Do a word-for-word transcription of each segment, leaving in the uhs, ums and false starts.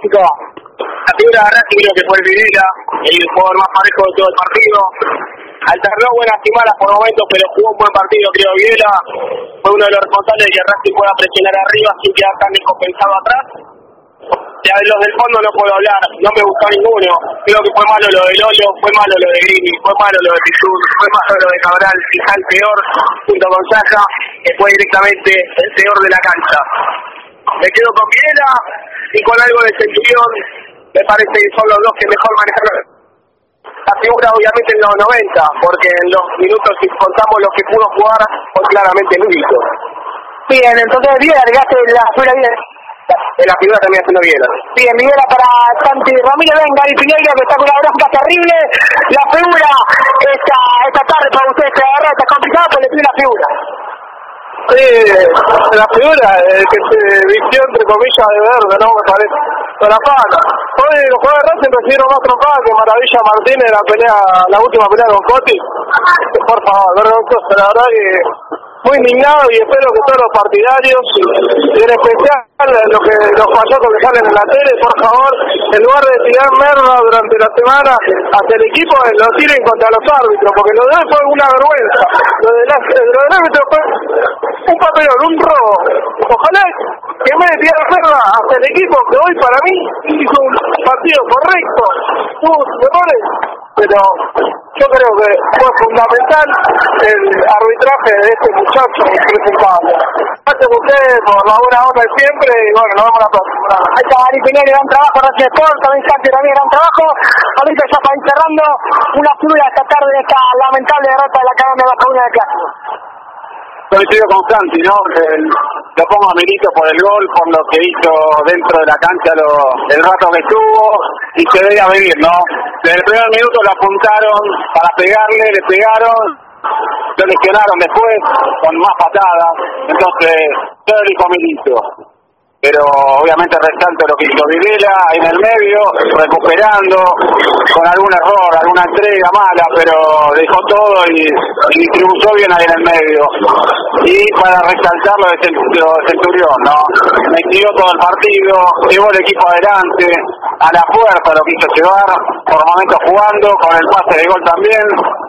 pronóstico. La figura de Racing creo que fue el Videla, el jugador más parejo de todo el partido. Alternó buenas y malas por momentos, pero jugó un buen partido, creo. Videla fue uno de los responsables de que Racing pueda presionar arriba sin quedar tan descompensado atrás. Ya de los del fondo no puedo hablar, no me gustó ninguno. Creo que fue malo lo de Lolo, fue malo lo de Grini, fue malo lo de Pichur, fue malo lo de Cabral, quizá el peor, junto con Saja, que fue directamente el peor de la cancha. Me quedo con Videla y con algo de Centurión. Me parece que son los dos que mejor manejaron la figura, obviamente en los noventa, porque en los minutos, si contamos los que pudo jugar, fue claramente Luito. Bien, entonces Videla, llegaste la figura bien. En la figura también haciendo Videla. Bien, Videla para Santi Ramírez, venga, Gary Piñeiro, que está con una bronca terrible. La figura, esta, esta tarde para ustedes se agarra, está complicado, pero le pide la figura. Sí, la figura eh, que se vistió entre comillas de verde, ¿no? Me parece. Para pana. Hoy los jugadores de Racing recibieron más trompadas que Maravilla Martínez en la pelea, la última pelea con Coti. Por favor, vergonzoso, la verdad que muy indignado y espero que todos los partidarios, y en especial los que los payasos que salen en la tele, por favor, en lugar de tirar merda durante la semana hacia el equipo, lo tiren contra los árbitros, porque lo de hoy fue una vergüenza. Lo del, lo del árbitro fue un papelón, un robo. Ojalá que en vez de tirar merda hacia el equipo, que hoy para mí hizo un partido correcto, tuvo sus errores, pero yo creo que fue fundamental el arbitraje de este muchacho principal. Gracias a ustedes por la buena onda de siempre y bueno, nos vemos la próxima. Ahí está Gary Piñeiro, gran trabajo, Racing Sport, también Santi Ramírez, gran trabajo. Ahorita ya para ir cerrando, una figura esta tarde de esta lamentable derrota de la Academia de la Comunidad de Clásico. Coincido con Santi, ¿no? El, lo pongo a Milito por el gol, por lo que hizo dentro de la cancha lo, el rato que estuvo y se veía venir, ¿no? Desde el primer minuto lo apuntaron para pegarle, le pegaron, lo lesionaron después con más patadas, entonces yo elijo a Milito. Pero obviamente resalto lo que hizo Videla ahí en el medio, recuperando, con algún error, alguna entrega mala, pero dejó todo y, y distribuyó bien ahí en el medio. Y para resaltar lo de Centurión, ¿no? Metió todo el partido, llevó el equipo adelante, a la puerta lo quiso llevar, por momentos jugando, con el pase de gol también.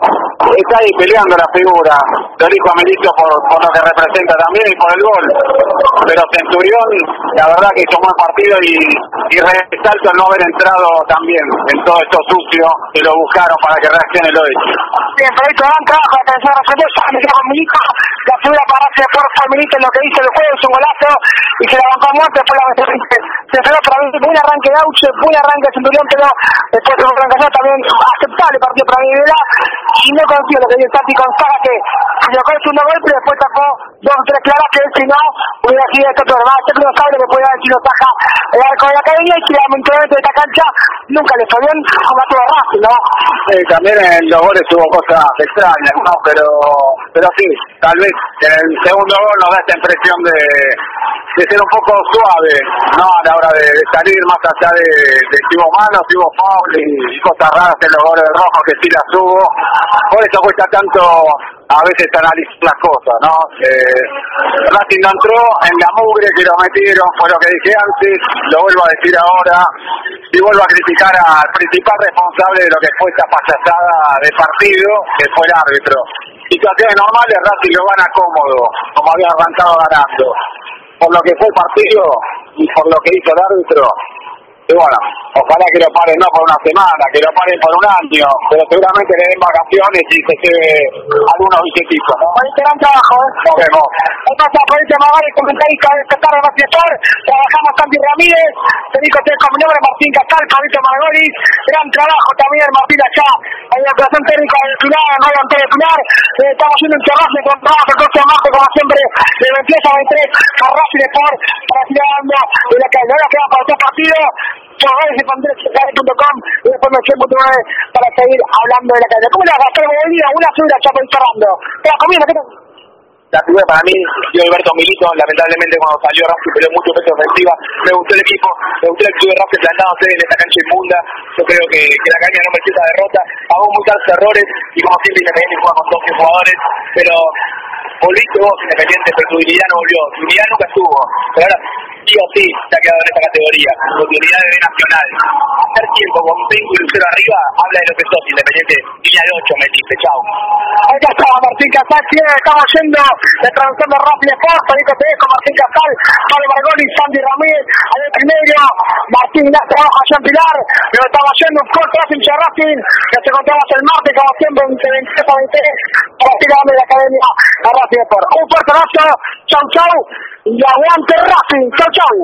Está ahí peleando la figura, lo elijo a Milito por, por lo que representa también y por el gol. Pero Centurión, la verdad que hizo un buen partido y, y resalto el no haber entrado también en todo esto sucio que lo buscaron para que reaccione lo hecho. Bien, Federico, gran trabajo, atención a Racing, ya me quedo con Milito, la figura para Racing Fuerza Milito en lo que hizo el juego, es un golazo y se la bancó a muerte, después la se fregó para mí, buen arranque de Auche, buen arranque de Centurión, pero después de un arranque también aceptable partido para Videla y no confío lo que dio Santi Gonzaga, que se le el segundo golpe y después tapó dos o tres claras que si no hubiera sido esto todo. Además, siempre no sabe lo que puede haber si no saca el arco de la Academia y que lamentablemente de esta cancha nunca le fue bien como a todo Racing, ¿no? Eh, también en los goles hubo cosas extrañas, ¿no? Pero, pero sí, tal vez en el segundo gol nos da esta impresión de, de ser un poco suave, ¿no? A la hora de, de salir más allá de, de si hubo manos, si hubo foul y, y cosas raras en los goles rojos que sí las hubo. Por eso cuesta tanto a veces analizar las cosas, ¿no? Eh, Racing no entró en la mugre que lo metieron, fue lo que dije antes, lo vuelvo a decir ahora, y vuelvo a criticar al principal responsable de lo que fue esta payasada de partido, que fue el árbitro. Situaciones normales, Racing lo gana cómodo, como había arrancado ganando. Por lo que fue el partido y por lo que hizo el árbitro, y bueno, ojalá que lo paren no por una semana, que lo paren por un año, pero seguramente le den vacaciones y se lleve algunos billetitos, ¿no? Por este gran trabajo, ¿eh? Nos vemos. Entonces, por este Magali, comentarista de esta tarde, Racing Sport, trabajamos Santi Ramírez, Federico Tez con mi nombre, Martín Castal, Pablito Margolis, gran trabajo también, Martín allá, en la operación técnica del Pilar, en Radio Antonio Pilar, eh, estamos yendo en Terraza, con trabajo el próximo martes, como siempre, de veintiocho a veintitrés, a Racing Sport, para seguir hablando de la calle. Ahora quedan para este partido, Chorrales de Pandrés punto com y después me cien punto nueve para seguir hablando de la calle. ¿Cómo le vas a hacer, Bolivia? Una subida, Chapo, cerrando. ¿Te la comiendo? ¿Qué tal? la figura para mí, yo Alberto Milito, lamentablemente cuando salió Racing perdió mucho peso ofensiva. Me gustó el equipo, me gustó el club de Racing plantándose en esta cancha inmunda. Yo creo que, que la academia no mereció esa derrota, pagó muchos errores y como siempre Independiente juega con doce jugadores, pero volviste vos Independiente, pero tu unidad no volvió, tu unidad nunca estuvo, pero ahora sí o sí se ha quedado en esta categoría, tu unidad de nacional. Hacer tiempo con cinco y Lucero arriba, habla de lo que sos Independiente, línea de ocho metiste, chao. Acá está Martín Casal, estamos yendo de transmisión de Racing Sports, ahorita te dejo Martín Casal, Pablo Margoni, Sandy Ramírez, al primero, Martín Ignacio trabaja allá en Pilar, pero estamos yendo un corto Racing de Racing, que se encontramos el martes, como siempre, entre veintitrés a veintitrés, para tirarme de la academia a Racing Sports. Un fuerte abrazo, chau chau, y aguante Racing, chau chau.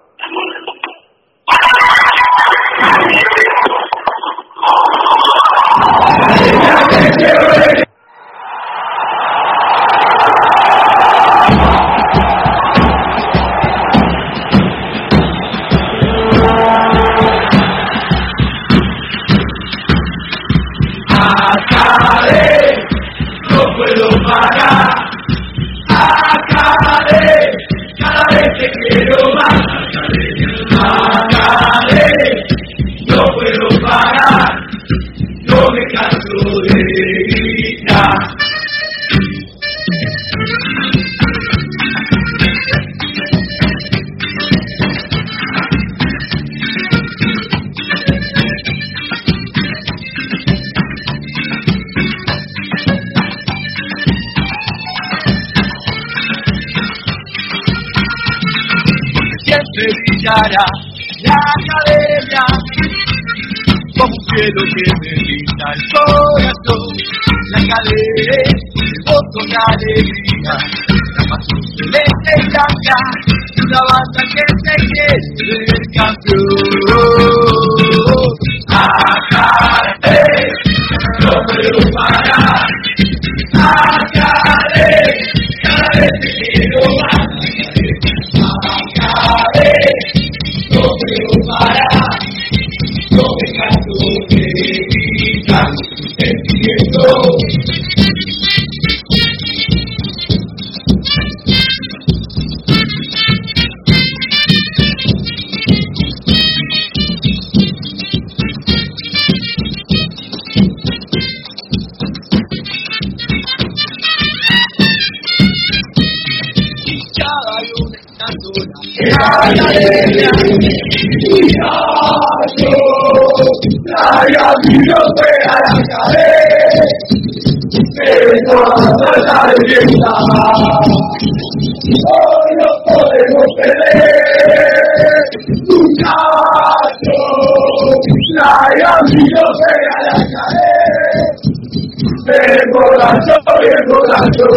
Acabaré, no puedo parar. Acabaré, cada vez te quiero más. Acabaré, no puedo parar. No me canso de gritar. Siempre brillará la academia como un cielo que me brinda el corazón. La academia, el voto, la alegría, la pasión celeste y blanca, una banda que se quiere ver campeón. Academia, no puedo parar. Academia, cada vez te quiero más. No puedo parar, no me canso de gritar sentimiento. La academia, cuidado, la vida fuera la academia, pero no la leyenda, hoy no podemos perder, muchachos, la vida fuera la academia, el borracho y el borracho,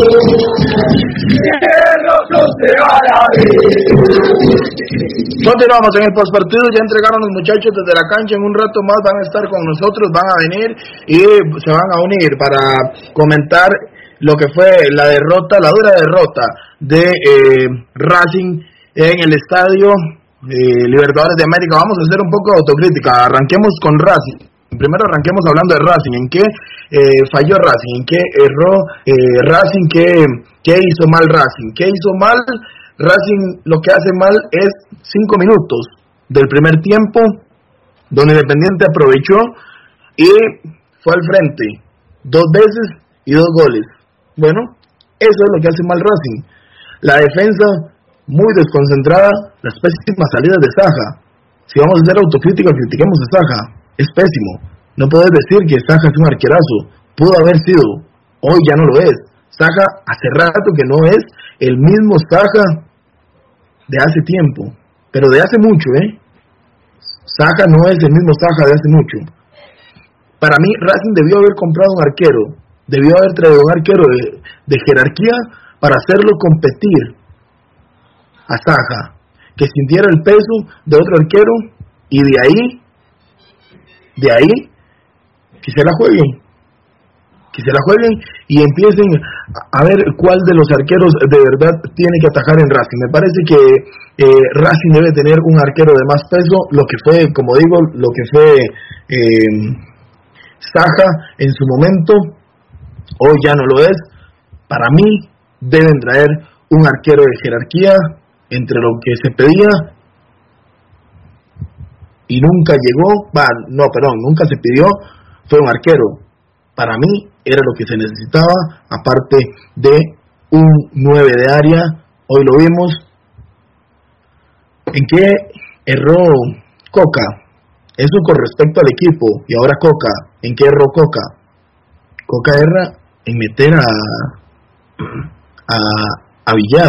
Continuamos en el postpartido, ya entregaron los muchachos desde la cancha, en un rato más van a estar con nosotros, van a venir y se van a unir para comentar lo que fue la derrota, la dura derrota de eh, Racing en el estadio eh, Libertadores de América. Vamos a hacer un poco de autocrítica, arranquemos con Racing. Primero arranquemos hablando de Racing, en qué eh, falló Racing, en qué erró eh, Racing, qué, qué hizo mal Racing, qué hizo mal Racing. Lo que hace mal es cinco minutos del primer tiempo, donde Independiente aprovechó y fue al frente, dos veces y dos goles. Bueno, eso es lo que hace mal Racing. La defensa muy desconcentrada, las pésimas salidas de Saja. Si vamos a hacer autocrítica, critiquemos a Saja. Es pésimo. No puedes decir que Saja es un arquerazo. Pudo haber sido. Hoy ya no lo es. Saja hace rato que no es el mismo Saja de hace tiempo. Pero de hace mucho, ¿eh? Saja no es el mismo Saja de hace mucho. Para mí, Racing debió haber comprado un arquero. Debió haber traído un arquero de, de jerarquía para hacerlo competir a Saja. Que sintiera el peso de otro arquero y de ahí De ahí, que se la jueguen, que se la jueguen y empiecen a ver cuál de los arqueros de verdad tiene que atajar en Racing. Me parece que eh, Racing debe tener un arquero de más peso, lo que fue, como digo, lo que fue eh, Saja en su momento, hoy ya no lo es. Para mí, deben traer un arquero de jerarquía entre lo que se pedía y nunca llegó, bah, no, perdón, nunca se pidió, fue un arquero. Para mí era lo que se necesitaba, aparte de un nueve de área. Hoy lo vimos. ¿En qué erró Coca? Eso con respecto al equipo. Y ahora Coca, ¿en qué erró Coca? Coca erra en meter a a, a Villar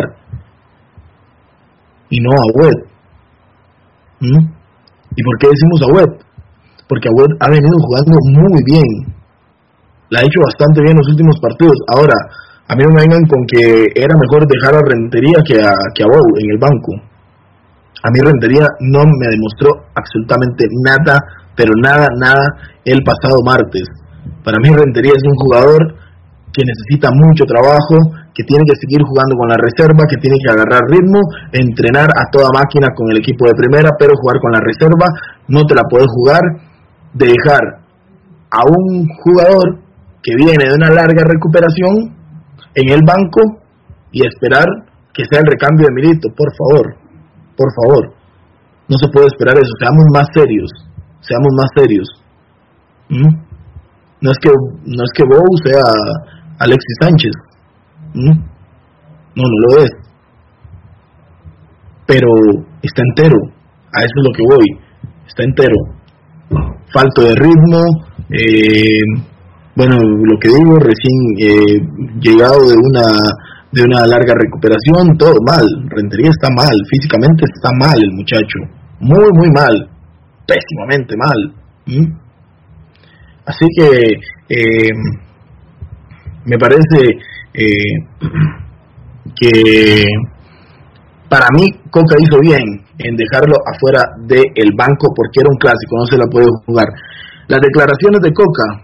y no a Webb. ¿Mm? ¿Y por qué decimos a Webb? Porque a Webb ha venido jugando muy bien, la ha hecho bastante bien los últimos partidos. Ahora, a mí no me vengan con que era mejor dejar a Rentería que a, que a Bou en el banco. A mí Rentería no me demostró absolutamente nada, pero nada, nada el pasado martes. Para mí Rentería es un jugador que necesita mucho trabajo, que tiene que seguir jugando con la reserva, que tiene que agarrar ritmo, entrenar a toda máquina con el equipo de primera, pero jugar con la reserva no te la puedes jugar de dejar a un jugador que viene de una larga recuperación en el banco y esperar que sea el recambio de Milito. Por favor, por favor, no se puede esperar eso. Seamos más serios, seamos más serios. ¿Mm? No es que no es que Bou sea Alexis Sánchez. ¿Mm? No, no lo es. Pero está entero. A eso es lo que voy. Está entero. Falto de ritmo. Eh, bueno, lo que digo, recién eh, llegado de una de una larga recuperación, todo mal. Rentería está mal, físicamente está mal el muchacho. Muy, muy mal. Pésimamente mal. ¿Mm? Así que eh, me parece eh, que para mí Coca hizo bien en dejarlo afuera del banco porque era un clásico, no se la puede jugar. Las declaraciones de Coca,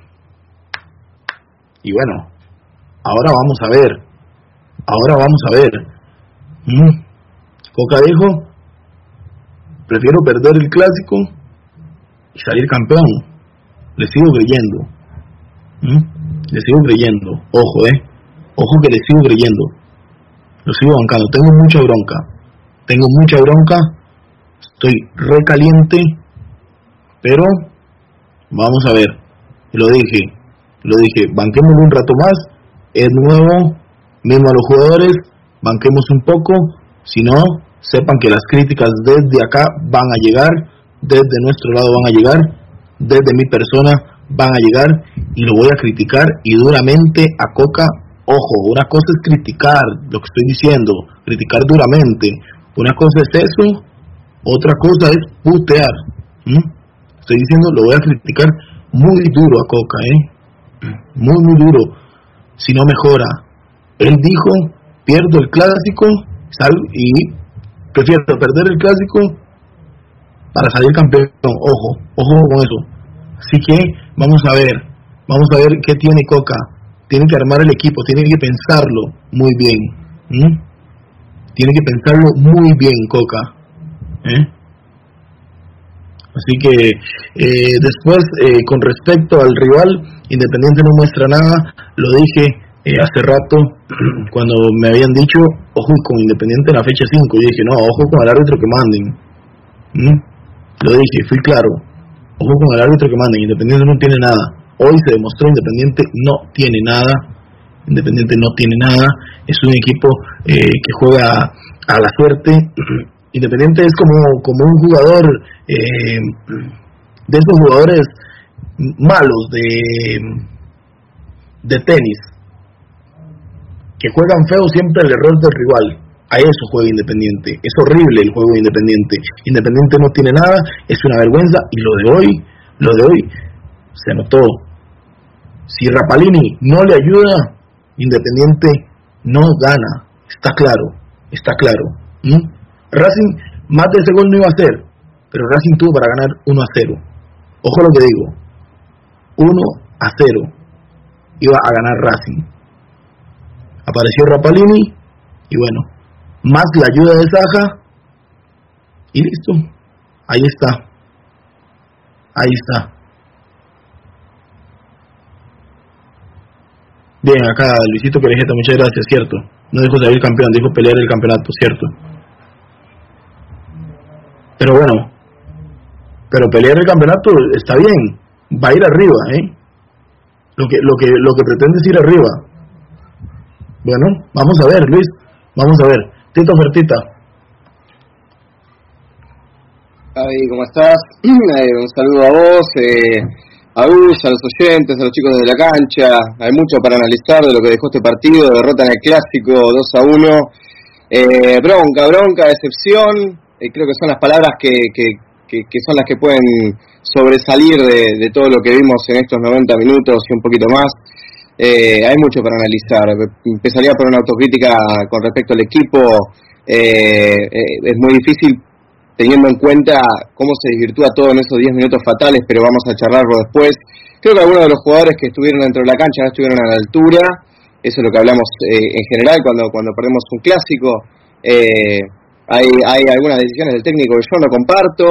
y bueno, ahora vamos a ver, ahora vamos a ver. ¿Mm? Coca dijo, prefiero perder el clásico y salir campeón. Le sigo creyendo. ¿Mm? Le sigo creyendo. Ojo, eh. Ojo que le sigo creyendo. Lo sigo bancando. Tengo mucha bronca. Tengo mucha bronca. Estoy recaliente. Pero vamos a ver. Lo dije. Lo dije. Banquémoslo un rato más. Es nuevo. Mismo a los jugadores. Banquemos un poco. Si no, sepan que las críticas desde acá van a llegar. Desde nuestro lado van a llegar. Desde mi persona van a llegar y lo voy a criticar y duramente a Coca. Ojo, una cosa es criticar lo que estoy diciendo, criticar duramente. Una cosa es eso, otra cosa es putear. ¿Mm? Estoy diciendo, lo voy a criticar muy duro a Coca, ¿eh? Muy, muy duro. Si no mejora. Él dijo, pierdo el clásico sal y prefiero perder el clásico para salir campeón. Ojo, ojo con eso. Así que vamos a ver, vamos a ver qué tiene Coca. Tiene que armar el equipo, tiene que pensarlo muy bien. ¿Mm? Tiene que pensarlo muy bien Coca. ¿Eh? Así que eh, después, eh, con respecto al rival, Independiente no muestra nada. Lo dije eh, hace rato cuando me habían dicho, ojo con Independiente en la fecha cinco. Yo dije, no, ojo con el árbitro que manden. ¿Mm? Lo dije, fui claro. Ojo con el árbitro que manden. Independiente no tiene nada. Hoy se demostró Independiente no tiene nada. Independiente no tiene nada. Es un equipo eh, que juega a la suerte. Independiente es como, como un jugador eh, de esos jugadores malos de, de tenis, que juegan feo siempre el error del rival. A eso juega Independiente. Es horrible el juego de Independiente. Independiente no tiene nada, es una vergüenza. Y lo de hoy, lo de hoy se notó. Si Rapalini no le ayuda, Independiente no gana. Está claro, está claro. ¿Mm? Racing más de ese gol no iba a hacer, pero Racing tuvo para ganar uno a cero. Ojo lo que digo, uno a cero iba a ganar Racing. Apareció Rapalini y bueno, más la ayuda de Saja y listo. Ahí está. Ahí está. Bien, acá Luisito Querejeta, muchas gracias, cierto. No dijo salir campeón, dijo pelear el campeonato, cierto. Pero bueno, pero pelear el campeonato está bien, va a ir arriba, ¿eh? Lo que, lo que, lo que pretende es ir arriba. Bueno, vamos a ver, Luis, vamos a ver. Tito Fertita. Javi, ¿cómo estás? Eh, un saludo a vos, eh, a Gus, a los oyentes, a los chicos de la cancha. Hay mucho para analizar de lo que dejó este partido, derrota en el clásico dos a uno. Eh, bronca, bronca, decepción, eh, creo que son las palabras que, que, que, que son las que pueden sobresalir de, de todo lo que vimos en estos noventa minutos y un poquito más. Eh, hay mucho para analizar. Empezaría por una autocrítica con respecto al equipo. Eh, eh, es muy difícil teniendo en cuenta cómo se desvirtúa todo en esos diez minutos fatales, pero vamos a charlarlo después. Creo que algunos de los jugadores que estuvieron dentro de la cancha no estuvieron a la altura. Eso es lo que hablamos eh, en general cuando, cuando perdemos un clásico. Eh, hay, hay algunas decisiones del técnico que yo no comparto,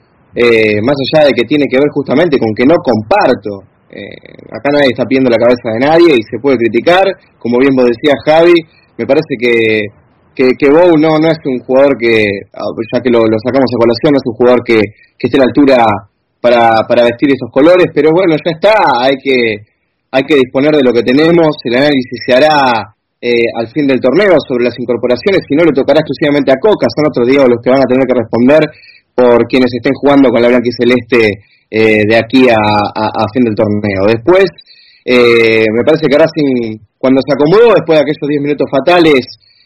eh, más allá de que tiene que ver justamente con que no comparto. Eh, acá nadie está pidiendo la cabeza de nadie y se puede criticar. Como bien vos decías, Javi, me parece que que, que Bou no, no es un jugador que, ya que lo, lo sacamos a colación, no es un jugador que, que esté a la altura para, para vestir esos colores, pero bueno, ya está, hay que hay que disponer de lo que tenemos. El análisis se hará eh, al fin del torneo sobre las incorporaciones, y no le tocará exclusivamente a Coca, son otros días los que van a tener que responder por quienes estén jugando con la blanquiceleste eh, de aquí a, a, a fin del torneo. Después, eh, me parece que Racing, cuando se acomodó después de aquellos diez minutos fatales,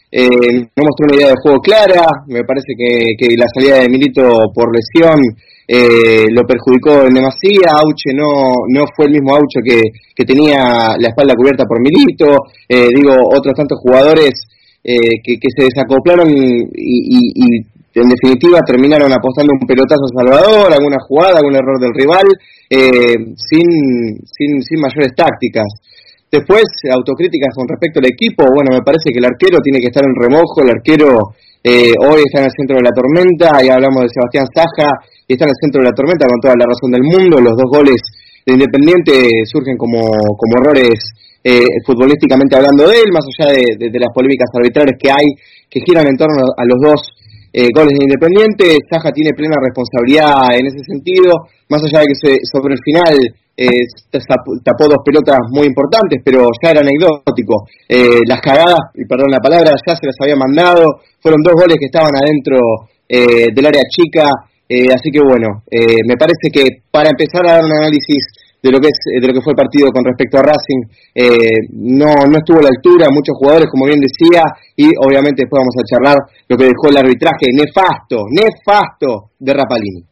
Eh, no mostró una idea de juego clara. Me parece que, que la salida de Milito por lesión eh, lo perjudicó en demasía. Auche no, no fue el mismo Auche que, que tenía la espalda cubierta por Milito. Eh, digo, otros tantos jugadores eh, que, que se desacoplaron y, y, y en definitiva terminaron apostando un pelotazo a Salvador, alguna jugada, algún error del rival, eh, sin, sin, sin mayores tácticas. Después, autocríticas con respecto al equipo. Bueno, me parece que el arquero tiene que estar en remojo. El arquero eh, hoy está en el centro de la tormenta. Ya hablamos de Sebastián Saja, y está en el centro de la tormenta con toda la razón del mundo. Los dos goles de Independiente surgen como, como errores eh, futbolísticamente hablando de él, más allá de, de, de las polémicas arbitrales que hay, que giran en torno a los dos eh, goles de Independiente. Saja tiene plena responsabilidad en ese sentido, más allá de que se, sobre el final Eh, tapó dos pelotas muy importantes, pero ya era anecdótico. Eh, las cagadas, y perdón la palabra, ya se las había mandado. Fueron dos goles que estaban adentro eh, del área chica, eh, así que bueno, eh, me parece que para empezar a dar un análisis de lo que es de lo que fue el partido con respecto a Racing, eh, no, no estuvo a la altura, muchos jugadores, como bien decía, y obviamente después vamos a charlar lo que dejó el arbitraje nefasto, nefasto de Rapalini.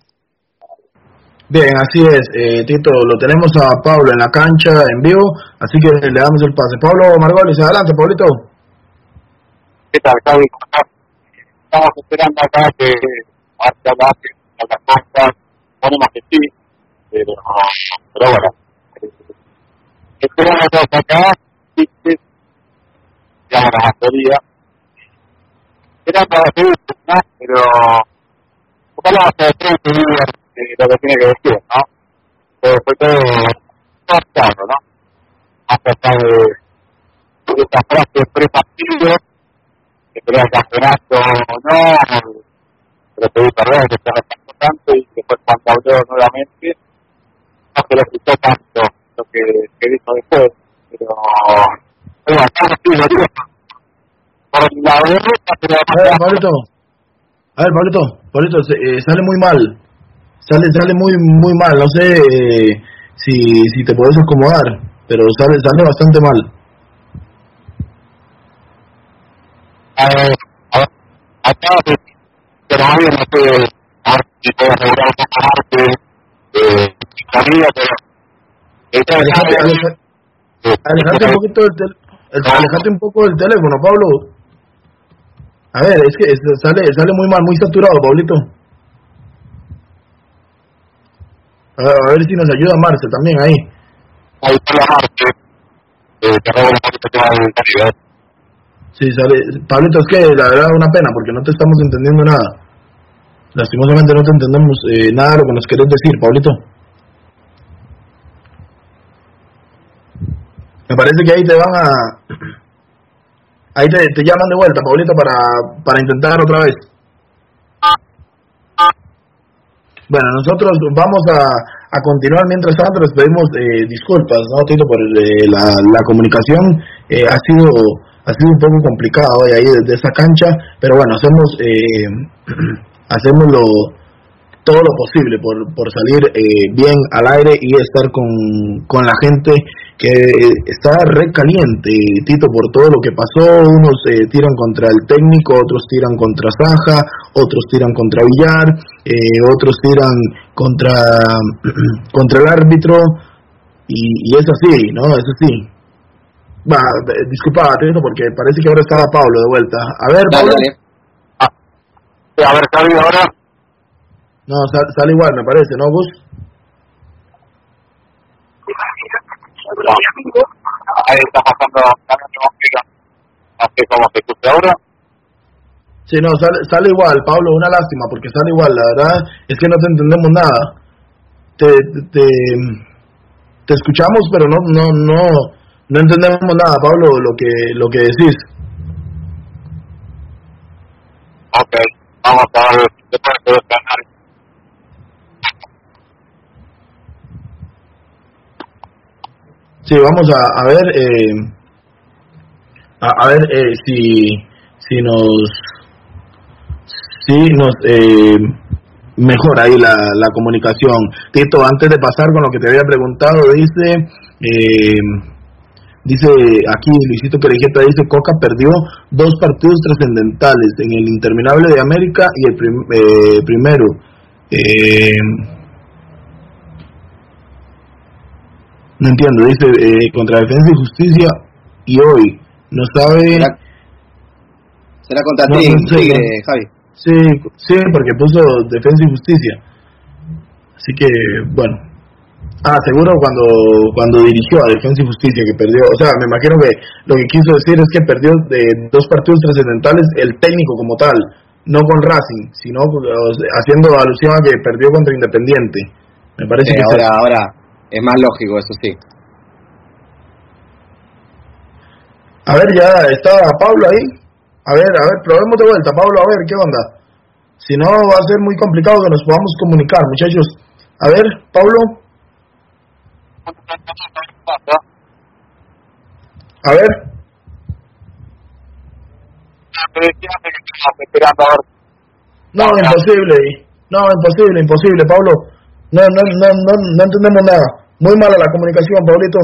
Bien, así es, eh, Tito, lo tenemos a Pablo en la cancha en vivo, así que le damos el pase. Pablo Margolis, adelante, Pablito. ¿Qué tal, Javi? ¿Cómo estás? Estamos esperando acá que hasta la a las cosas, ponemos que sí, pero, pero bueno, esperamos hasta acá, ¿viste? Ya la mayoría. Esperando a hacer esto, ¿no? Pero, ojalá hasta de frente días lo que tiene que decir, ¿no? Pero fue todo claro, ¿no? Hasta acá de, de esta frase pre-partido, que pelea el campeonato no, pero pedí perdón, que se respetó tanto, y después cuando habló nuevamente, no se lo escuchó tanto lo que, que dijo después, pero bueno, acá sí lo digo, por la derrota, pero... A ver, Pablito, a ver, Pablito, Pablito, eh, sale muy mal. Sale, sale muy muy mal, no sé eh, si, si te puedes acomodar, pero sale, sale bastante mal. A ver, a ver, acá, pero a ver, no sé, a ver si puedo asegurar un poco más que eh, camino, pero... Alejate, alejate, alejate un poquito del tel, alejate un poco del teléfono, Pablo. A ver, es que es, sale, sale muy mal, muy saturado, Pablito. A ver si nos ayuda Marce también ahí. Ahí está la Marce. Eh, te robo un poquito de calidad. Sí, sale. Pablito, es que la verdad es una pena porque no te estamos entendiendo nada. Lastimosamente no te entendemos eh, nada de lo que nos querés decir, Pablito. Me parece que ahí te van a... Ahí te, te llaman de vuelta, Paulito, para, para intentar otra vez. Bueno, nosotros vamos a, a continuar. Mientras tanto, les pedimos eh, disculpas, ¿no, Tito? Por eh, la, la comunicación. Eh, ha sido ha sido un poco complicado hoy ahí desde esa cancha, pero bueno, hacemos eh, hacemos lo, todo lo posible por, por salir eh, bien al aire y estar con, con la gente que está re caliente, Tito, por todo lo que pasó. Unos eh, tiran contra el técnico, otros tiran contra Saja, otros tiran contra Villar, eh, otros tiran contra contra el árbitro, y, y es así, ¿no? Es así. Va, disculpa, Tito, porque parece que ahora estaba Pablo de vuelta. A ver, Pablo. Dale, dale. Ah, a ver, ¿está bien ahora? No, sal, sale igual, me parece, ¿no, Gus? Ahí está pasando así como se escucha ahora. Sí, no, sale, sale igual, Pablo, una lástima, porque sale igual, la verdad es que no te entendemos nada. Te te, te escuchamos, pero no no no no entendemos nada, Pablo, lo que lo que decís. Ok, vamos a ver después de los canales. Sí, vamos a, a ver eh, a, a ver eh, si si nos si nos eh, mejora ahí la, la comunicación. Tito, antes de pasar con lo que te había preguntado, dice eh, dice aquí Luisito Querejeta, dice: Coca perdió dos partidos trascendentales, en el interminable de América y el prim, eh, primero eh, no entiendo, dice eh, contra Defensa y Justicia, y hoy no sabe. ¿Será, será contra no, ti, no sé, Tigre, no. Javi? Sí, sí, porque puso Defensa y Justicia. Así que, bueno. Ah, seguro cuando cuando dirigió a Defensa y Justicia, que perdió. O sea, me imagino que lo que quiso decir es que perdió de dos partidos trascendentales el técnico como tal, no con Racing, sino haciendo alusión a que perdió contra Independiente. Me parece eh, que ahora, ahora es más lógico, eso sí. A ver, ya está Pablo ahí. A ver, a ver, probemos de vuelta, Pablo, a ver, ¿qué onda? Si no, va a ser muy complicado que nos podamos comunicar, muchachos. A ver, Pablo. A ver. No, imposible. No, imposible, imposible, Pablo. No, no, no, no, no entendemos nada. Muy mala la comunicación, Pablito.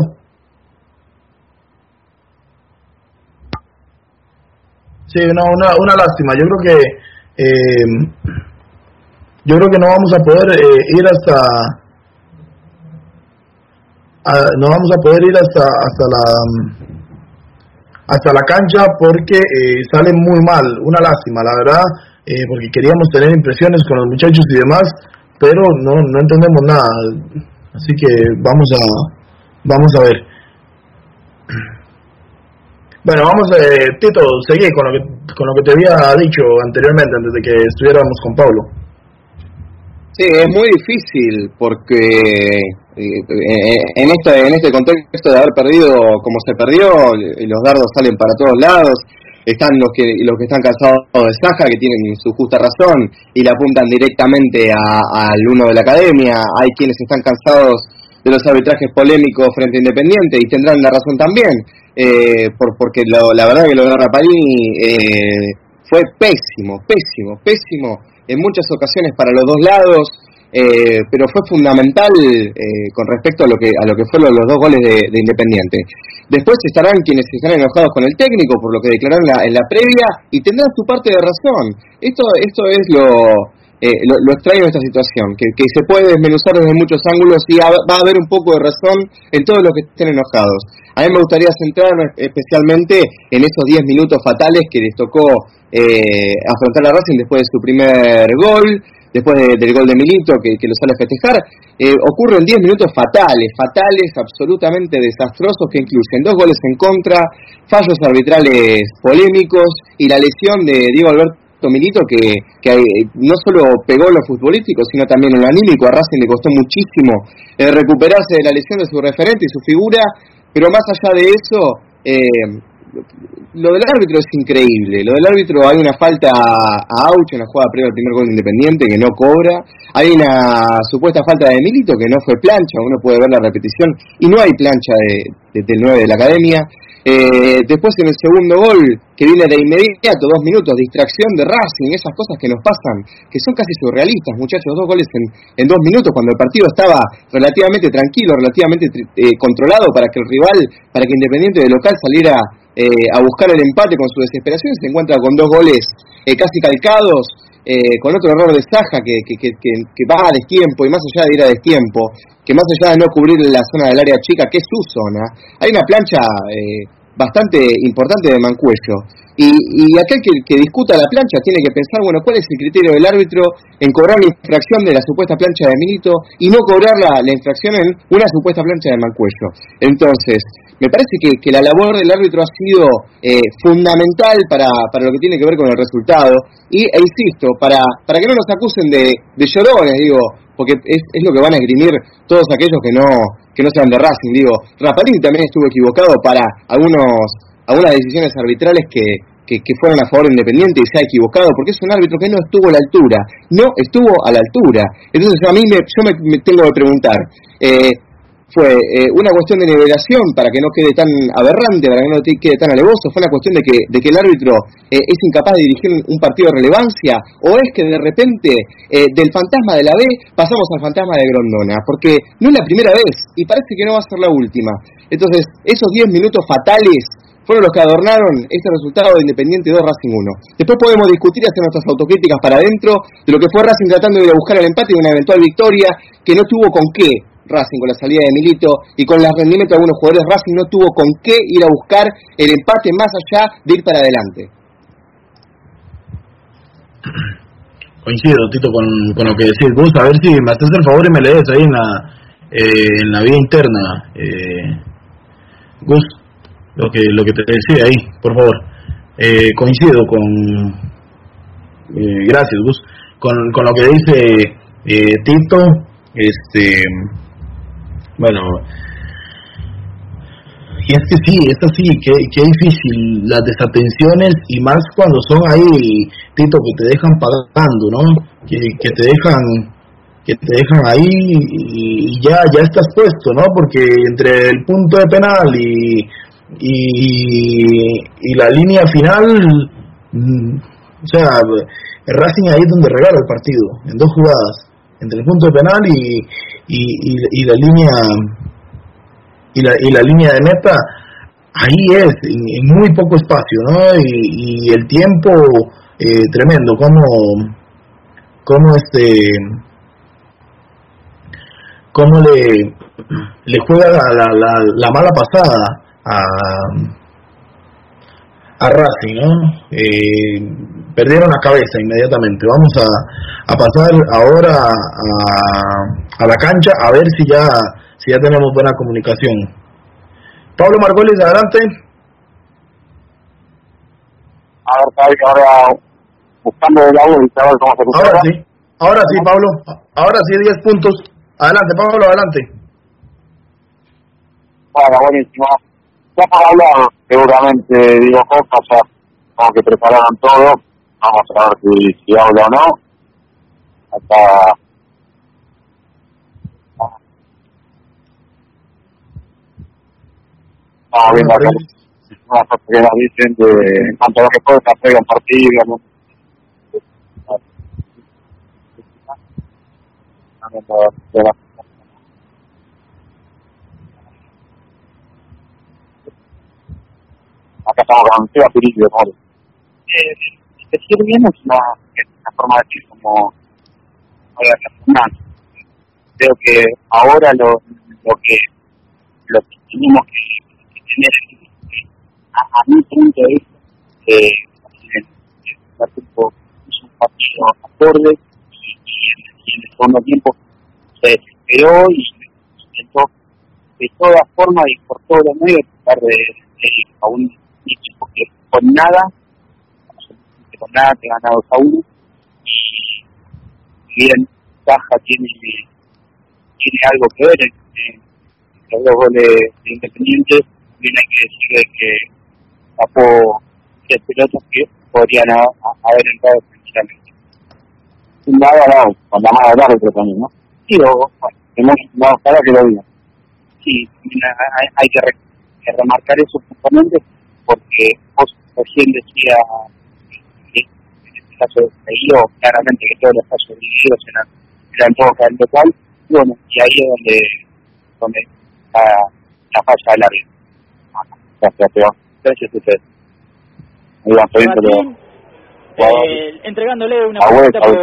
Sí, no, una, una lástima. Yo creo que eh, yo creo que no vamos a poder eh, ir hasta a, no vamos a poder ir hasta hasta la hasta la cancha porque eh, sale muy mal. Una lástima, la verdad, eh, porque queríamos tener impresiones con los muchachos y demás, pero no no entendemos nada. Así que vamos a vamos a ver. Bueno, vamos, eh, Tito, seguí con lo que con lo que te había dicho anteriormente, antes de que estuviéramos con Pablo. Sí, es muy difícil porque eh, en este en este contexto de haber perdido como se perdió, los dardos salen para todos lados. Están los que los que están cansados de Saja, que tienen su justa razón y le apuntan directamente al uno de la academia. Hay quienes están cansados de los arbitrajes polémicos frente a Independiente y tendrán la razón también. Eh, por, porque lo, la verdad que lo de Rapalini eh, fue pésimo, pésimo, pésimo en muchas ocasiones para los dos lados, eh, pero fue fundamental eh, con respecto a lo que a lo que fueron los dos goles de, de Independiente. Después estarán quienes están enojados con el técnico por lo que declararon en la, en la previa y tendrán su parte de razón. Esto esto es lo Eh, lo, lo extraño de esta situación, que, que se puede desmenuzar desde muchos ángulos y ha, va a haber un poco de razón en todos los que estén enojados. A mí me gustaría centrarme especialmente en esos diez minutos fatales que les tocó eh, afrontar a Racing después de su primer gol, después de, del gol de Milito que, que lo sale a festejar. Eh, ocurren diez minutos fatales, fatales, absolutamente desastrosos, que incluyen dos goles en contra, fallos arbitrales polémicos y la lesión de Diego Alberto Milito, que, que no solo pegó lo futbolístico, sino también en lo anímico. A Racing le costó muchísimo eh, recuperarse de la lesión de su referente y su figura, pero más allá de eso, eh, lo del árbitro es increíble. Lo del árbitro, hay una falta a Auch en la jugada previa al primer gol de Independiente que no cobra. Hay una supuesta falta de Milito que no fue plancha, uno puede ver la repetición y no hay plancha de, de, del nueve de la Academia. Eh, después en el segundo gol, que viene de inmediato, dos minutos, distracción de Racing, esas cosas que nos pasan, que son casi surrealistas, muchachos, dos goles en, en dos minutos, cuando el partido estaba relativamente tranquilo, relativamente eh, controlado, para que el rival, para que Independiente de local saliera eh, a buscar el empate con su desesperación, se encuentra con dos goles eh, casi calcados, eh, con otro error de Saja que, que, que, que, que va a destiempo, y más allá de ir a destiempo, que más allá de no cubrir la zona del área chica, que es su zona, hay una plancha eh, bastante importante de Mancuello. Y, y aquel que, que discuta la plancha tiene que pensar, bueno, ¿cuál es el criterio del árbitro en cobrar la infracción de la supuesta plancha de Milito y no cobrar la, la infracción en una supuesta plancha de Mancuello? Entonces, me parece que, que la labor del árbitro ha sido eh, fundamental para, para lo que tiene que ver con el resultado. Y, e insisto, para, para que no nos acusen de, de llorones, digo, porque es, es lo que van a esgrimir todos aquellos que no que no sean de Racing. Digo, Rapalini también estuvo equivocado para algunos algunas decisiones arbitrales que, que, que fueron a favor de Independiente y se ha equivocado, porque es un árbitro que no estuvo a la altura, no estuvo a la altura. Entonces a mí me, yo me, me tengo que preguntar, eh, fue eh, una cuestión de nivelación para que no quede tan aberrante, para que no quede tan alevoso, fue una cuestión de que, de que el árbitro eh, es incapaz de dirigir un partido de relevancia, o es que de repente eh, del fantasma de la B pasamos al fantasma de Grondona, porque no es la primera vez y parece que no va a ser la última. Entonces esos diez minutos fatales fueron los que adornaron este resultado de Independiente dos Racing uno. Después podemos discutir y hacer nuestras autocríticas para adentro de lo que fue Racing tratando de ir a buscar el empate y una eventual victoria que no tuvo con qué. Racing con la salida de Milito y con el rendimiento de algunos jugadores, Racing no tuvo con qué ir a buscar el empate más allá de ir para adelante. Coincido, Tito, con, con lo que decís vos. A ver si me haces el favor y me lees ahí en la eh, en la vía interna, eh, Gus, lo que lo que te decía ahí, por favor. Eh, coincido con eh, gracias, Gus, con, con lo que dice eh, Tito. Este Bueno, y es que sí, es así, que, que difícil las desatenciones, y más cuando son ahí, Tito, que te dejan pagando, ¿no? Que, que te dejan que te dejan ahí y ya ya estás puesto, ¿no? Porque entre el punto de penal y y, y la línea final, o sea, el Racing ahí es donde regala el partido, en dos jugadas, entre el punto de penal y y, y, y la línea y la, y la línea de meta, ahí es en, en muy poco espacio, ¿no? Y, y el tiempo eh, tremendo, como como este cómo le le juega la, la, la, la mala pasada a a Racing, ¿no? Eh, perdieron la cabeza inmediatamente. Vamos a, a pasar ahora a, a la cancha a ver si ya si ya tenemos buena comunicación. Pablo Margolis, adelante. A ver, Javi, ahora buscando el audio y saber cómo se escucha. Ahora sí, ahora sí, Pablo. Ahora sí, diez puntos. Adelante, Pablo, adelante. Bueno, buenísimo. Ya para hablar, seguramente digo cosas, ya como que prepararon todo. Vamos a ver si, si habla o no. Hasta estamos viendo acá unas cosas que nos dicen de, en cuanto a lo que puede hacer en partido, ¿no? Acá estamos con Seba Pirillo, ¿no? Eh, decir bien es una, es una forma de decir como organizacional. Creo que ahora lo, lo que lo que tenemos que, que tener a, a mi punto de vista que el tiempo es un partido acorde y, y, y en el segundo tiempo se desesperó y intentó de todas formas y por todos los medios tratar de, de ir a un equipo que con nada con nada te gana dos a uno y bien Baja tiene tiene algo que ver en, en los dos goles de Independiente, bien hay que decirle que tapó tres pelotas que podrían a, a, haber entrado tranquilamente. Un lado a lado, con la mano del árbitro también, ¿no? Sí, o, bueno, tenemos, no, para que lo digan. Sí, hay, hay que, re, que remarcar eso justamente porque vos recién decía que en este caso de Río, claramente que todos los casos divididos eran, eran todos para el local, y bueno, y ahí es donde, donde está la falla del árbitro. Gracias, Teo. Gracias a ustedes. Martín, eh, entregándole una pregunta por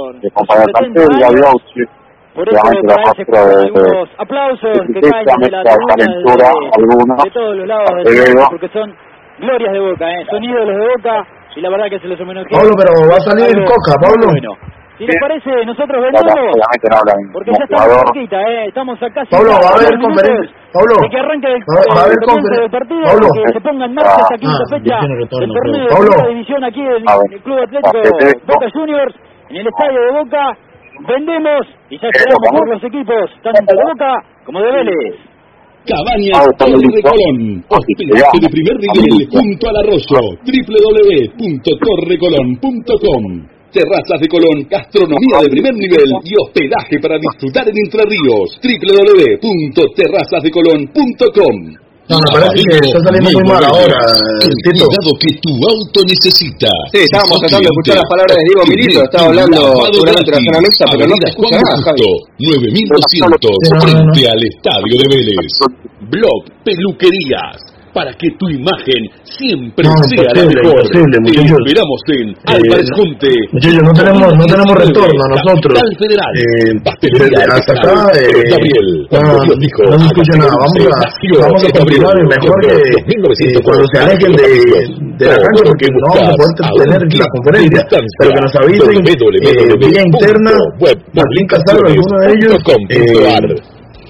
por eso para ese con algunos aplausos que caen de la tribuna de, de todos los lados del mundo, porque son glorias de Boca, eh, son ídolos de Boca y la verdad que se los homenajea. Pablo, pero va a salir Coca, Pablo. Bueno, si les parece, nosotros venimos, porque ya estamos cerquita, eh, estamos acá. Pablo, va a haber conferencia. Pablo, de que arranque el, va a haber conferencia del partido, Pablo, que se ponga en marcha esta quinta ah, fecha del torneo de Pablo. Segunda división aquí en el Club Atlético Boca Juniors, en el estadio de Boca. Vendemos y ya esperamos por los equipos, tanto de Boca como de Vélez. Cabañas Torre Colón, hospedaje de primer nivel junto al arroyo, doble u doble u doble u punto torre colón punto com. Terrazas de Colón, gastronomía de primer nivel y hospedaje para disfrutar en Entre Ríos, doble u doble u doble u punto terrazas de colón punto com. No, me parece que está saliendo muy mal ahora, el cuidado que tu auto necesita. Sí, estábamos tratando de escuchar las palabras de Diego Milito, estaba hablando seguramente la zona mixta, pero no se escucha nada, Javi. nueve mil doscientos, frente al Estadio de Vélez. Blog Peluquerías, para que tu imagen siempre no, sea posible, la mejor. Posible, Te esperamos en eh, Álvarez Junte. Muchachos, no tenemos, no tenemos retorno nosotros. Federal, eh, Pastelería hasta acá, eh, Gabriel, no, no, dijo, no se escucha nada. Vamos a, vamos a continuar y mejor que eh, cuando se alejen de, de la cancha, porque no vamos a poder tener la conferencia, pero que nos avisen eh, vía interna, Martín Casado, alguno de ellos, eh,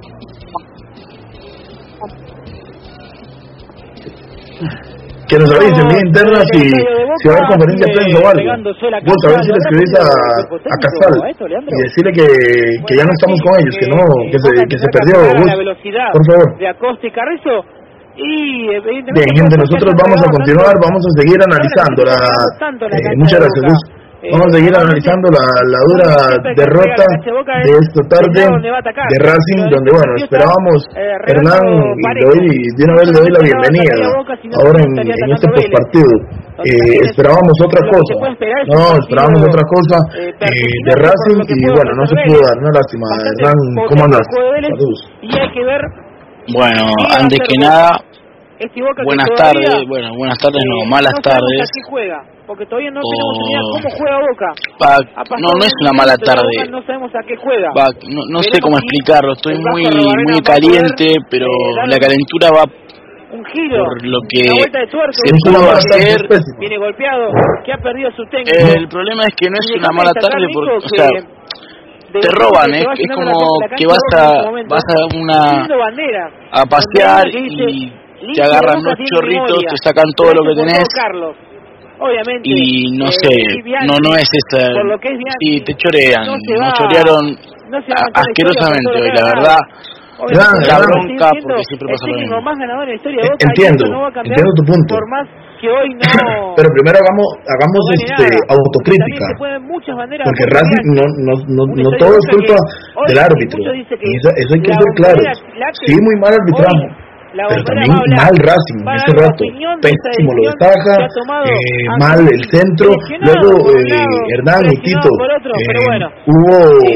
que nos avisen bien internas si, si va a haber conferencia de prensa o algo. Vos a ver si le escribís a, a Casal y decirle que, que ya no estamos con ellos, que no, que se, que se perdió. Vos, por favor. De Acosta y Carrizo. Y bien, gente, nosotros vamos a continuar, vamos a seguir analizando la, eh, muchas gracias, Luz. Vamos a seguir analizando la, la dura derrota de esta tarde de Racing, donde bueno, esperábamos, Hernán, y doy, de una vez le doy la bienvenida ahora en, en este postpartido. Eh, esperábamos otra cosa, no, esperábamos otra cosa eh, de Racing y bueno, no se pudo dar, una lástima. Hernán, ¿cómo andas? Saludos. Bueno, antes que nada, buenas tardes, bueno, buenas tardes no, malas tardes. Porque todavía no tenemos idea cómo juega Boca. Pa, no, no es una mala tarde. No sabemos a qué juega. Pa, no no sé cómo explicarlo, estoy muy muy caliente, pero la calentura va un giro, por lo que se pudo hacer. Viene golpeado, que ha perdido su técnico. El problema es que no es una mala tarde, porque, o sea, te roban, ¿eh? Es como que vas a vas a una a pasear y te agarran dos chorritos, te sacan todo lo que tenés. Obviamente, y no sé, eh, no no es esa, por lo que es sí, te chorean, no nos va, chorearon no asquerosamente hoy, la verdad. Gran, la bronca, porque siempre pasa lo mismo. Más ganador en la historia de Boca, entiendo, no va a cambiar entiendo tu punto. Por más que hoy no. Pero primero hagamos, hagamos no este autocrítica. Porque Racing no, no, no, no todo es culpa del árbitro. Eso, eso hay que ser claro. Sí, muy mal arbitraje. Pero también mal Racing en ese rato, pésimo lo destaca, eh, mal el centro, luego eh, Hernán y Tito, eh, hubo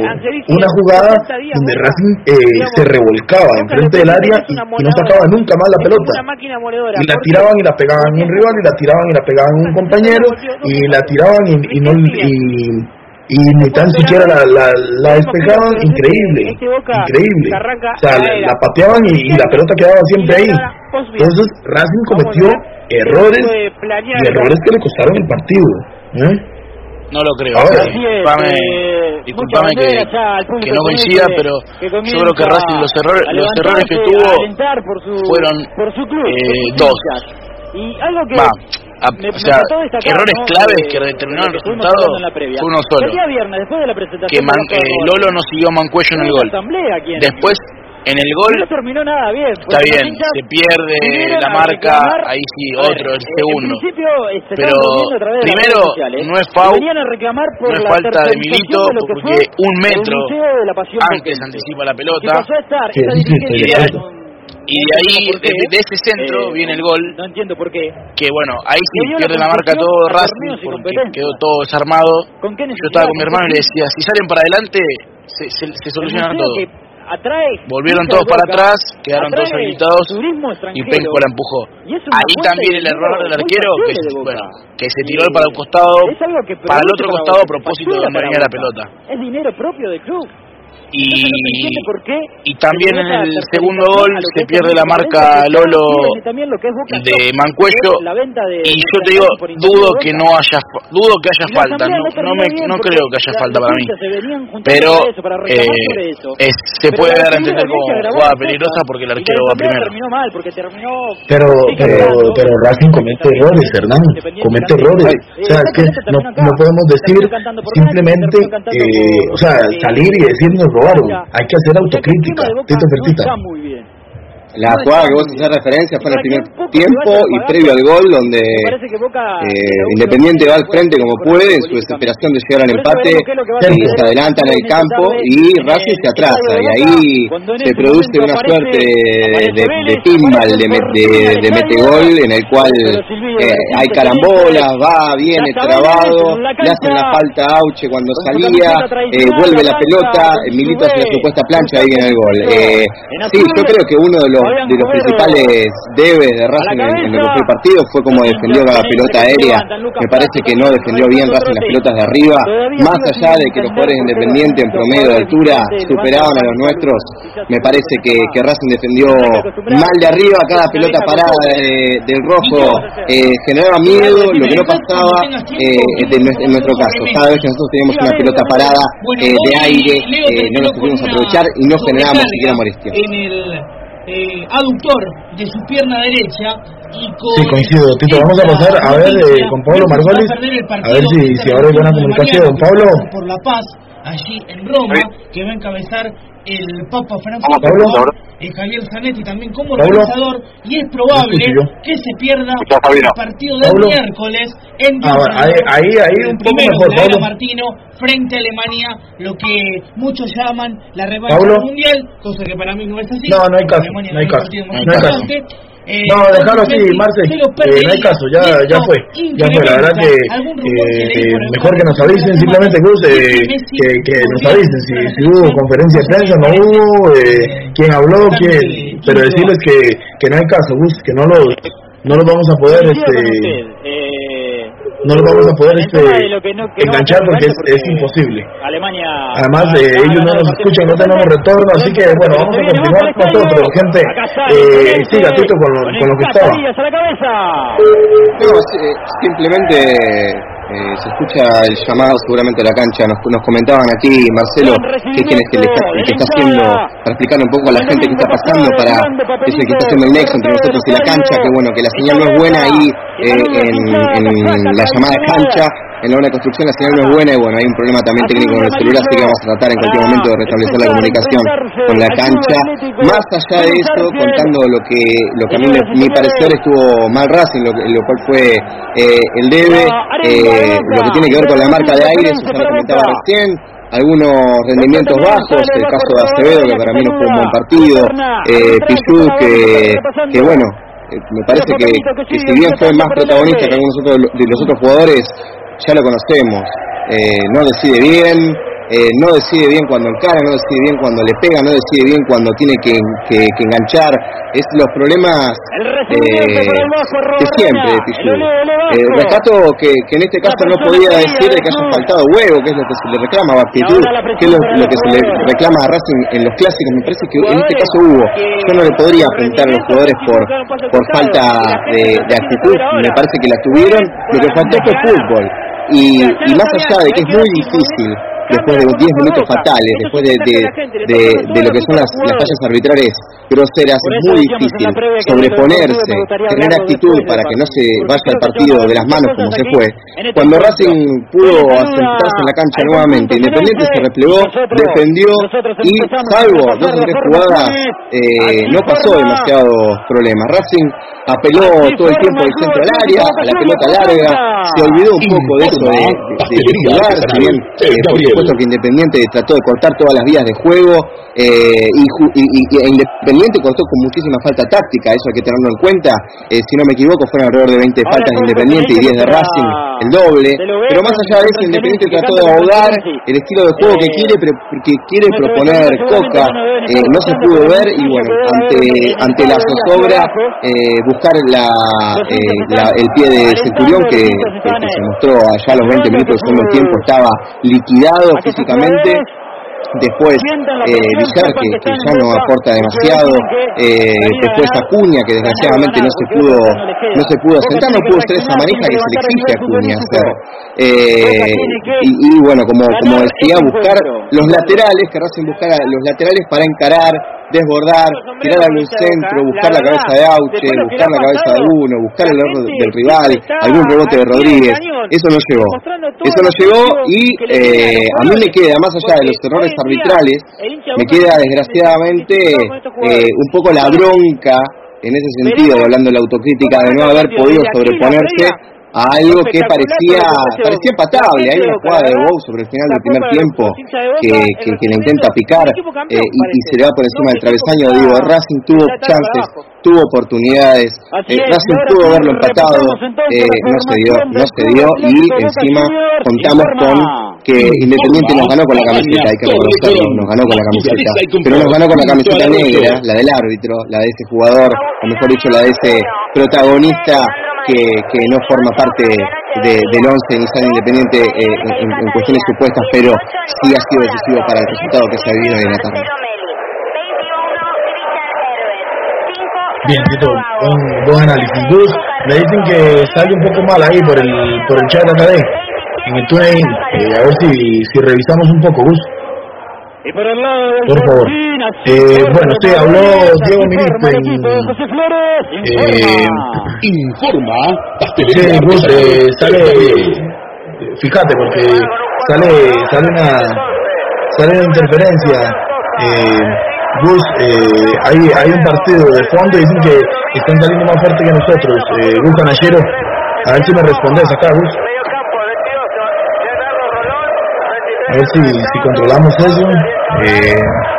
una jugada donde Racing eh, se revolcaba enfrente del área y, y no sacaba nunca más la pelota, y la tiraban y la pegaban en un rival, y la tiraban y la pegaban en un compañero, y la tiraban y, y no... Y, y ni tan siquiera la, la, la despejaban, increíble, increíble, o sea, la, la pateaban y, y la pelota quedaba siempre ahí. Entonces Racing cometió errores y errores que le costaron el partido, ¿eh? No lo creo. Ahora, disculpame, disculpame que, que no coincida, pero yo creo que Racing los errores los errores que tuvo fueron eh, dos. Y algo que Va, a, me, o sea, errores ¿no? claves que determinaron el resultado fue uno solo. El día viernes, después de la presentación que man, de eh, Lolo no siguió Mancuello en el gol. Después En el gol no terminó nada bien. Está bien, se pierde la marca, ahí sí, otro, el segundo. Pero primero, no es foul, no es falta de Milito, porque un metro antes anticipa la pelota. Y de ahí, de, de ese centro, eh, viene el gol. No entiendo por qué. Que bueno, ahí sí pierde la marca todo Racing, porque quedó todo desarmado. Yo estaba con mi hermano y le decía, si salen para adelante, se, se, se soluciona todo. Volvieron todos para atrás, quedaron todos habilitados y Penco la empujó. Ahí también el error del arquero, que, bueno, que se tiró para un costado, para el otro costado a propósito de donde venía la pelota. Es dinero propio del club. Y, y también en el segundo gol se pierde la marca Lolo de Mancuello, y yo te digo, dudo que no haya dudo que haya falta, no, no, me, no creo que haya falta para mí, pero eh, es, se puede dar a entender como jugada peligrosa porque el arquero va primero. Pero, pero, pero Racing comete errores, Hernán, comete errores, o sea, es que no, no podemos decir simplemente, eh, o sea, salir y decirnos robaron, hay que hacer autocrítica. Tito Fertita. La jugada que vos haces referencia fue en el primer tiempo y previo al gol, donde eh, Independiente va al frente como puede en su desesperación de llegar al empate, y se adelanta en el campo y Racing se atrasa, y ahí se produce una suerte de, de timbal de, de, de metegol en el cual eh, hay carambolas, va, viene trabado, le hacen la falta a Auche cuando salía, eh, vuelve la pelota, Milito hace la supuesta plancha, ahí viene el gol. Eh, sí, yo creo que uno de los de los principales debes de Racing en, en lo que fue el partido fue como defendió la pelota aérea. Me parece que no defendió bien Racing las pelotas de arriba, más allá de que los jugadores independientes en promedio de altura superaban a los nuestros. Me parece que, que Racing defendió mal de arriba, cada pelota parada de, del rojo eh, generaba miedo, lo que no pasaba eh, de, en nuestro caso, cada vez que nosotros teníamos una pelota parada eh, de aire, eh, no nos pudimos aprovechar y no generábamos siquiera molestia. Eh, aductor de su pierna derecha y con sí, coincido, Tito, vamos a pasar a ver eh, con Pablo Margolis a ver si, si ahora hay buena comunicación. Pablo, por la paz allí en Roma, ¿sí? Que va a encabezar el Papa Francisco, eh, Javier Zanetti también como organizador, y es probable que se pierda el partido del Pablo. Miércoles en ah, ahí, ahí, ahí un poco mejor, Pablo Martino frente a Alemania, lo que muchos llaman la revancha mundial, cosa que para mí no es así. No, no hay caso, no hay caso, no hay caso. Eh, no, déjalo así, Marce, eh, no hay caso, ya ya fue, ya fue, la verdad que eh, mejor que nos avisen, simplemente Cruz, eh, que, que nos avisen si, si hubo conferencia de prensa, no hubo, eh, quién habló, quién, pero decirles que, que no hay caso, Cruz, que no los, no los vamos a poder, este, no los vamos a poder este enganchar porque es, es imposible. Alemania. Además de eh, ellos no nos escuchan, no tenemos retorno, así que bueno, vamos a continuar nosotros, gente. Eh, siga Tito con lo, con lo que estaba. No, simplemente eh, se escucha el llamado seguramente a la cancha. Nos, nos comentaban aquí Marcelo que quien es que, le está, que está haciendo para explicar un poco a la gente qué está pasando, para que es el que está haciendo el nexo entre nosotros y la cancha, que bueno, que la señal no es buena ahí eh, en, en la llamada cancha, en la obra de construcción la señal no es buena y bueno, hay un problema también técnico con el celular, así que vamos a tratar en cualquier momento de restablecer la comunicación con la cancha. Más allá de eso, contando lo que lo que a mí, mi parecer, estuvo mal Racing, lo, lo cual fue eh, el debe, eh, lo que tiene que ver con la marca de aire, eso ya lo comentaba recién, algunos rendimientos bajos, el caso de Acevedo, que para mí no fue un buen partido, eh, Pichu, que, que bueno, me parece que, que si bien fue más protagonista que algunos otros de los otros jugadores, ya lo conocemos, eh, no decide bien, eh, no decide bien cuando encara, no decide bien cuando le pega, no decide bien cuando tiene que, que, que enganchar, es los problemas eh, de siempre de Pichu. Eh, rescato que, que en este caso no podía decir de que haya faltado huevo, que es lo que se le reclama a Actitud, que es lo, lo que se le reclama a Racing en los clásicos. Me parece que en este caso hubo, yo no le podría apuntar a los jugadores por, por falta de, de actitud, me parece que la tuvieron, lo que faltó fue fútbol. Y, y más allá de que es muy difícil después de diez minutos fatales, después de, de, de, de lo que son las, las fallas arbitrales groseras, es muy difícil sobreponerse, tener actitud para que no se vaya el partido de las manos como se fue. Cuando Racing pudo asentarse en la cancha nuevamente, Independiente se replegó, defendió y salvo dos o tres jugadas eh, no pasó demasiados problemas. Racing apeló todo el tiempo del centro al área, a la pelota larga, se olvidó un poco de eso de, de, de jugar, si bien eh, por supuesto que Independiente trató de cortar todas las vías de juego eh, y, y, y e Independiente cortó con muchísima falta táctica, eso hay que tenerlo en cuenta. Eh, si no me equivoco fueron alrededor de veinte faltas de Independiente y diez de Racing, el doble, pero más allá de eso Independiente trató de ahogar el estilo de juego que quiere, que quiere proponer Coca, eh, no se pudo ver y bueno, ante, ante la zozobra eh, buscar la, eh, la, el pie de Centurión que, que, que se mostró allá a los veinte minutos del segundo tiempo, estaba liquidado físicamente. Después eh, Villar que, que ya no aporta demasiado, eh, después Acuña que desgraciadamente no se pudo no se pudo asentar, no pudo hacer esa manija que se le exige a Acuña hacer, eh, y, y bueno, como, como decía, buscar los laterales, que Racing buscar a los laterales para encarar, desbordar, tirar algún centro, buscar la cabeza de Auche, buscar la cabeza de uno, buscar el error del rival, algún rebote de Rodríguez. Eso no llegó, eso no llegó y eh, a mí me queda, más allá de los errores arbitrales, me queda desgraciadamente eh, un poco la bronca en ese sentido, hablando de la autocrítica, de no haber podido sobreponerse a algo que parecía parecía empatable. Hay una jugada de Bou sobre el final del primer tiempo que, que, que le intenta picar eh, y, y se le va por encima del travesaño. Digo, Racing tuvo chances, tuvo oportunidades, eh, Racing pudo haberlo empatado, eh, no se dio, no se dio y encima contamos con que Independiente nos ganó con la camiseta, hay que reconocerlo, nos ganó con la camiseta, pero nos ganó con la camiseta negra, la del árbitro, la de ese jugador, o mejor dicho, la de ese protagonista que, que no forma parte de, del once ni sale Independiente eh, en, en cuestiones supuestas, pero sí ha sido decisivo para el resultado que se ha vivido en la tarde. Bien, Tito, buen, buen análisis. Gus, me dicen que sale un poco mal ahí por el por el chat acá de en el túnel, eh, a ver si, si revisamos un poco, Gus. Y por el lado del por favor. Eh, bueno, sí, habló Diego Milito en... José Flores, eh, informa. Sí, Gus, eh, sale... Fíjate, porque sale sale una sale una interferencia. Eh, Gus, eh, hay, hay un partido de fondo y dicen que están saliendo más fuerte que nosotros. Eh, Gus Canachero, a ver si me respondes acá, Gus. A ver si, si controlamos eso. Eh,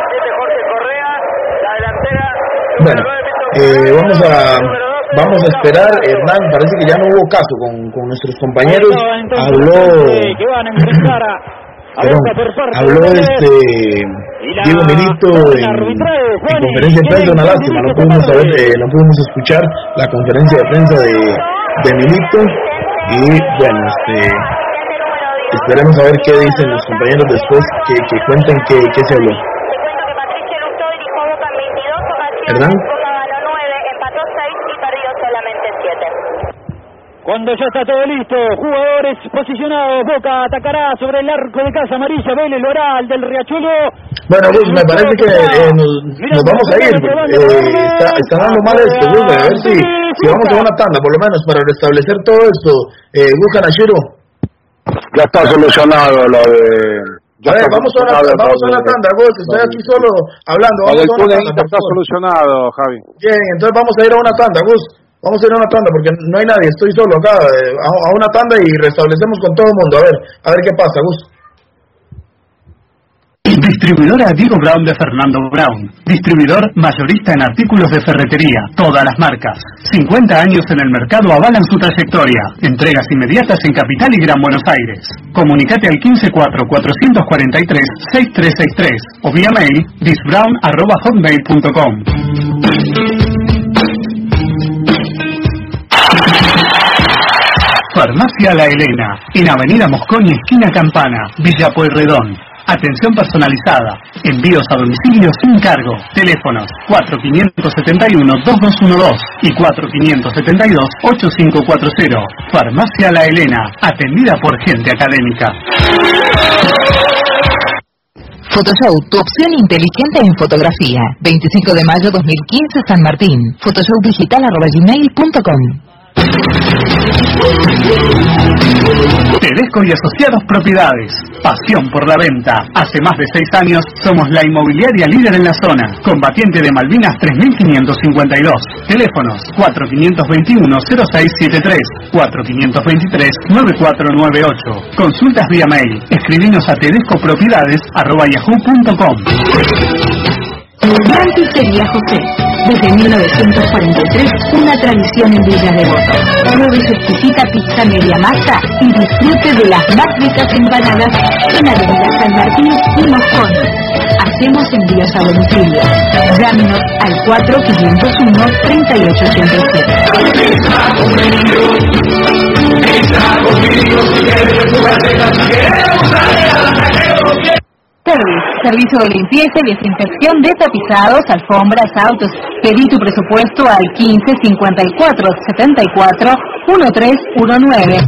bueno, eh, vamos a vamos a esperar. Hernán, parece que ya no hubo caso con, con nuestros compañeros. Habló perdón, habló este Diego Milito en, en conferencia de prensa. Una lástima, no pudimos saber, eh, no pudimos escuchar la conferencia de prensa de, de Milito y bueno, este esperemos a ver qué dicen los compañeros después, que, que cuenten qué, qué se habló. ¿Hernán? Cuando ya está todo listo, jugadores posicionados, Boca atacará sobre el arco de Casa Amarilla, Vélez lo hará al del Riachuelo. Bueno, Gus, me parece que eh, nos, nos vamos a ir, eh, está, está dando mal esto, Gus, a ver si, si vamos a una tanda, por lo menos, para restablecer todo esto. Eh, Gus Canachero. Ya está solucionado lo de... A ver, vamos a una, vamos a una tanda, Gus, estoy aquí solo hablando. Lo del túnel está solucionado, Javi. Bien, entonces vamos a ir a una tanda, Gus. Vamos a ir a una tanda porque no hay nadie, estoy solo acá, a, a una tanda y restablecemos con todo el mundo. A ver, a ver qué pasa, Gus. Distribuidora Diego Brown de Fernando Brown. Distribuidor mayorista en artículos de ferretería, todas las marcas. cincuenta años en el mercado avalan su trayectoria. Entregas inmediatas en Capital y Gran Buenos Aires. Comunicate al quince cuatro cuatrocientos cuarenta y tres sesenta y tres sesenta y tres o vía mail disbrown arroba hotmail punto com. Farmacia La Elena, en Avenida Mosconi, esquina Campana, Villa Pueyrredón. Atención personalizada, envíos a domicilio sin cargo. Teléfonos cuatro cinco siete uno dos dos uno dos y cuatro cinco siete dos ocho cinco cuatro cero. Farmacia La Elena, atendida por gente académica. Photoshow, tu opción inteligente en fotografía. veinticinco de mayo dos mil quince, San Martín. Photoshowdigital arroba gmail punto com. Tedesco y Asociados Propiedades. Pasión por la venta. Hace más de seis años somos la inmobiliaria líder en la zona. Combatiente de Malvinas tres mil quinientos cincuenta y dos. Teléfonos cuatro cinco dos uno cero seis siete tres, cuatro cinco dos tres nueve cuatro nueve ocho. Consultas vía mail. Escribinos a tedescopropiedades arroba yahoo punto com. Gran Pizzería José. Desde mil novecientos cuarenta y tres, una tradición en Villa Devoto. Pruebe su exquisita pizza media masa y disfrute de las más ricas empanadas en Avenida San Martín y Moscón. Hacemos envíos a domicilio. Llámenos al cuatro cinco cero uno, tres ocho ocho siete. Service, servicio de limpieza y desinfección de tapizados, alfombras, autos. Pedí tu presupuesto al quince cincuenta y cuatro setenta y cuatro trece diecinueve.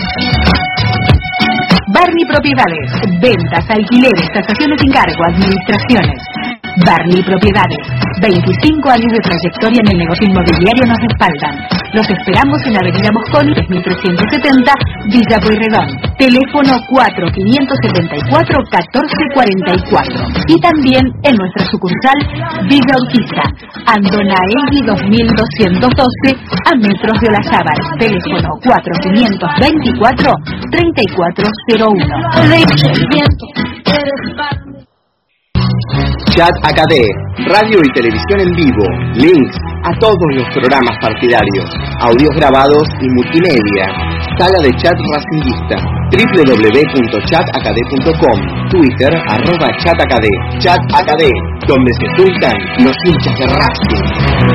Barney Propiedades, ventas, alquileres, tasaciones sin cargo, administraciones. Barney Propiedades, veinticinco años de trayectoria en el negocio inmobiliario nos respaldan. Los esperamos en Avenida Mosconi tres mil trescientos setenta, Villa Pueyrredón. Teléfono cuatro cinco siete cuatro, uno cuatro cuatro cuatro. Y también en nuestra sucursal Villa Urquiza, Andonaegui dos mil doscientos doce, a metros de Olazábal. Teléfono cuatro cinco dos cuatro, tres cuatro cero uno. Chat A K D, radio y televisión en vivo, links a todos los programas partidarios, audios grabados y multimedia. Sala de chat racinguista, doble u doble u doble u punto chat a k d punto com, Twitter, arroba chatakd, Chat A K D, donde se juntan los hinchas de Racing.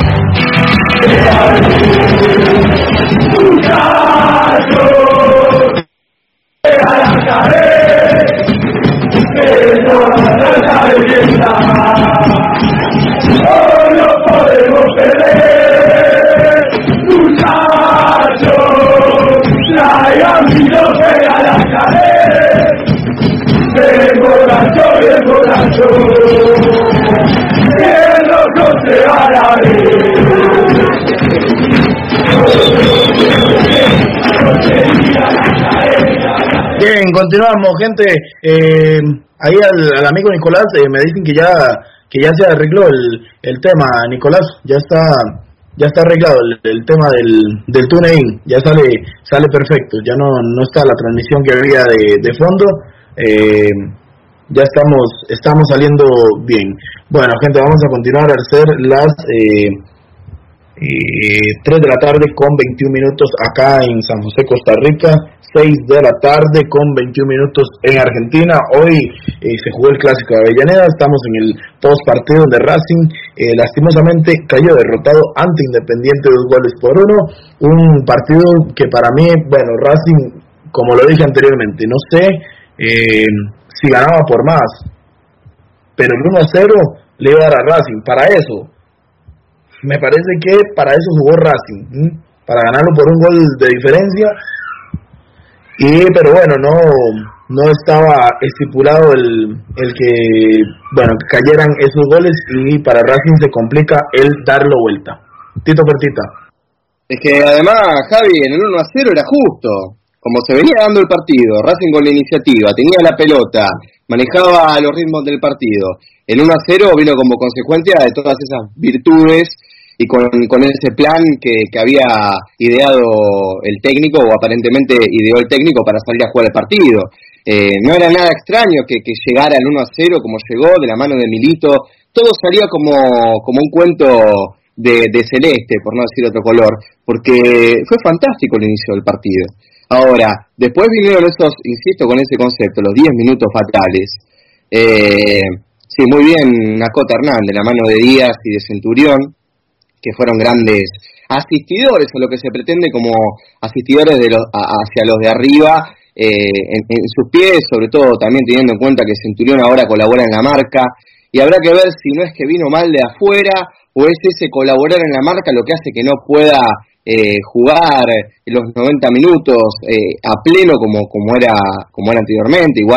No podemos perder, muchachos, traigan mi trofeo a la cadena, de borracho, de borracho, que rojo se hará. Bien, continuamos, gente. Eh, ahí al, al amigo Nicolás eh, me dicen que ya que ya se arregló el, el tema, Nicolás, ya está ya está arreglado el, el tema del, del tune-in, ya sale sale perfecto, ya no no está la transmisión que había de, de fondo, eh, ya estamos estamos saliendo bien. Bueno, gente, vamos a continuar a hacer las eh, eh, tres de la tarde con veintiún minutos acá en San José, Costa Rica, seis de la tarde con veintiún minutos en Argentina. Hoy eh, se jugó el Clásico de Avellaneda, estamos en el post partido de Racing, eh, lastimosamente cayó derrotado ante Independiente dos goles por uno, un partido que para mí, bueno, Racing, como lo dije anteriormente, no sé eh, si ganaba por más, pero el uno a cero le iba a dar a Racing. Para eso, me parece que para eso jugó Racing, ¿sí? Para ganarlo por un gol de diferencia. Y pero bueno, no no estaba estipulado el el que bueno que cayeran esos goles, y para Racing se complica el darlo vuelta. Tito Pertita. Es que además, Javi, en el uno a cero era justo, como se venía dando el partido, Racing con la iniciativa, tenía la pelota, manejaba los ritmos del partido. El uno a cero vino como consecuencia de todas esas virtudes y con, con ese plan que, que había ideado el técnico, o aparentemente ideó el técnico para salir a jugar el partido. Eh, no era nada extraño que, que llegara el uno a cero como llegó, de la mano de Milito. Todo salía como, como un cuento de, de celeste, por no decir otro color, porque fue fantástico el inicio del partido. Ahora, después vinieron esos, insisto con ese concepto, los diez minutos fatales. Eh, sí, muy bien Nacota Hernández, de la mano de Díaz y de Centurión, que fueron grandes asistidores, a lo que se pretende como asistidores de los, a, hacia los de arriba, eh, en, en sus pies, sobre todo también teniendo en cuenta que Centurión ahora colabora en la marca, y habrá que ver si no es que vino mal de afuera, o es ese colaborar en la marca lo que hace que no pueda eh, jugar los noventa minutos eh, a pleno como, como, era, como era anteriormente. Igual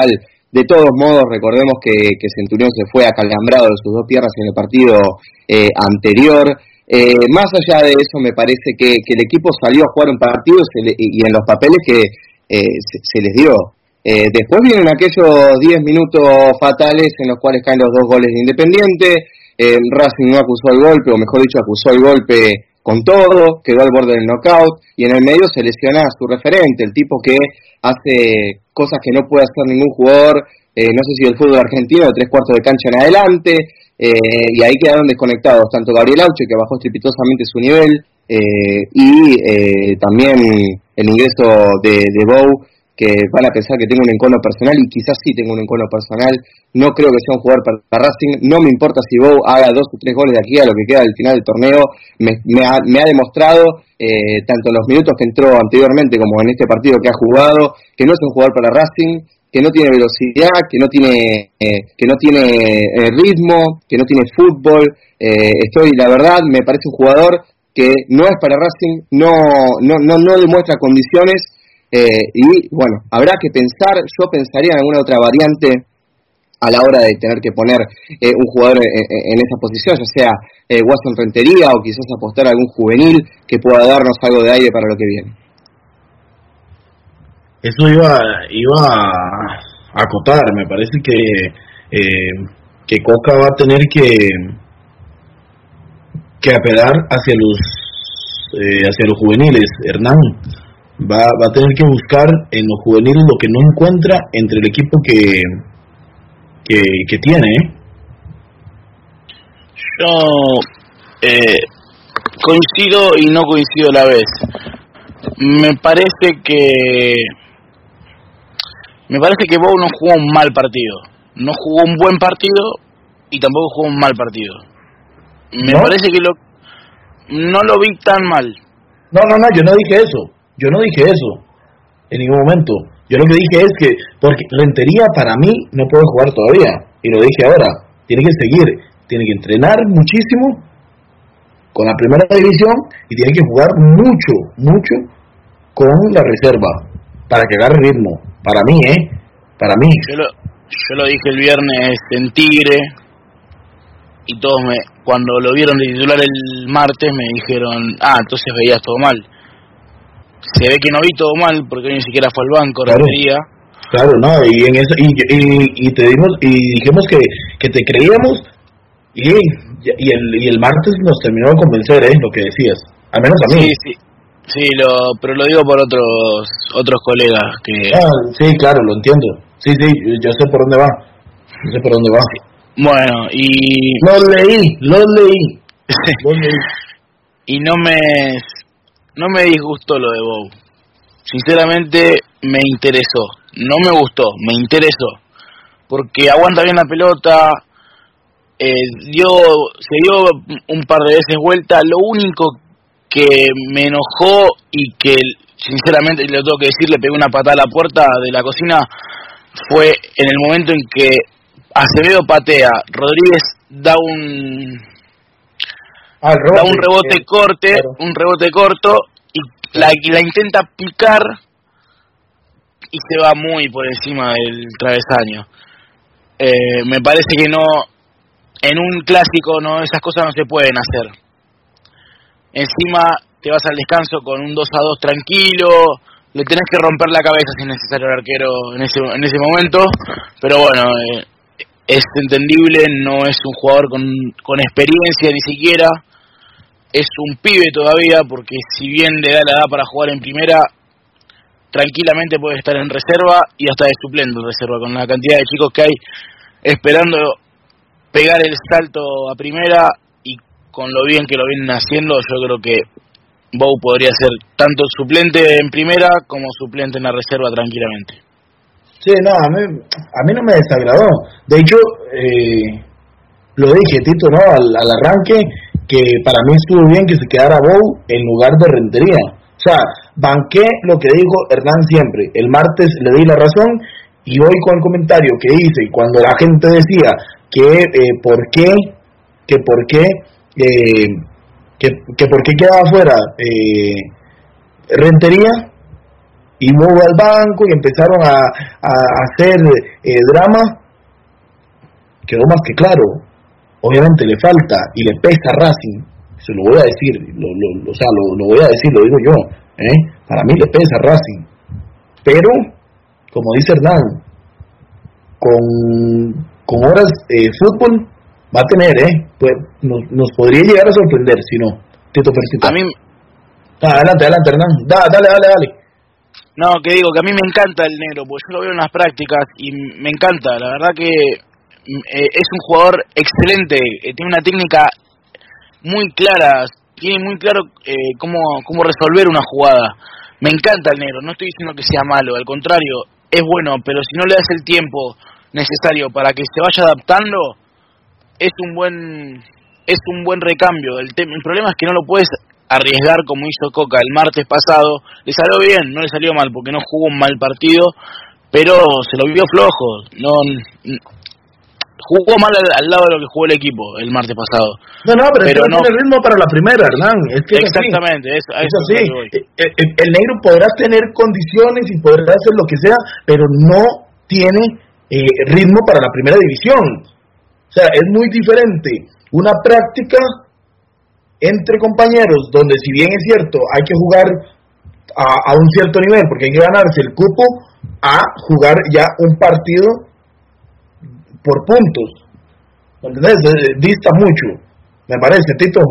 De todos modos, recordemos que, que Centurión se fue acalambrado de sus dos piernas en el partido eh, anterior. Eh, más allá de eso, me parece que, que el equipo salió a jugar un partido se le, y en los papeles que eh, se, se les dio. Eh, después vienen aquellos diez minutos fatales en los cuales caen los dos goles de Independiente. Eh, Racing no acusó el golpe, o mejor dicho, acusó el golpe con todo, quedó al borde del knockout, y en el medio se lesiona a su referente, el tipo que hace cosas que no puede hacer ningún jugador, eh, no sé si del fútbol argentino, de tres cuartos de cancha en adelante, eh, y ahí quedaron desconectados tanto Gabriel Auche, que bajó estrepitosamente su nivel, eh, y eh, también el ingreso de, de Bou, que van a pensar que tengo un encono personal, y quizás sí tengo un encono personal. No creo que sea un jugador para Racing, no me importa si Bou haga dos o tres goles de aquí a lo que queda del final del torneo, me, me, ha, me ha demostrado, eh, tanto en los minutos que entró anteriormente como en este partido que ha jugado, que no es un jugador para Racing, que no tiene velocidad, que no tiene eh, que no tiene eh, ritmo, que no tiene fútbol. Eh, estoy, la verdad, me parece un jugador que no es para Racing, no, no, no, no demuestra condiciones. Eh, y bueno, habrá que pensar, yo pensaría en alguna otra variante a la hora de tener que poner eh, un jugador en, en esa posición, ya sea eh, Watson Rentería o quizás apostar a algún juvenil que pueda darnos algo de aire para lo que viene. Eso iba, iba a acotar, me parece que eh, que Coca va a tener que que apelar hacia los eh, hacia los juveniles. Hernán Va, va a tener que buscar en los juveniles lo que no encuentra entre el equipo que que, que tiene. ¿eh? Yo eh, coincido y no coincido a la vez. Me parece que me parece que Bou no jugó un mal partido, no jugó un buen partido y tampoco jugó un mal partido. Me ¿No? parece que lo no lo vi tan mal. No, no, no, yo no dije eso. Yo no dije eso en ningún momento. Yo lo que dije es que, porque Rentería para mí no puede jugar todavía, y lo dije ahora, tiene que seguir, tiene que entrenar muchísimo con la primera división y tiene que jugar mucho, mucho con la reserva para que agarre ritmo. Para mí, ¿eh? Para mí. Yo lo, yo lo dije el viernes en Tigre, y todos me, cuando lo vieron de titular el martes me dijeron, ah, entonces veías todo mal. Se ve que no vi todo mal porque ni siquiera fue al banco, claro, Rentería. Claro, no, y en eso y, y, y te dimos y dijimos que, que te creíamos y, y el y el martes nos terminó de convencer, eh, lo que decías, al menos a mí. Sí, sí. Sí, lo pero lo digo por otros otros colegas que ah, sí, claro, lo entiendo. Sí, sí, yo sé por dónde va. Yo sé por dónde va. Sí. Bueno, y lo leí, lo leí. Lo leí. Y no me No me disgustó lo de Bou. Sinceramente me interesó. No me gustó, me interesó. Porque aguanta bien la pelota. Eh, dio, se dio un par de veces vuelta. Lo único que me enojó y que sinceramente le tengo que decir, le pegué una patada a la puerta de la cocina, fue en el momento en que Acevedo patea, Rodríguez da un Ah, rebote, da un rebote eh, corte, claro. un rebote corto y la, y la intenta picar y se va muy por encima del travesaño. Eh, me parece que no, en un clásico no, esas cosas no se pueden hacer. Encima te vas al descanso con un dos a dos tranquilo, le tenés que romper la cabeza si es necesario al arquero en ese en ese momento, pero bueno, eh, es entendible, no es un jugador con, con experiencia ni siquiera. Es un pibe todavía, porque si bien le da la edad para jugar en primera, tranquilamente puede estar en reserva y hasta de suplente en reserva, con la cantidad de chicos que hay esperando pegar el salto a primera, y con lo bien que lo vienen haciendo, yo creo que Bou podría ser tanto suplente en primera como suplente en la reserva tranquilamente. Sí, no, a mí, a mí no me desagradó. De hecho, eh, lo dije, Tito, ¿no? Al, al arranque, que para mí estuvo bien que se quedara Bou en lugar de Rentería. O sea, banqué lo que dijo Hernán siempre. El martes le di la razón y hoy con el comentario que hice, cuando la gente decía que eh, por qué, que por qué, eh, que, que por qué quedaba fuera eh, Rentería, y Bow al banco y empezaron a, a hacer eh, drama, quedó más que claro. Obviamente le falta y le pesa a Racing, se lo voy a decir, lo, lo, o sea, lo, lo voy a decir, lo digo yo, ¿eh? Para mí le pesa a Racing, pero, como dice Hernán, con, con horas de eh, fútbol va a tener, ¿eh? Pues nos, nos podría llegar a sorprender, si no, Tito Fercita. A mí... Ah, adelante, adelante, Hernán, da, dale, dale, dale. No, que digo que a mí me encanta el negro, porque yo lo veo en las prácticas y me encanta, la verdad que eh, es un jugador excelente, eh, tiene una técnica muy clara, tiene muy claro eh, cómo, cómo resolver una jugada. Me encanta el negro, no estoy diciendo que sea malo, al contrario, es bueno, pero si no le das el tiempo necesario para que se vaya adaptando, es un buen es un buen recambio. El, tem- el problema es que no lo puedes arriesgar como hizo Coca el martes pasado. Le salió bien, no le salió mal porque no jugó un mal partido, pero se lo vio flojo. No, jugó mal al, al lado de lo que jugó el equipo el martes pasado. No, no, pero, pero es que no tiene ritmo para la primera, Hernán. Es que exactamente, es así. Es así. El, el, el negro podrá tener condiciones y podrá hacer lo que sea, pero no tiene eh, ritmo para la primera división. O sea, es muy diferente una práctica entre compañeros, donde si bien es cierto, hay que jugar a, a un cierto nivel, porque hay que ganarse el cupo, a jugar ya un partido por puntos. ¿Entendés? Dista mucho, me parece, Tito.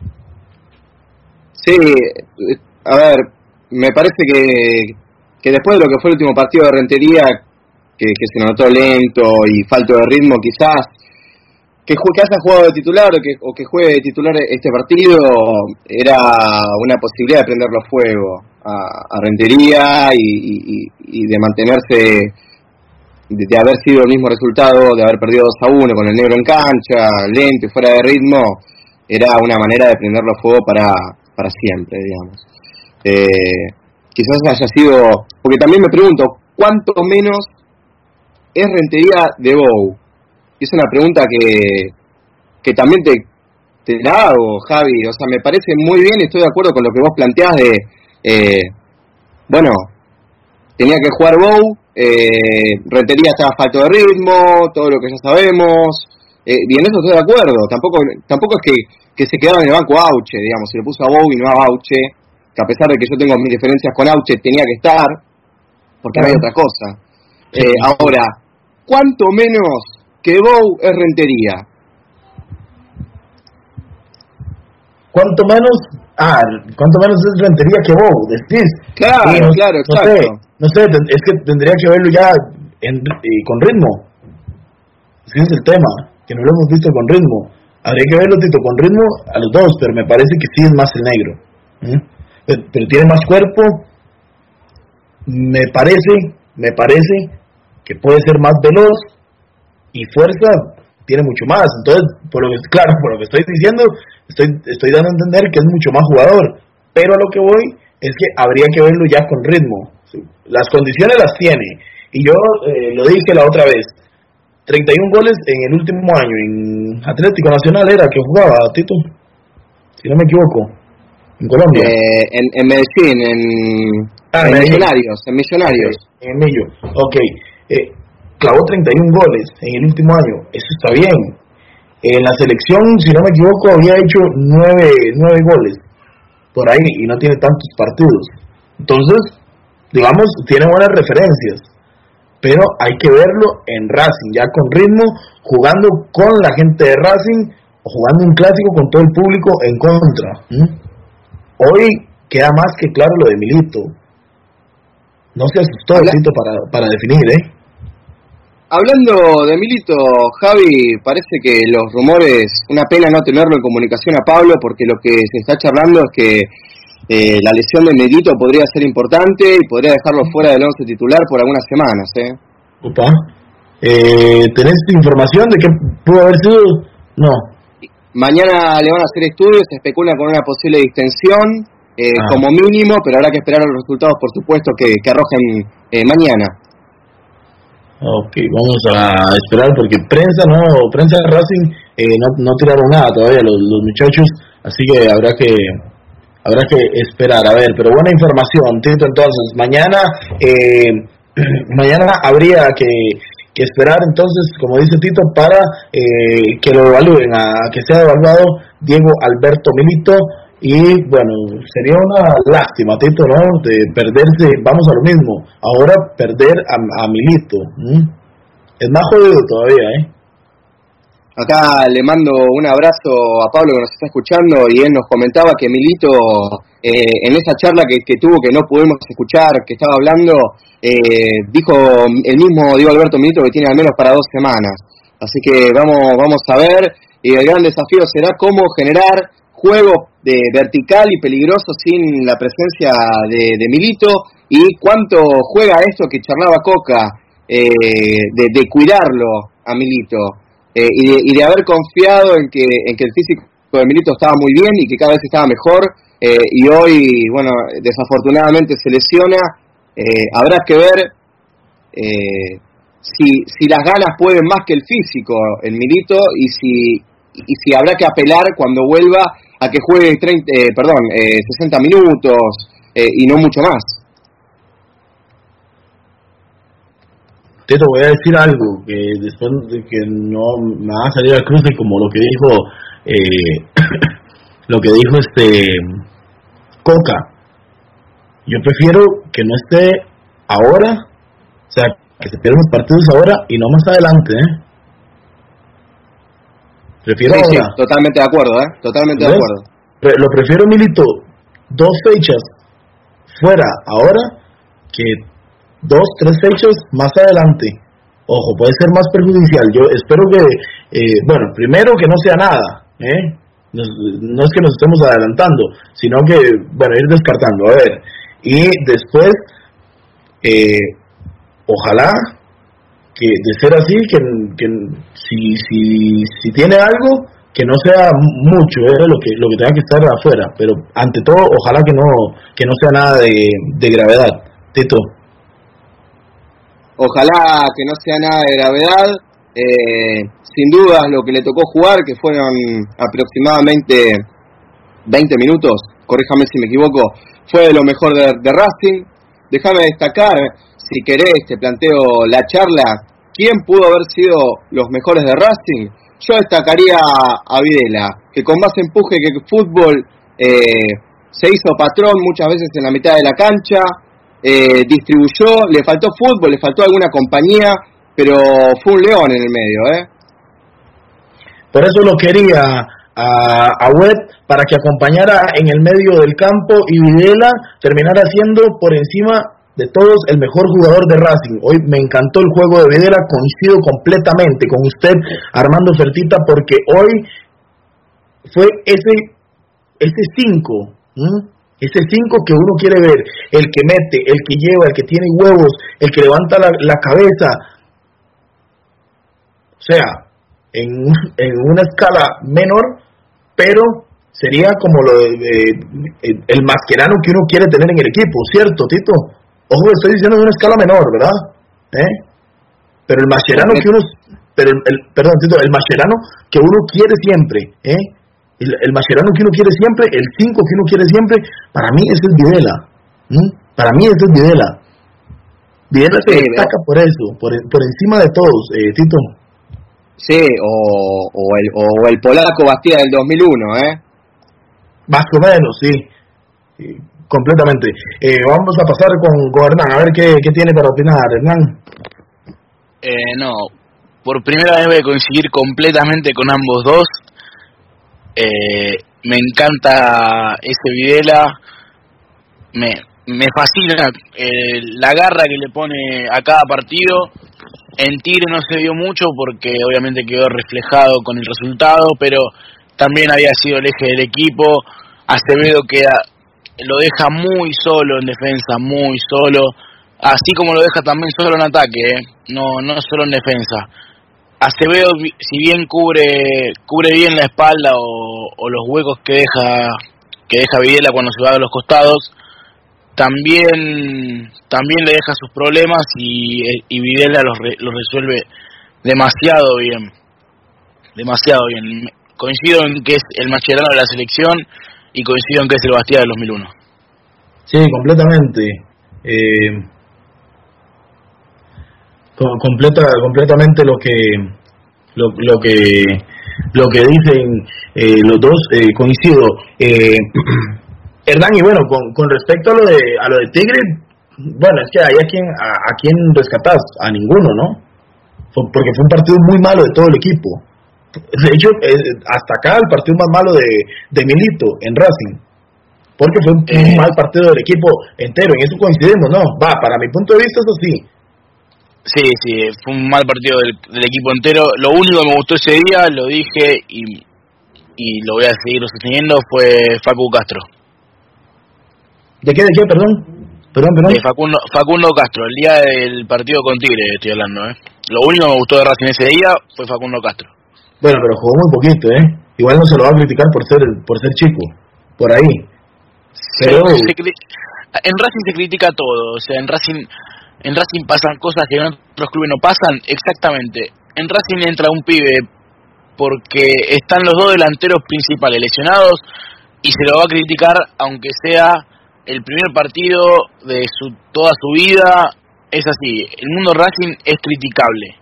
Sí, a ver, me parece que, que después de lo que fue el último partido de Rentería, que, que se notó lento y falto de ritmo quizás, que, que haya jugado de titular o que, o que juegue de titular este partido era una posibilidad de prenderlo fuego a, a Rentería y, y, y de mantenerse, de, de haber sido el mismo resultado, de haber perdido dos a uno con el negro en cancha, lento y fuera de ritmo, era una manera de prenderlo fuego para, para siempre, digamos. Eh, quizás haya sido, porque también me pregunto, ¿cuánto menos es Rentería de Bow? Es una pregunta que, que también te, te la hago, Javi. O sea, me parece muy bien y estoy de acuerdo con lo que vos planteás de, eh, bueno, tenía que jugar Bow, eh, Rentería estaba falto de ritmo, todo lo que ya sabemos, eh, y en eso estoy de acuerdo. Tampoco tampoco es que, que se quedaba en el banco Auche, digamos, si le puso a Bow y no a Auche, que a pesar de que yo tengo mis diferencias con Auche, tenía que estar, porque no hay otra cosa. Eh, ahora, ¿cuánto menos que Bow es Rentería? ¿Cuánto menos? Ah, ¿cuánto menos es Rentería que Bow? Decís. Claro, sí, no, claro, no exacto. Sé, no sé, es que tendría que verlo ya en, eh, con ritmo. Ese es el tema, que no lo hemos visto con ritmo. Habría que verlo, Tito, con ritmo a los dos, pero me parece que sí es más el negro. ¿Mm? Pero, pero tiene más cuerpo. Me parece, me parece que puede ser más veloz y fuerza tiene mucho más. Entonces, por lo que, claro, por lo que estoy diciendo, estoy estoy dando a entender que es mucho más jugador, pero a lo que voy es que habría que verlo ya con ritmo. Las condiciones las tiene, y yo eh, lo dije la otra vez, treinta y uno goles en el último año en Atlético Nacional era que jugaba, Tito, si no me equivoco, en Colombia. Eh, en, en Medellín, en, ah, en Millonarios, en Millonarios. Okay, en Millo, ok. Eh, clavó treinta y uno goles en el último año, eso está bien. En la selección, si no me equivoco, había hecho nueve, nueve goles por ahí y no tiene tantos partidos. Entonces, digamos, tiene buenas referencias, pero hay que verlo en Racing, ya con ritmo, jugando con la gente de Racing o jugando un clásico con todo el público en contra. ¿Mm? Hoy queda más que claro lo de Milito. No se asustó, Tito, para, para definir, ¿eh? Hablando de Milito, Javi, parece que los rumores, una pena no tenerlo en comunicación a Pablo, porque lo que se está charlando es que eh, la lesión de Milito podría ser importante y podría dejarlo fuera del once titular por algunas semanas, ¿eh? Opa. Eh, ¿Tenés información de qué pudo haber sido? No. Mañana le van a hacer estudios, se especula con una posible distensión, eh, ah. como mínimo, pero habrá que esperar a los resultados, por supuesto, que, que arrojen eh, mañana. Ok, vamos a esperar porque prensa no, prensa de Racing eh, no, no tiraron nada todavía los, los muchachos, así que habrá que habrá que esperar, a ver, pero buena información, Tito. Entonces, mañana, eh, mañana habría que, que esperar, entonces, como dice Tito, para eh, que lo evalúen, a que sea evaluado Diego Alberto Milito. Y bueno, sería una lástima, Tito, ¿no? De perderse, vamos a lo mismo, ahora perder a, a Milito. ¿Mm? Es más jodido todavía, ¿eh? Acá le mando un abrazo a Pablo que nos está escuchando y él nos comentaba que Milito, eh, en esa charla que, que tuvo que no pudimos escuchar, que estaba hablando, eh, dijo el mismo Diego Alberto Milito que tiene al menos para dos semanas. Así que vamos, vamos a ver, y el gran desafío será cómo generar juego de vertical y peligroso sin la presencia de, de Milito, y cuánto juega esto que charlaba Coca, eh, de, de cuidarlo a Milito. Eh, y, de, y de haber confiado en que en que el físico de Milito estaba muy bien y que cada vez estaba mejor, eh, y hoy, bueno, desafortunadamente se lesiona. Eh, habrá que ver eh, si si las ganas pueden más que el físico en Milito, y si y si habrá que apelar cuando vuelva a que juegue treinta, eh, perdón, eh, sesenta minutos eh, y no mucho más. Te voy a decir algo que después de que no me va a salir al cruce, como lo que dijo eh, lo que dijo este Coca. Yo prefiero que no esté ahora, o sea, que se pierdan los partidos ahora y no más adelante, ¿eh? Prefiero sí, ahora. Sí, totalmente de acuerdo, ¿eh? Totalmente ¿ves? De acuerdo. Pre- lo prefiero, Milito, dos fechas fuera ahora que dos, tres fechas más adelante. Ojo, puede ser más perjudicial. Yo espero que, eh, bueno, primero que no sea nada, ¿eh? No, no es que nos estemos adelantando, sino que, bueno, ir descartando, a ver. Y después, eh, ojalá que de ser así, que, que si, si, si tiene algo, que no sea mucho, ¿eh? lo que lo que tenga que estar afuera. Pero ante todo, ojalá que no que no sea nada de, de gravedad. Tito. Ojalá que no sea nada de gravedad. Eh, sin dudas lo que le tocó jugar, que fueron aproximadamente veinte minutos, corríjame si me equivoco, fue de lo mejor de, de Racing. Déjame destacar, si querés, te planteo la charla, ¿quién pudo haber sido los mejores de Racing? Yo destacaría a Videla, que con más empuje que fútbol eh, se hizo patrón muchas veces en la mitad de la cancha. Eh, distribuyó, le faltó fútbol, le faltó alguna compañía, pero fue un león en el medio, ¿eh? Por eso lo quería a, a Webb, para que acompañara en el medio del campo y Videla terminara siendo por encima de todos el mejor jugador de Racing. Hoy me encantó el juego de Videla, coincido completamente con usted, Armando Fertita, porque hoy fue ese ese cinco, ¿m? Ese cinco que uno quiere ver, el que mete, el que lleva, el que tiene huevos, el que levanta la, la cabeza. O sea, en, en una escala menor, pero sería como lo de, de, el Mascherano que uno quiere tener en el equipo, ¿cierto, Tito? Ojo, estoy diciendo en una escala menor, ¿verdad? ¿Eh? Pero el Mascherano que uno, pero el, el, perdón, Tito, el Mascherano que uno quiere siempre, ¿eh? El, el Mascherano que uno quiere siempre, el cinco que uno quiere siempre, para mí ese es Videla. ¿Mm? Para mí ese es Videla. Videla se sí, destaca ¿verdad? Por eso, por, por encima de todos, eh, Tito. Sí, o, o, el, o el polaco Bastía del dos mil uno, ¿eh? Más o menos, sí. sí completamente. Eh, vamos a pasar con, con Hernán, a ver qué, qué tiene para opinar, Hernán. Eh, no, por primera vez voy a coincidir completamente con ambos dos. Eh, me encanta ese Videla, me, me fascina eh, la garra que le pone a cada partido. En Tigre no se vio mucho porque obviamente quedó reflejado con el resultado, pero también había sido el eje del equipo. Acevedo queda, lo deja muy solo en defensa, muy solo, así como lo deja también solo en ataque, ¿eh? no no solo en defensa. Acevedo, si bien cubre cubre bien la espalda o, o los huecos que deja que deja Videla cuando se va a los costados, también también le deja sus problemas y, y Videla los, re, los resuelve demasiado bien, demasiado bien. Coincido en que es el Mascherano de la selección y coincido en que es el Bastia del dos mil uno. Sí, completamente. Eh, completa, completamente lo que lo, lo que lo que dicen eh, los dos, eh, coincido. Eh, Hernán, y bueno, con, con respecto a lo de a lo de Tigre, bueno, es que hay a quien a, a quien rescatás, a ninguno, ¿no? Porque fue un partido muy malo de todo el equipo. De hecho, eh, hasta acá el partido más malo de, de Milito en Racing, porque fue un, eh, un mal partido del equipo entero. En eso coincidimos, ¿no? Va, para mi punto de vista, eso sí. Sí, sí, fue un mal partido del, del equipo entero. Lo único que me gustó ese día, lo dije y, y lo voy a seguir sosteniendo, fue Facu Castro. ¿De qué, de qué, perdón? Perdón, perdón. De Facundo, Facundo Castro, el día del partido con Tigre estoy hablando, ¿eh? Lo único que me gustó de Racing ese día fue Facundo Castro. Bueno, pero jugó muy poquito, ¿eh? Igual no se lo va a criticar por ser por ser chico, por ahí. Pero... Se, se, en Racing se critica todo, o sea, en Racing en Racing pasan cosas que en otros clubes no pasan, exactamente. En Racing entra un pibe porque están los dos delanteros principales lesionados y se lo va a criticar aunque sea el primer partido de su toda su vida. Es así, el mundo Racing es criticable.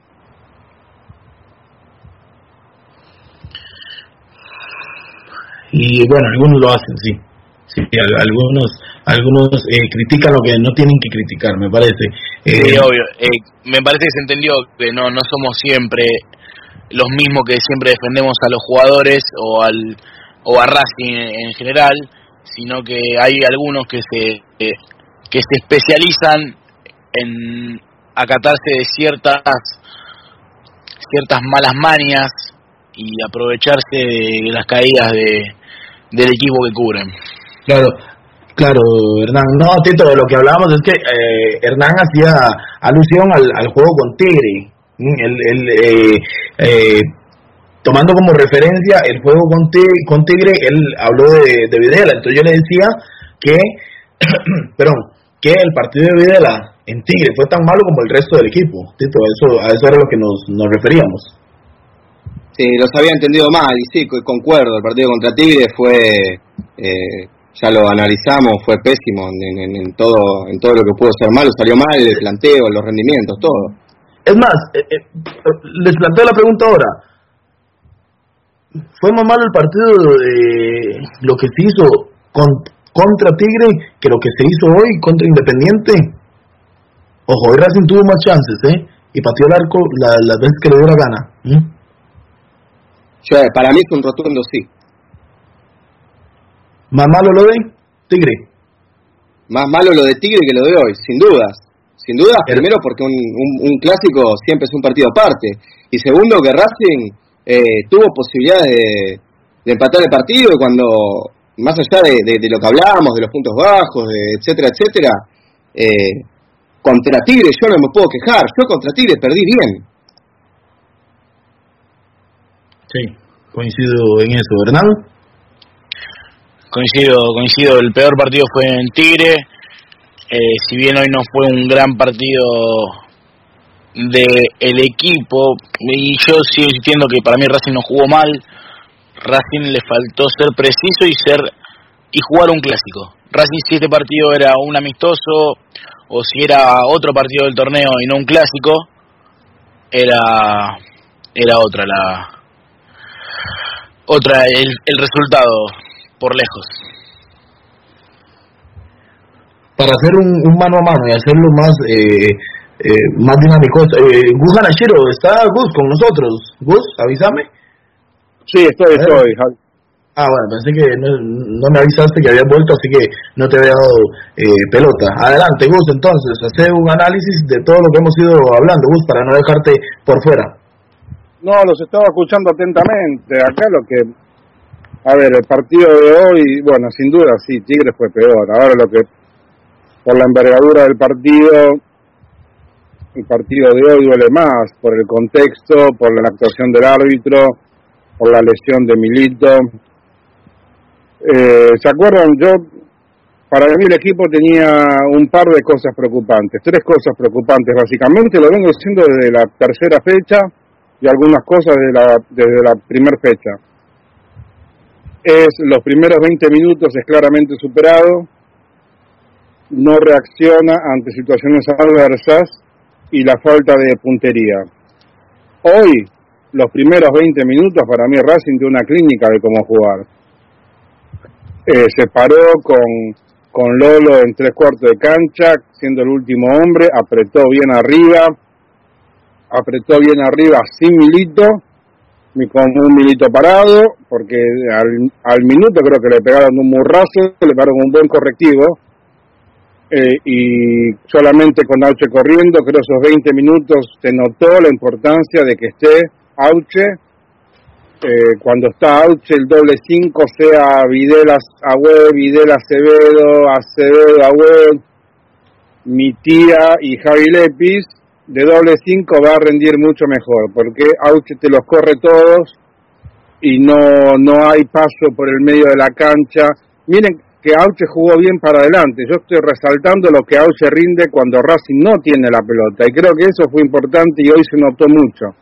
Y bueno, algunos lo hacen, sí. Sí, algunos algunos eh, critican lo que no tienen que criticar, me parece. Eh, sí, obvio. Eh, me parece que se entendió que no no somos siempre los mismos que siempre defendemos a los jugadores o al o a Racing en general, sino que hay algunos que se eh, que se especializan en acatarse de ciertas ciertas malas mañas y aprovecharse de las caídas de del equipo que cubren. Claro, claro, Hernán. No, Tito, de lo que hablábamos es que eh, Hernán hacía alusión al, al juego con Tigre. El, el, eh, eh, tomando como referencia el juego con Tigre, con Tigre él habló de, de Videla. Entonces yo le decía que, perdón, que el partido de Videla en Tigre fue tan malo como el resto del equipo. Tito, eso, a eso era lo que nos, nos referíamos. Sí, los había entendido mal y sí, concuerdo. El partido contra Tigre fue, eh, ya lo analizamos, fue pésimo en, en, en todo en todo lo que pudo ser malo. Salió mal el planteo, los rendimientos, todo. Es más, eh, eh, les planteo la pregunta ahora. ¿Fue más malo el partido de lo que se hizo con, contra Tigre que lo que se hizo hoy contra Independiente? Ojo, hoy Racing tuvo más chances, ¿eh? Y pateó el arco la, las veces que le dio la gana. ¿Mm? Yo, para mí es un rotundo sí. ¿Más malo lo de Tigre? Más malo lo de Tigre que lo de hoy, sin dudas. Sin dudas, primero porque un, un, un clásico siempre es un partido aparte. Y segundo, que Racing eh, tuvo posibilidad de, de empatar el partido cuando, más allá de, de, de lo que hablábamos, de los puntos bajos, de etcétera, etcétera, eh, contra Tigre yo no me puedo quejar. Yo contra Tigre perdí bien. Sí, coincido en eso, ¿Hernán? Coincido, coincido. El peor partido fue en Tigre. Eh, si bien hoy no fue un gran partido de el equipo, y yo sigo insistiendo que para mí Racing no jugó mal. Racing le faltó ser preciso y ser y jugar un clásico. Racing, si este partido era un amistoso o si era otro partido del torneo y no un clásico, era era otra la otra el, el resultado por lejos. Para hacer un, un mano a mano y hacerlo más eh, eh, más dinámico, eh, Gus Ganachero, ¿está Gus con nosotros? Gus, avísame. Sí, estoy, estoy. Ah, bueno, pensé que no, no me avisaste que habías vuelto, así que no te había dado eh, pelota. Adelante, Gus, entonces, hacer un análisis de todo lo que hemos ido hablando, Gus, para no dejarte por fuera. No, los estaba escuchando atentamente. Acá lo que... A ver, el partido de hoy, bueno, sin duda, sí, Tigre fue peor. Ahora lo que... Por la envergadura del partido, el partido de hoy duele más, por el contexto, por la actuación del árbitro, por la lesión de Milito. Eh, ¿Se acuerdan? Yo, para mí el equipo tenía un par de cosas preocupantes, tres cosas preocupantes básicamente, lo vengo diciendo desde la tercera fecha y algunas cosas desde la, desde la primera fecha. es los primeros veinte minutos es claramente superado, no reacciona ante situaciones adversas y la falta de puntería. Hoy, los primeros veinte minutos, para mí Racing dio una clínica de cómo jugar. Eh, se paró con, con Lolo en tres cuartos de cancha, siendo el último hombre, apretó bien arriba, apretó bien arriba sin Milito, con un Milito parado, porque al, al minuto creo que le pegaron un murrazo, le pegaron un buen correctivo, eh, y solamente con Auche corriendo, creo esos veinte minutos se notó la importancia de que esté Auche, eh, cuando está Auche el doble cinco, sea Videl Agüed, Videl Acevedo, Acevedo Agüed, mi tía y Javi Lepis, de doble cinco va a rendir mucho mejor, porque Auche te los corre todos y no, no hay paso por el medio de la cancha. Miren que Auche jugó bien para adelante, yo estoy resaltando lo que Auche rinde cuando Racing no tiene la pelota, y creo que eso fue importante y hoy se notó mucho.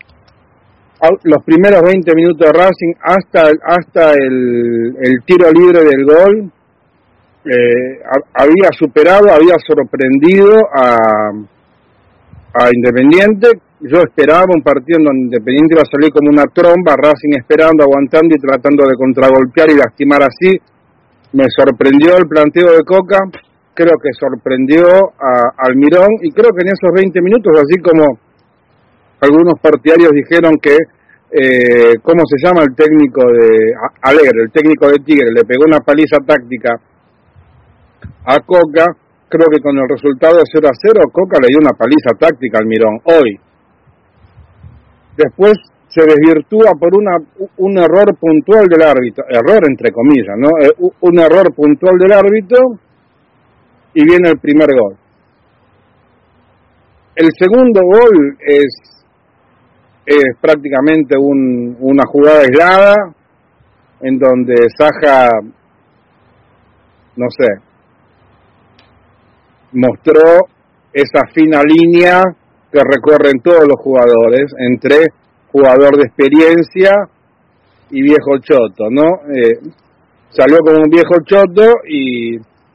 Los primeros veinte minutos de Racing hasta, hasta el, el tiro libre del gol, eh, había superado, había sorprendido a... a Independiente. Yo esperaba un partido en donde Independiente iba a salir como una tromba, Racing esperando, aguantando y tratando de contragolpear y lastimar así. Me sorprendió el planteo de Coca, creo que sorprendió a Almirón, y creo que en esos veinte minutos, así como algunos partidarios dijeron que, eh, ¿cómo se llama el técnico de Alegre, el técnico de Tigre, le pegó una paliza táctica a Coca? Creo que con el resultado de cero a cero, Coca le dio una paliza táctica al Almirón hoy. Después se desvirtúa por una un error puntual del árbitro, error entre comillas, ¿no? Un error puntual del árbitro y viene el primer gol. El segundo gol es, es prácticamente un, una jugada aislada en donde Saja, no sé, mostró esa fina línea que recorren todos los jugadores entre jugador de experiencia y viejo choto, ¿no? Eh, salió como un viejo choto y,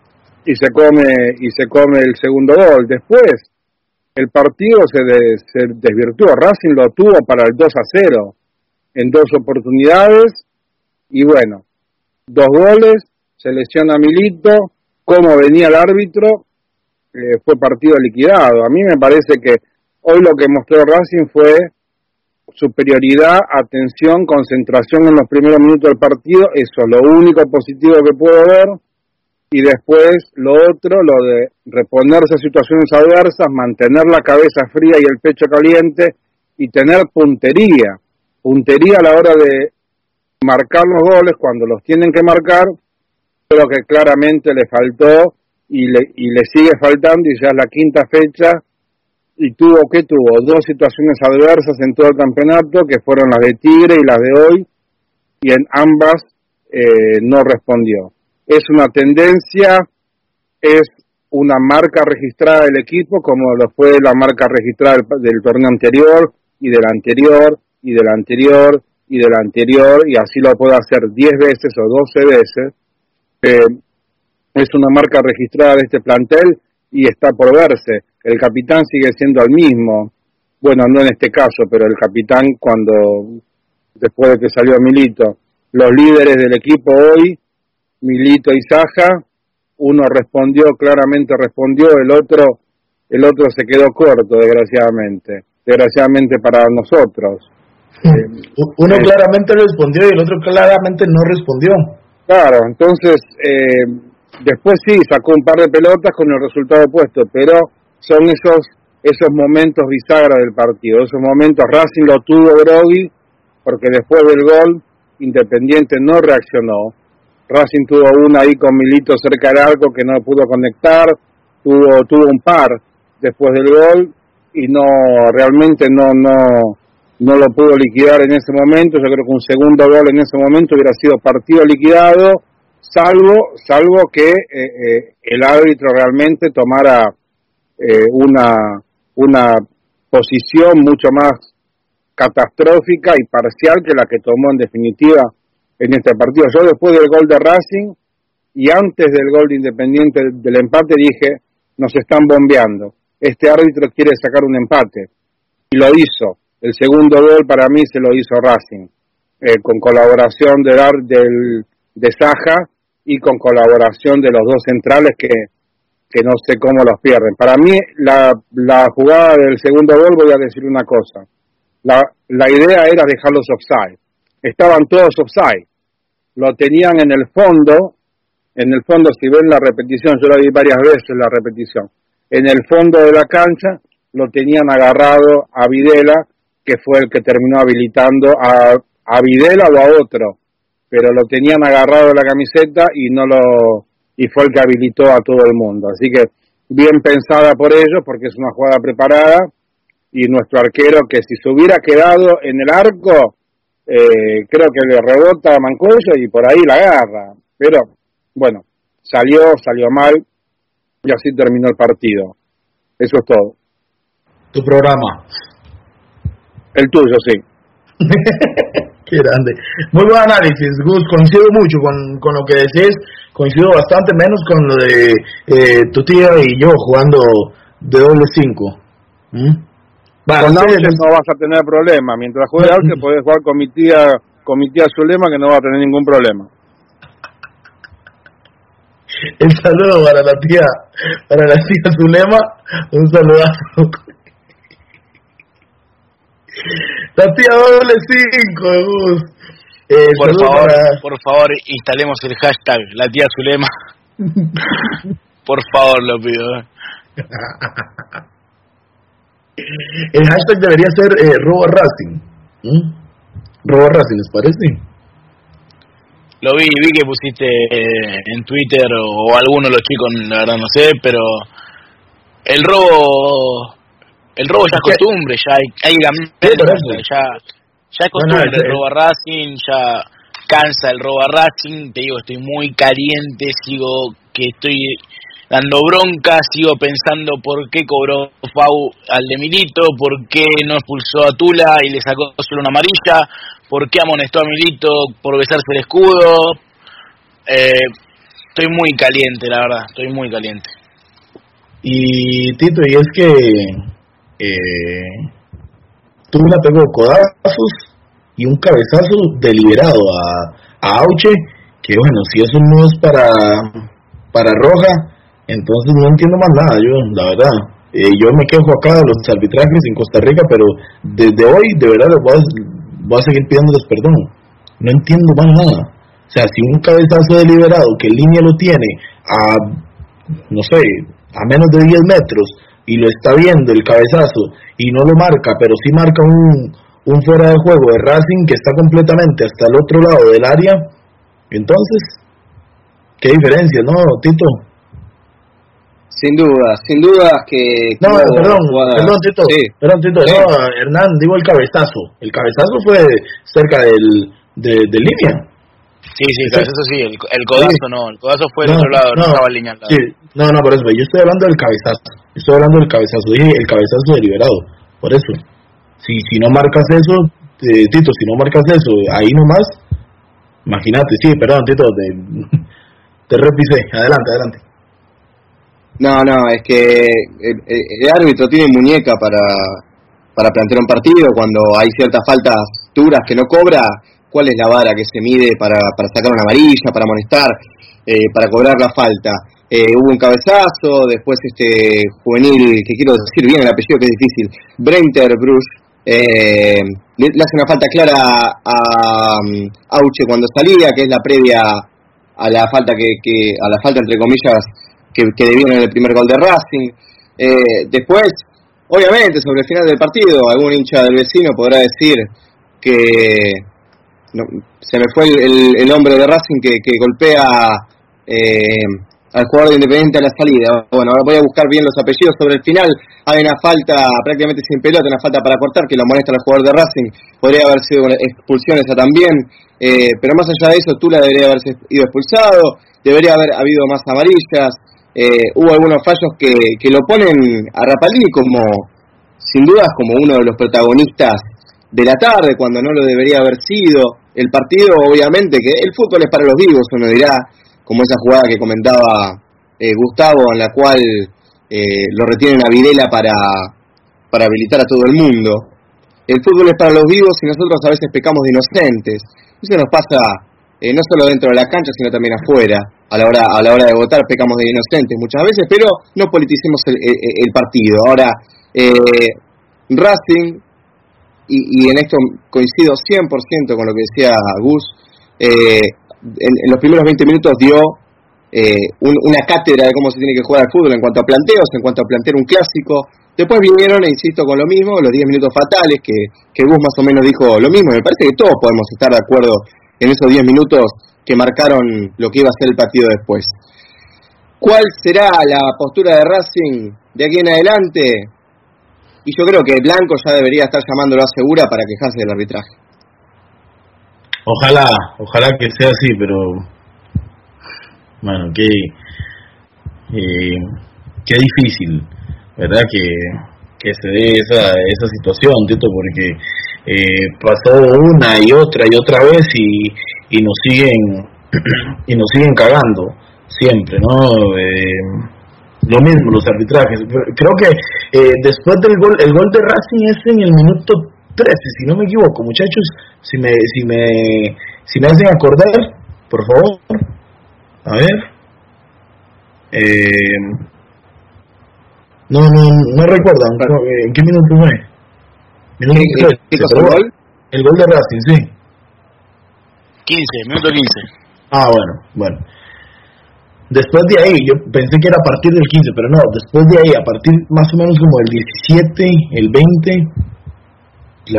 y se come y se come el segundo gol. Después el partido se, de, se desvirtuó. Racing lo tuvo para el dos a cero en dos oportunidades y bueno, dos goles, se lesiona Milito, cómo venía el árbitro, eh, fue partido liquidado. A mí me parece que hoy lo que mostró Racing fue superioridad, atención, concentración en los primeros minutos del partido. Eso es lo único positivo que puedo ver. Y después lo otro, lo de reponerse a situaciones adversas, mantener la cabeza fría y el pecho caliente y tener puntería. Puntería a la hora de marcar los goles cuando los tienen que marcar, pero que claramente le faltó y le, y le sigue faltando, y ya es la quinta fecha. Y tuvo, ¿qué tuvo? Dos situaciones adversas en todo el campeonato, que fueron las de Tigre y las de hoy, y en ambas eh, no respondió. Es una tendencia, es una marca registrada del equipo, como lo fue la marca registrada del, del torneo anterior, y del anterior, y del anterior, y del anterior, y así lo puede hacer diez veces o doce veces. Eh, es una marca registrada de este plantel, y está por verse. El capitán sigue siendo el mismo, bueno, no en este caso, pero el capitán cuando, después de que salió Milito, los líderes del equipo hoy, Milito y Saja, uno respondió, claramente respondió, el otro, el otro se quedó corto, desgraciadamente, desgraciadamente para nosotros. Eh, uno eh, claramente respondió y el otro claramente no respondió. Claro, entonces, eh, después sí, sacó un par de pelotas con el resultado opuesto, pero son esos esos momentos bisagra del partido, esos momentos. Racing lo tuvo groggy, porque después del gol, Independiente no reaccionó. Racing tuvo una ahí con Milito cerca del arco que no pudo conectar, tuvo tuvo un par después del gol, y no, realmente no, no, no lo pudo liquidar en ese momento. Yo creo que un segundo gol en ese momento hubiera sido partido liquidado, salvo, salvo que eh, eh, el árbitro realmente tomara Eh, una una posición mucho más catastrófica y parcial que la que tomó en definitiva en este partido. Yo después del gol de Racing y antes del gol de Independiente del empate dije, nos están bombeando, este árbitro quiere sacar un empate, y lo hizo. El segundo gol para mí se lo hizo Racing, eh, con colaboración de, del, de Saja y con colaboración de los dos centrales que, que no sé cómo los pierden. Para mí la, la jugada del segundo gol, voy a decir una cosa, la, la idea era dejarlos offside, estaban todos offside, lo tenían en el fondo, en el fondo si ven la repetición, yo la vi varias veces la repetición, en el fondo de la cancha lo tenían agarrado a Videla, que fue el que terminó habilitando a, a Videla o a otro, pero lo tenían agarrado de la camiseta y no lo y fue el que habilitó a todo el mundo. Así que bien pensada por ellos, porque es una jugada preparada, y nuestro arquero, que si se hubiera quedado en el arco, eh, creo que le rebota a Mancuello y por ahí la agarra. Pero, bueno, salió, salió mal, y así terminó el partido. Eso es todo. Tu programa. El tuyo, sí. Qué grande. Muy buen análisis, Gus. Coincido mucho con, con lo que decís. Coincido bastante, menos con lo de eh, tu tía y yo jugando de doble cinco. ¿Mm? Vale, con Auche no vas a tener problema. Mientras juegues Auche podés jugar con mi tía, con mi tía Zulema, que no va a tener ningún problema. El saludo para la tía, para la tía Zulema. Un saludazo. La tía doble cinco, Gus. Eh, por favor, para... por favor, instalemos el hashtag la tía Zulema. Por favor, lo pido. El hashtag debería ser eh, Robo Racing. ¿Mm? Robo Racing, ¿les parece? Lo vi, vi que pusiste eh, en Twitter o, o alguno de los chicos, la verdad no sé, pero el robo, el robo ya es costumbre, ya hay, hay la ya, ya es costumbre bueno, el robo a Racing, ya cansa el robo a Racing, te digo, estoy muy caliente, sigo que estoy dando bronca, sigo pensando por qué cobró Fau al de Milito, por qué no expulsó a Tula y le sacó solo una amarilla, por qué amonestó a Milito por besarse el escudo. Eh, estoy muy caliente, la verdad, estoy muy caliente. Y Tito, y es que eh, Tula pegó codazos y un cabezazo deliberado a, a Auche, que bueno, si eso no es para, para Roja, entonces no entiendo más nada, yo, la verdad. Eh, yo me quejo acá de los arbitrajes en Costa Rica, pero desde hoy, de verdad, les voy a, voy a seguir pidiéndoles perdón. No entiendo más nada. O sea, si un cabezazo deliberado, que en línea lo tiene a, no sé, a menos de diez metros, y lo está viendo el cabezazo, y no lo marca, pero sí marca un, un fuera de juego de Racing que está completamente hasta el otro lado del área, entonces, ¿qué diferencia, no, Tito? Sin duda, sin duda que... No, perdón, jugada... perdón, Tito, sí. perdón, Tito, sí. no, Hernán, digo el cabezazo. El cabezazo fue cerca del, de, de línea. Sí, sí, el cabezazo sí, el, el codazo sí. no, el codazo fue del no, otro lado, no, no estaba en línea al lado. Sí, no, no, por eso, yo estoy hablando del cabezazo, estoy hablando del cabezazo, dije el cabezazo deliberado, por eso. Si, si no marcas eso, eh, Tito, si no marcas eso, ahí nomás, imagínate, sí, perdón, Tito, te, te repisé, adelante, adelante. No, no, es que el, el árbitro tiene muñeca para, para plantear un partido cuando hay ciertas faltas duras que no cobra. ¿Cuál es la vara que se mide para, para sacar una amarilla, para amonestar, eh, para cobrar la falta? Eh, hubo un cabezazo, después este juvenil, que quiero decir bien el apellido que es difícil, Brenter Bruch, eh, le, le hace una falta clara a, a Auche cuando salía, que es la previa a la falta que, que a la falta entre comillas que, que debieron en el primer gol de Racing. Eh, después, obviamente, sobre el final del partido, algún hincha del vecino podrá decir que no, se me fue el, el, el hombre de Racing que, que golpea eh, al jugador de Independiente a la salida. Bueno, ahora voy a buscar bien los apellidos. Sobre el final hay una falta prácticamente sin pelota, una falta para cortar que lo amonesta al jugador de Racing. Podría haber sido una expulsión esa también, eh, pero más allá de eso, Tula debería haberse ido expulsado, debería haber habido más amarillas. Eh, hubo algunos fallos que, que lo ponen a Rapalini como, sin dudas, como uno de los protagonistas de la tarde, cuando no lo debería haber sido. El partido, obviamente, que el fútbol es para los vivos, uno dirá, como esa jugada que comentaba eh, Gustavo, en la cual eh, lo retienen a Videla para, para habilitar a todo el mundo. El fútbol es para los vivos y nosotros a veces pecamos de inocentes. Eso nos pasa eh, no solo dentro de la cancha, sino también afuera. A la hora a la hora de votar pecamos de inocentes muchas veces, pero no politicemos el, el, el partido. Ahora, eh, Racing, y, y en esto coincido cien por ciento con lo que decía Gus, eh, en, en los primeros veinte minutos dio eh, un, una cátedra de cómo se tiene que jugar al fútbol en cuanto a planteos, en cuanto a plantear un clásico. Después vinieron, e insisto, con lo mismo, los diez minutos fatales, que, que Gus más o menos dijo lo mismo. Me parece que todos podemos estar de acuerdo en esos diez minutos que marcaron lo que iba a ser el partido después. ¿Cuál será la postura de Racing de aquí en adelante? Y yo creo que Blanco ya debería estar llamándolo a Segura para quejarse del arbitraje. Ojalá, ojalá que sea así, pero bueno, qué eh, qué difícil, ¿verdad? Que, que se dé esa esa situación, Tito, porque eh, pasó una y otra y otra vez y, y nos siguen y nos siguen cagando siempre, ¿no? Eh, Lo mismo, los arbitrajes. Creo que eh, después del gol, el gol de Racing es en el minuto trece, si no me equivoco, muchachos. Si me, si me, si me hacen acordar, por favor. A ver. Eh, no, no, no recuerdan. ¿En qué minuto fue? Minuto trece, ¿Qué pasó el gol? El gol de Racing, sí. quince, minuto quince. Ah, bueno, bueno. Después de ahí, yo pensé que era a partir del quince, pero no, después de ahí, a partir más o menos como el diecisiete, el veinte, la,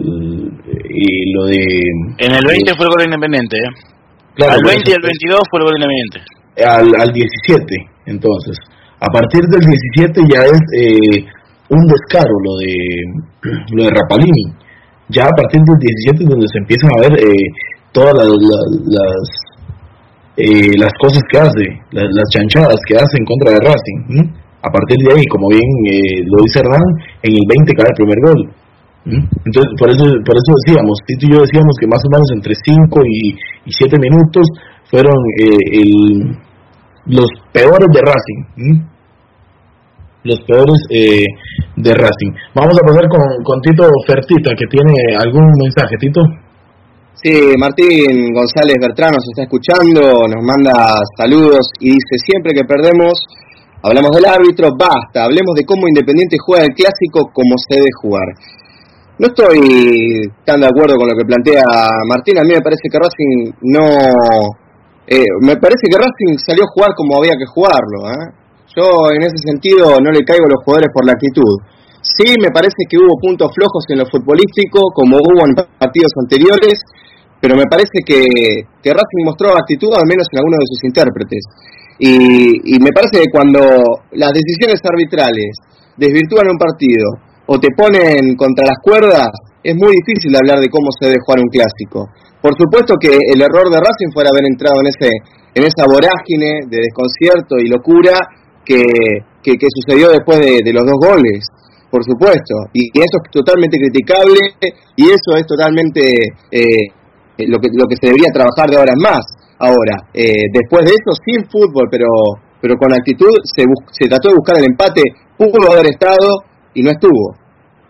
y lo de... En el veinte eh, fue el gol Independiente, ¿eh? Claro, al veinte y el veintidós fue el gol Independiente. Al, al diecisiete, entonces. A partir del diecisiete ya es eh, un descaro lo de lo de Rapalini. Ya a partir del diecisiete es donde se empiezan a ver eh, todas las... las, las Eh, las cosas que hace, las, las chanchadas que hace en contra de Racing. ¿m? A partir de ahí, como bien eh, lo dice Hernán, en el veinte cae el primer gol. ¿m? Entonces, por eso por eso decíamos, Tito y yo decíamos que más o menos entre cinco y siete minutos fueron eh, el, los peores de Racing. ¿m? Los peores eh, de Racing. Vamos a pasar con, con Tito Fertita, que tiene algún mensaje, Tito. Sí, Martín González Bertrán nos está escuchando, nos manda saludos y dice: siempre que perdemos, hablamos del árbitro, basta, hablemos de cómo Independiente juega el clásico como se debe jugar. No estoy tan de acuerdo con lo que plantea Martín. A mí me parece que Racing no... Eh, me parece que Racing salió a jugar como había que jugarlo, ¿eh? Yo en ese sentido no le caigo a los jugadores por la actitud. Sí, me parece que hubo puntos flojos en lo futbolístico, como hubo en partidos anteriores, pero me parece que, que Racing mostró actitud, al menos en algunos de sus intérpretes. Y, y me parece que cuando las decisiones arbitrales desvirtúan un partido o te ponen contra las cuerdas, es muy difícil hablar de cómo se debe jugar un clásico. Por supuesto que el error de Racing fue haber entrado en ese en esa vorágine de desconcierto y locura que, que, que sucedió después de, de los dos goles. Por supuesto, y, y eso es totalmente criticable y eso es totalmente... Eh, Lo que, lo que se debería trabajar de ahora en más. Ahora, eh, después de eso, sin fútbol, pero pero con actitud, se, bus- se trató de buscar el empate, pudo haber estado y no estuvo.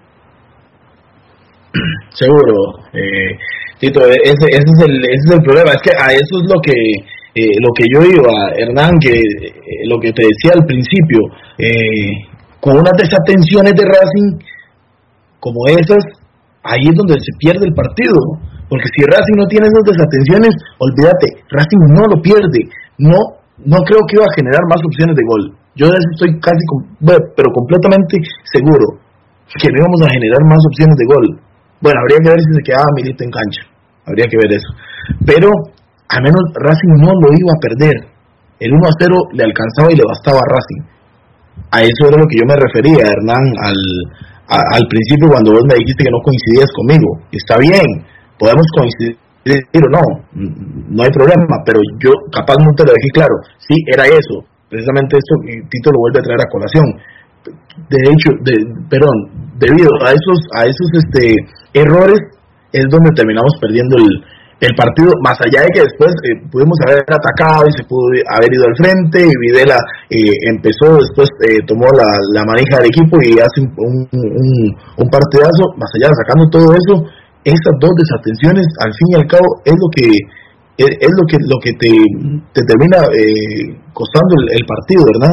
Seguro, eh, Tito, ese, ese, es el, ese es el problema, es que a eso es lo que eh, lo que yo iba, Hernán, que eh, lo que te decía al principio, eh, con unas desatenciones de Racing como esas, ahí es donde se pierde el partido. Porque si Racing no tiene esas desatenciones, olvídate, Racing no lo pierde. No no creo que iba a generar más opciones de gol. Yo de eso estoy casi, bueno, pero completamente seguro que no íbamos a generar más opciones de gol. Bueno, habría que ver si se quedaba Milito en cancha. Habría que ver eso. Pero al menos Racing no lo iba a perder. El uno a cero le alcanzaba y le bastaba a Racing. A eso era lo que yo me refería, Hernán, al, a, al principio cuando vos me dijiste que no coincidías conmigo. Está bien, podemos coincidir o no, no hay problema, pero yo capaz no te lo dejé claro. Sí, era eso, precisamente esto, y Tito lo vuelve a traer a colación. de hecho, de, perdón, debido a esos a esos este errores es donde terminamos perdiendo el, el partido, más allá de que después eh, pudimos haber atacado y se pudo haber ido al frente, y Videla eh, empezó, después eh, tomó la, la manija del equipo y hace un, un, un, un partidazo, más allá de sacando todo eso, esas dos desatenciones al fin y al cabo es lo que es, es lo que lo que te, te termina eh, costando el, el partido, ¿verdad?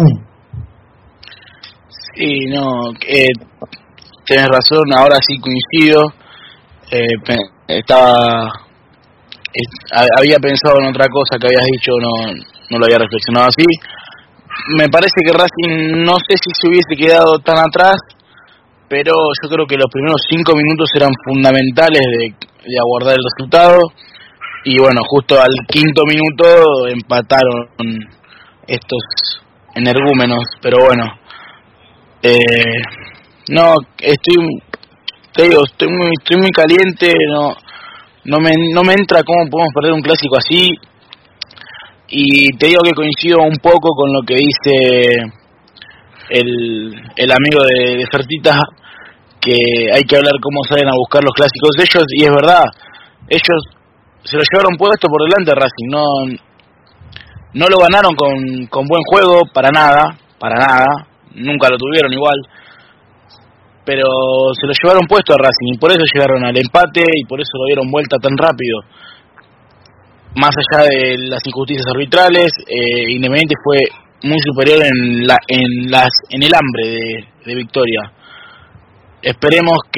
Sí, no, eh, tienes razón, ahora sí coincido. Eh, estaba eh, había pensado en otra cosa que habías dicho, no no lo había reflexionado así. Me parece que Racing, no sé si se hubiese quedado tan atrás, pero yo creo que los primeros cinco minutos eran fundamentales de, de aguardar el resultado, y bueno, justo al quinto minuto empataron estos energúmenos, pero bueno, eh, no, estoy, te digo, estoy muy, estoy muy caliente, no, no me, no me entra cómo podemos perder un clásico así, y te digo que coincido un poco con lo que dice el, el amigo de, de Fertita, que hay que hablar cómo salen a buscar los clásicos de ellos, y es verdad, ellos se lo llevaron puesto por delante Racing, no, no lo ganaron con, con buen juego, para nada, para nada, nunca lo tuvieron igual, pero se lo llevaron puesto a Racing, y por eso llegaron al empate, y por eso lo dieron vuelta tan rápido. Más allá de las injusticias arbitrales, eh, Independiente fue muy superior en la en las en el hambre de, de victoria. Esperemos que...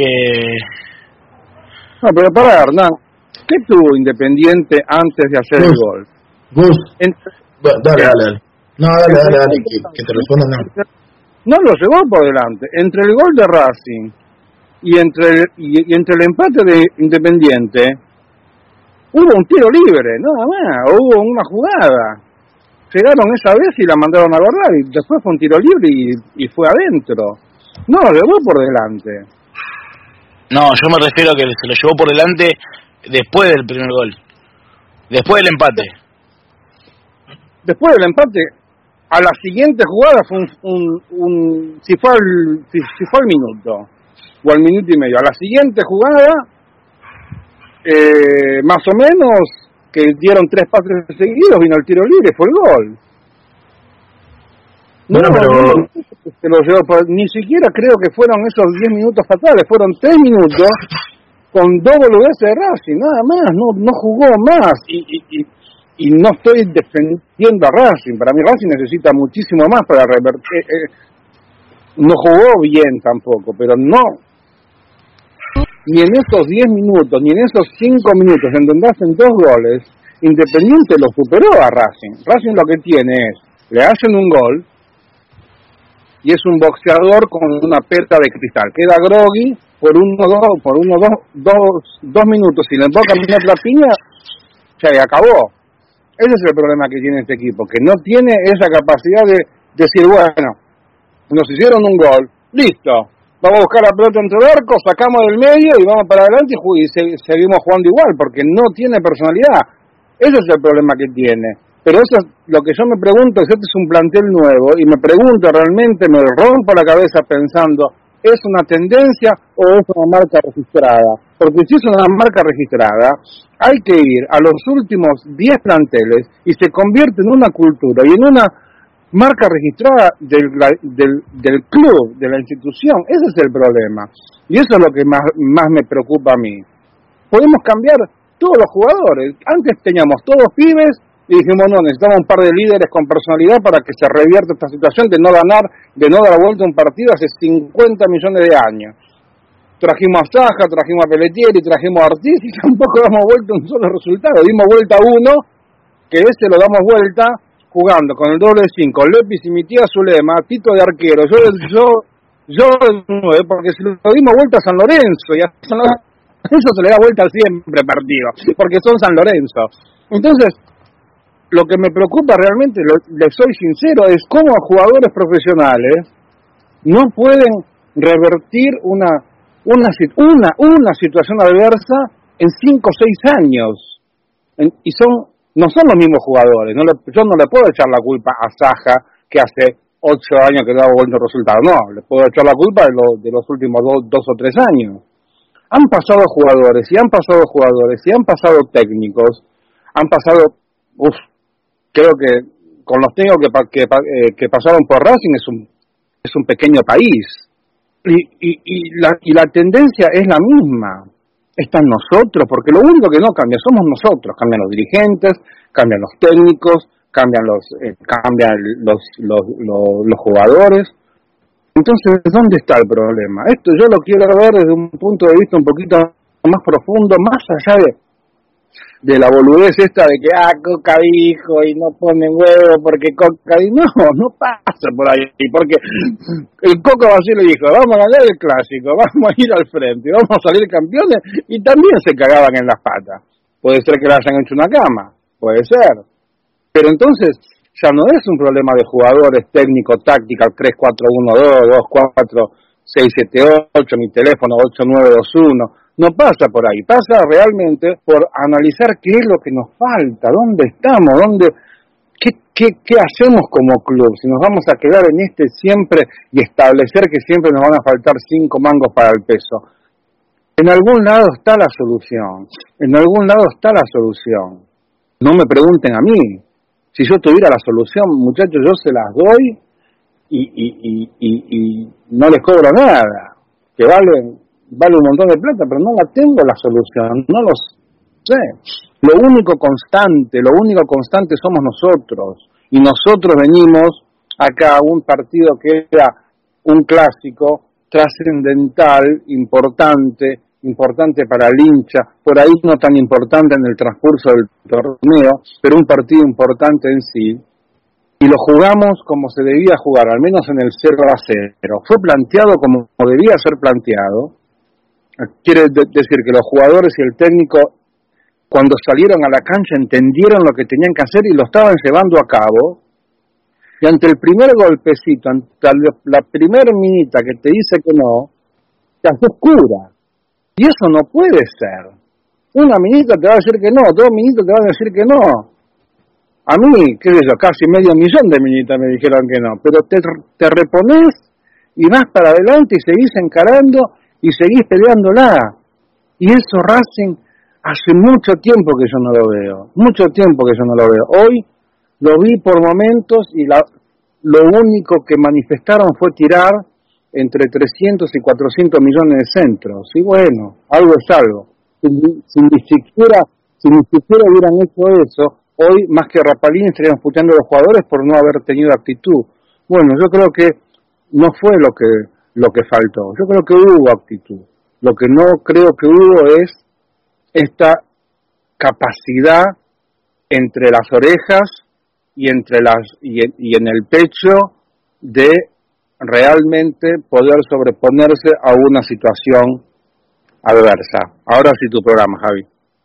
No, pero para Hernán, ¿qué tuvo Independiente antes de hacer Gus, el gol? Gus, Entre... dale, dale, dale. No, dale, dale, dale, que, que te respondan. No. no lo llevó por delante. Entre el gol de Racing y entre el, y, y entre el empate de Independiente, hubo un tiro libre, nada más, hubo una jugada. Llegaron esa vez y la mandaron a guardar, y después fue un tiro libre y, y fue adentro. No, lo llevó por delante. No, yo me refiero a que se lo llevó por delante después del primer gol. Después del empate. Después del empate, a la siguiente jugada fue un... un, un si, fue al, si, si fue al minuto, o al minuto y medio. A la siguiente jugada, eh, más o menos, que dieron tres pases seguidos, vino el tiro libre, fue el gol. No, bueno, pero... no, se lo llevó por, ni siquiera creo que fueron esos diez minutos fatales, fueron tres minutos con dos boludeces de Racing, nada más, no no jugó más, y, y, y, y no estoy defendiendo a Racing, para mí Racing necesita muchísimo más para revertir, eh, eh, no jugó bien tampoco, pero no, ni en esos diez minutos, ni en esos cinco minutos en donde hacen dos goles, Independiente lo superó a Racing. Racing lo que tiene es, le hacen un gol, y es un boxeador con una peta de cristal. Queda groggy por uno, dos, por uno, dos, dos, dos minutos. Si le emboca la piña, se acabó. Ese es el problema que tiene este equipo, que no tiene esa capacidad de decir, bueno, nos hicieron un gol, listo, vamos a buscar la pelota entre el arco, sacamos del medio y vamos para adelante y, y se, seguimos jugando igual, porque no tiene personalidad. Ese es el problema que tiene. Pero eso es lo que yo me pregunto, si este es un plantel nuevo, y me pregunto realmente, me rompo la cabeza pensando, ¿es una tendencia o es una marca registrada? Porque si es una marca registrada, hay que ir a los últimos diez planteles y se convierte en una cultura y en una marca registrada del, del, del club, de la institución. Ese es el problema. Y eso es lo que más, más me preocupa a mí. Podemos cambiar todos los jugadores. Antes teníamos todos pibes, y dijimos, no, necesitamos un par de líderes con personalidad para que se revierta esta situación de no ganar, de no dar vuelta a un partido hace cincuenta millones de años. Trajimos a Saja, trajimos a Pelletieri, trajimos a Ortiz y tampoco damos vuelta a un solo resultado. Dimos vuelta a uno, que ese lo damos vuelta jugando con el doble cinco, Lepis y mi tía Zulema, Tito de arquero, yo yo yo de nueve, porque si lo dimos vuelta a San Lorenzo, y a San Lorenzo, eso se le da vuelta siempre partido, porque son San Lorenzo. Entonces, lo que me preocupa realmente, lo, le soy sincero, es cómo jugadores profesionales no pueden revertir una una una una situación adversa en cinco o seis años. En, y son no son los mismos jugadores. No le, yo no le puedo echar la culpa a Saja, que hace ocho años que no ha vuelto resultado. No, le puedo echar la culpa de, lo, de los últimos do, dos o tres años. Han pasado jugadores, y han pasado jugadores, y han pasado técnicos, han pasado, uff, creo que con los técnicos que, que, eh, que pasaron por Racing es un, es un pequeño país. Y, y, y, la, y la tendencia es la misma. Están nosotros, porque lo único que no cambia somos nosotros. Cambian los dirigentes, cambian los técnicos, cambian los eh, cambian los, los, los, los jugadores. Entonces, ¿dónde está el problema? Esto yo lo quiero ver desde un punto de vista un poquito más profundo, más allá de, de la boludez esta de que, ah, Coca dijo y no ponen huevo porque Coca dijo. No, no pasa por ahí, porque el Coca Basile dijo, vamos a ganar el clásico, vamos a ir al frente, vamos a salir campeones, y también se cagaban en las patas. Puede ser que le hayan hecho una cama, puede ser. Pero entonces, ya no es un problema de jugadores, técnico, táctica, tres cuatro uno dos, dos cuatro seis siete ocho, mi teléfono ocho nueve dos uno. No pasa por ahí, pasa realmente por analizar qué es lo que nos falta, dónde estamos, dónde, qué, qué, qué hacemos como club, si nos vamos a quedar en este siempre y establecer que siempre nos van a faltar cinco mangos para el peso. En algún lado está la solución, en algún lado está la solución. No me pregunten a mí. Si yo tuviera la solución, muchachos, yo se las doy y, y, y, y, y no les cobro nada, que vale, vale un montón de plata, pero no la tengo la solución, no lo sé. Lo único constante, lo único constante somos nosotros, y nosotros venimos acá a un partido que era un clásico trascendental, importante, importante para el hincha, por ahí no tan importante en el transcurso del torneo, pero un partido importante en sí, y lo jugamos como se debía jugar, al menos en el cero a cero. Fue planteado como debía ser planteado, quiere de- decir que los jugadores y el técnico, cuando salieron a la cancha, entendieron lo que tenían que hacer y lo estaban llevando a cabo, y ante el primer golpecito, ante la primera minita que te dice que no, te haces cura. Y eso no puede ser. Una minita te va a decir que no, dos minitas te van a decir que no. A mí, qué sé yo, casi medio millón de minitas me dijeron que no. Pero te, te repones y vas para adelante y seguís encarando y seguís peleándola. Y eso Racing hace mucho tiempo que yo no lo veo. Mucho tiempo que yo no lo veo. Hoy lo vi por momentos y la, lo único que manifestaron fue tirar entre trescientos y cuatrocientos millones de centros. Y bueno, algo es algo. Si, si ni siquiera si ni siquiera hubieran hecho eso, hoy más que Rapalini estarían puteando a los jugadores por no haber tenido actitud. Bueno, yo creo que no fue lo que lo que faltó. Yo creo que hubo actitud. Lo que no creo que hubo es esta capacidad entre las orejas y entre las y, y en el pecho de realmente poder sobreponerse a una situación adversa. Ahora sí tu programa, Javi.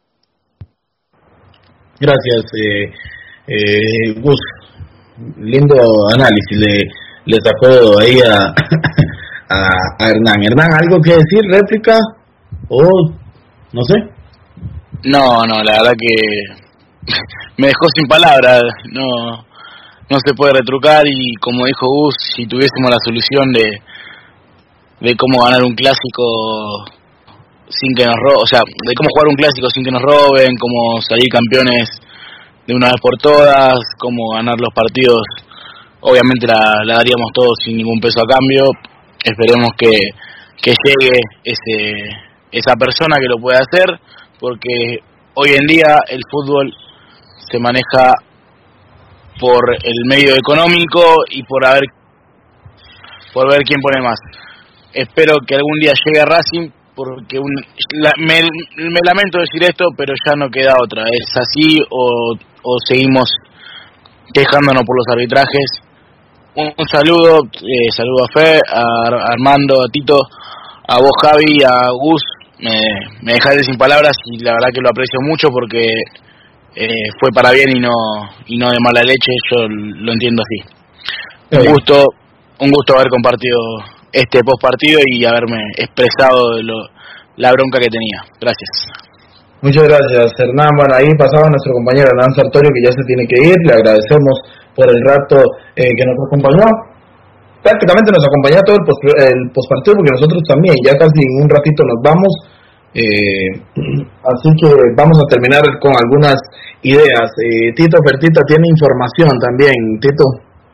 Gracias, eh, eh, Gus. Lindo análisis le, le sacó ahí a, a, a Hernán. Hernán, ¿algo que decir, réplica? O no sé. No, no, la verdad que me dejó sin palabras. No, no se puede retrucar y como dijo Gus, si tuviésemos la solución de de cómo ganar un clásico sin que nos roben, o sea, de cómo jugar un clásico sin que nos roben, cómo salir campeones de una vez por todas, cómo ganar los partidos, obviamente la, la daríamos todos sin ningún peso a cambio. Esperemos que, que llegue ese esa persona que lo pueda hacer, porque hoy en día el fútbol se maneja por el medio económico y por haber por ver quién pone más. Espero que algún día llegue a Racing, porque un, la, me, me lamento decir esto, pero ya no queda otra. Es así o, o seguimos quejándonos por los arbitrajes. Un, un saludo, eh, saludo a Fe, a, a Armando, a Tito, a vos, Javi, a Gus. Me, me dejaste sin palabras y la verdad que lo aprecio mucho porque eh, fue para bien y no y no de mala leche. Yo lo entiendo así. Un gusto, un gusto haber compartido este post partido y haberme expresado de lo, la bronca que tenía. Gracias. Muchas gracias, Hernán. Bueno, ahí pasaba nuestro compañero Hernán Sartorio, que ya se tiene que ir. Le agradecemos por el rato eh, que nos acompañó. prácticamente nos acompaña todo el, post, el postpartido, porque nosotros también, ya casi en un ratito nos vamos, eh, así que vamos a terminar con algunas ideas. Eh, Tito Fertita tiene información también, Tito.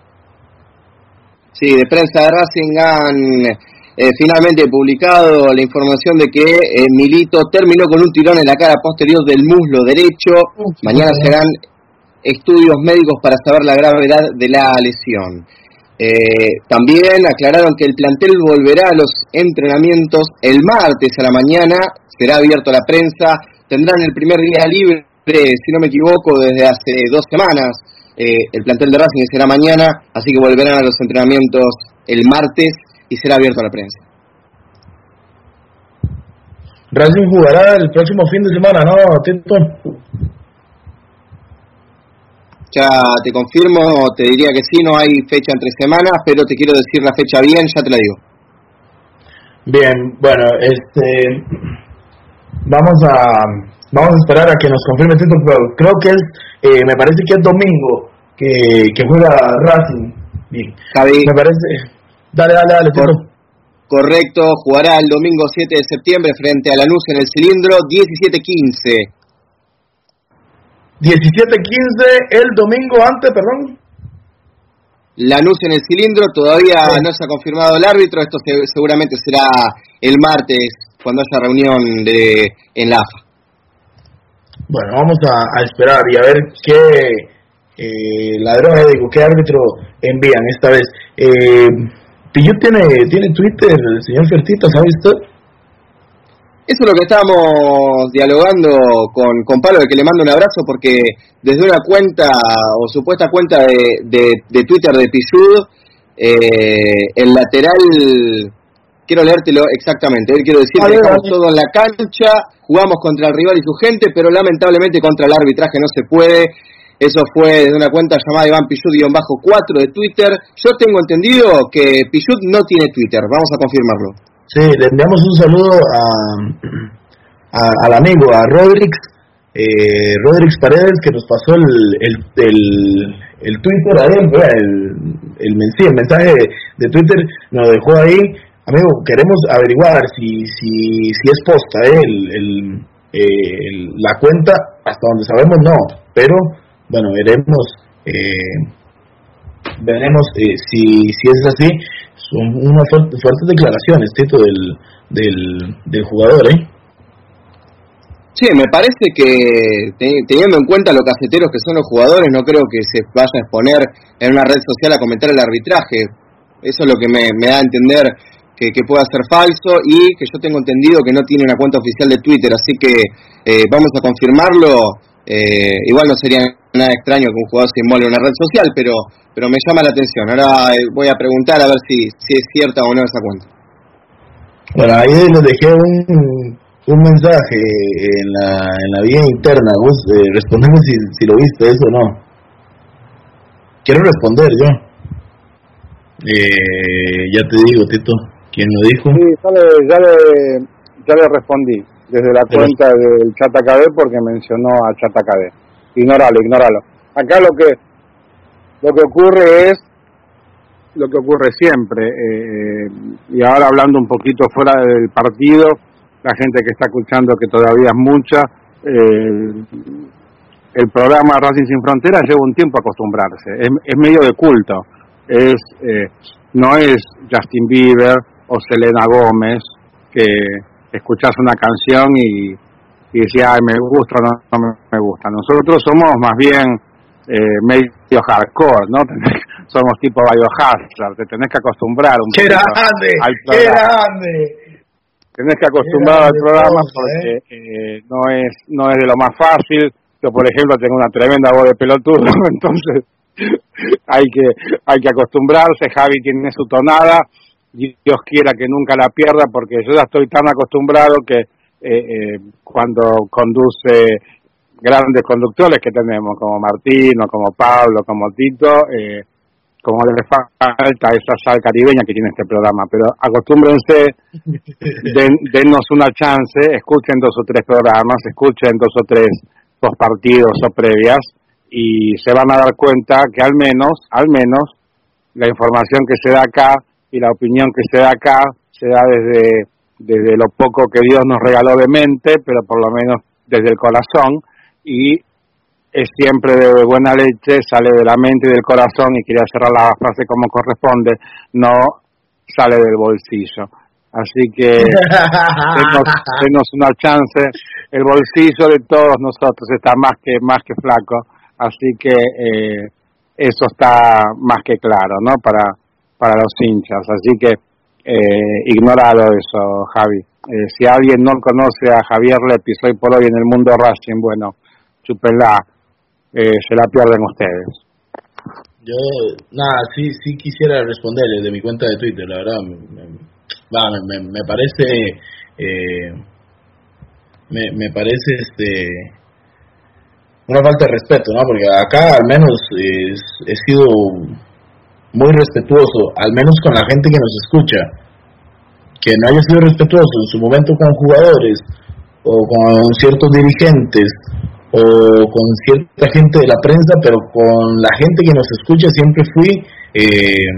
Sí, de prensa de Racing han eh, finalmente publicado la información de que eh, Milito terminó con un tirón en la cara posterior del muslo derecho. Uh, Mañana sí, serán estudios médicos para saber la gravedad de la lesión. Eh, también aclararon que el plantel volverá a los entrenamientos el martes a la mañana, será abierto a la prensa, tendrán el primer día libre, si no me equivoco, desde hace dos semanas. Eh, el plantel de Racing será mañana, así que volverán a los entrenamientos el martes y será abierto a la prensa. Racing jugará el próximo fin de semana, ¿no, Tito? Ya te confirmo, te diría que sí, no hay fecha entre semanas, pero te quiero decir la fecha bien, ya te la digo. Bien, bueno, este vamos a vamos a esperar a que nos confirme Tito, pero creo que es, eh, me parece que es domingo que, que juega Racing. Bien, Javi, me parece, dale, dale, dale, Tito. Cor- correcto, jugará el domingo siete de septiembre frente a Lanús en el Cilindro, diecisiete quince. diecisiete quince el domingo antes, perdón. Lanús en el Cilindro, todavía sí. No se ha confirmado el árbitro, esto se, seguramente será el martes cuando haya reunión de en la A F A. Bueno, vamos a, a esperar y a ver qué eh, ladrón, digo, qué árbitro envían esta vez. Eh, Pillo tiene, tiene Twitter, el señor Fertita, ¿sabe usted? Eso es lo que estábamos dialogando con, con Pablo, de que le mando un abrazo, porque desde una cuenta, o supuesta cuenta de, de, de Twitter de Pichud, eh, el lateral, quiero leértelo exactamente, él quiero decir que estamos todos en la cancha, jugamos contra el rival y su gente, pero lamentablemente contra el arbitraje no se puede. Eso fue desde una cuenta llamada Iván Pichud-cuatro de Twitter. Yo tengo entendido que Pichud no tiene Twitter, vamos a confirmarlo. Sí, le enviamos un saludo a, a al amigo, a Rodrix, eh, Rodrix Paredes, que nos pasó el el, el, el Twitter a él, el, el, sí, el mensaje de, de Twitter, nos dejó ahí. Amigo, queremos averiguar si si si es posta, eh, el, el, el, la cuenta, hasta donde sabemos no, pero bueno, veremos, eh, veremos eh, si, si es así. Son unas fuertes, fuertes declaraciones, Tito, del, del, del jugador, ¿eh? Sí, me parece que teniendo en cuenta lo caseteros que son los jugadores, no creo que se vaya a exponer en una red social a comentar el arbitraje. Eso es lo que me, me da a entender que, que pueda ser falso, y que yo tengo entendido que no tiene una cuenta oficial de Twitter, así que eh, vamos a confirmarlo. Eh, igual no sería nada extraño que un jugador se inmole en una red social, pero pero me llama la atención. Ahora eh, voy a preguntar a ver si, si es cierta o no esa cuenta. Bueno, ahí les dejé un, un mensaje en la, en la vía interna. Vos eh, respondeme si, si lo viste eso o no. Quiero responder yo. Eh, ya te digo, Tito, ¿quién lo dijo? Sí, ya le, ya le, ya le respondí desde la Pero... cuenta del Chatacabé, porque mencionó a Chatacabé. Ignóralo, ignóralo. Acá lo que lo que ocurre es lo que ocurre siempre, eh, y ahora hablando un poquito fuera del partido, la gente que está escuchando, que todavía es mucha, eh, el programa Racing Sin Fronteras lleva un tiempo acostumbrarse, es, es medio de culto, es eh, no es Justin Bieber o Selena Gómez, que escuchás una canción y, y decís, ay, me gusta o no, no me, me gusta. Nosotros somos más bien eh, medio hardcore, ¿no? Somos tipo Biohazard, te tenés que acostumbrar un poco al programa. ¡Qué grande! Tenés que acostumbrar al programa porque eh, no es no es de lo más fácil. Yo, por ejemplo, tengo una tremenda voz de pelotudo, entonces hay que hay que acostumbrarse. Javi tiene su tonada, Dios quiera que nunca la pierda, porque yo ya estoy tan acostumbrado que eh, eh, cuando conduce grandes conductores que tenemos, como Martín, o como Pablo, como Tito, eh, como les falta esa sal caribeña que tiene este programa, pero acostúmbrense, den, dennos una chance, escuchen dos o tres programas, escuchen dos o tres postpartidos o previas, y se van a dar cuenta que al menos, al menos, la información que se da acá y la opinión que se da acá se da desde, desde lo poco que Dios nos regaló de mente, pero por lo menos desde el corazón, y es siempre de buena leche, sale de la mente y del corazón, y quería cerrar la frase como corresponde, no sale del bolsillo. Así que denos, denos una chance, el bolsillo de todos nosotros está más que más que flaco, así que eh, eso está más que claro, ¿no? Para para los hinchas, así que eh, ignorado eso, Javi. Eh, si alguien no conoce a Javier Lepis hoy por hoy en el mundo Racing, bueno, chúpenla, eh, se la pierden ustedes. Yo, nada, sí sí quisiera responderle de mi cuenta de Twitter, la verdad, me, me, me, me parece, eh, me, me parece este una falta de respeto, ¿no? Porque acá al menos eh, he sido muy respetuoso, al menos con la gente que nos escucha. Que no haya sido respetuoso en su momento con jugadores o con ciertos dirigentes o con cierta gente de la prensa, pero con la gente que nos escucha siempre fui eh,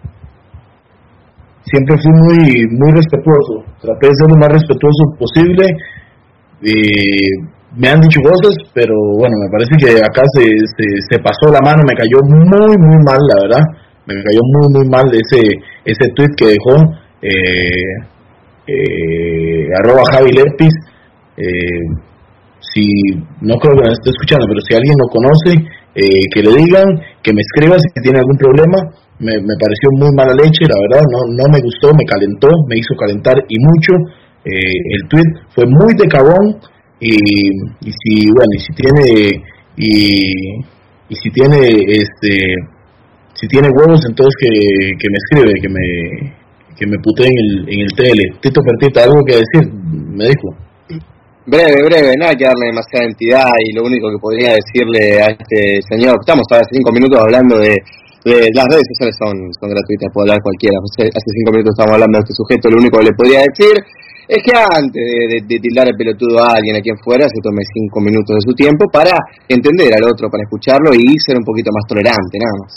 siempre fui muy muy respetuoso, traté de ser lo más respetuoso posible. Eh, me han dicho cosas, pero bueno, me parece que acá se, se, se pasó la mano, me cayó muy muy mal, la verdad, me cayó muy muy mal ese ese tweet que dejó eh, eh, arroba Javi Lepis. eh, si no creo que me esté escuchando, pero si alguien lo conoce, eh, que le digan, que me escriba si tiene algún problema. Me, me pareció muy mala leche, la verdad, no no me gustó, me calentó, me hizo calentar y mucho. Eh, el tweet fue muy de cabón, y, y si bueno y si tiene y, y si tiene este si tiene huevos, entonces que, que me escribe, que me que me putee en el en el tele. Tito Fertita, algo que decir, me dijo. Breve, breve, nada que darle demasiada entidad, y lo único que podría decirle a este señor, estamos hace cinco minutos hablando de, de las redes sociales son, son gratuitas, puede hablar cualquiera, hace, hace cinco minutos estamos hablando de este sujeto, lo único que le podría decir es que antes de, de, de tildar el pelotudo a alguien, a quien fuera, se tome cinco minutos de su tiempo para entender al otro, para escucharlo y ser un poquito más tolerante, nada más.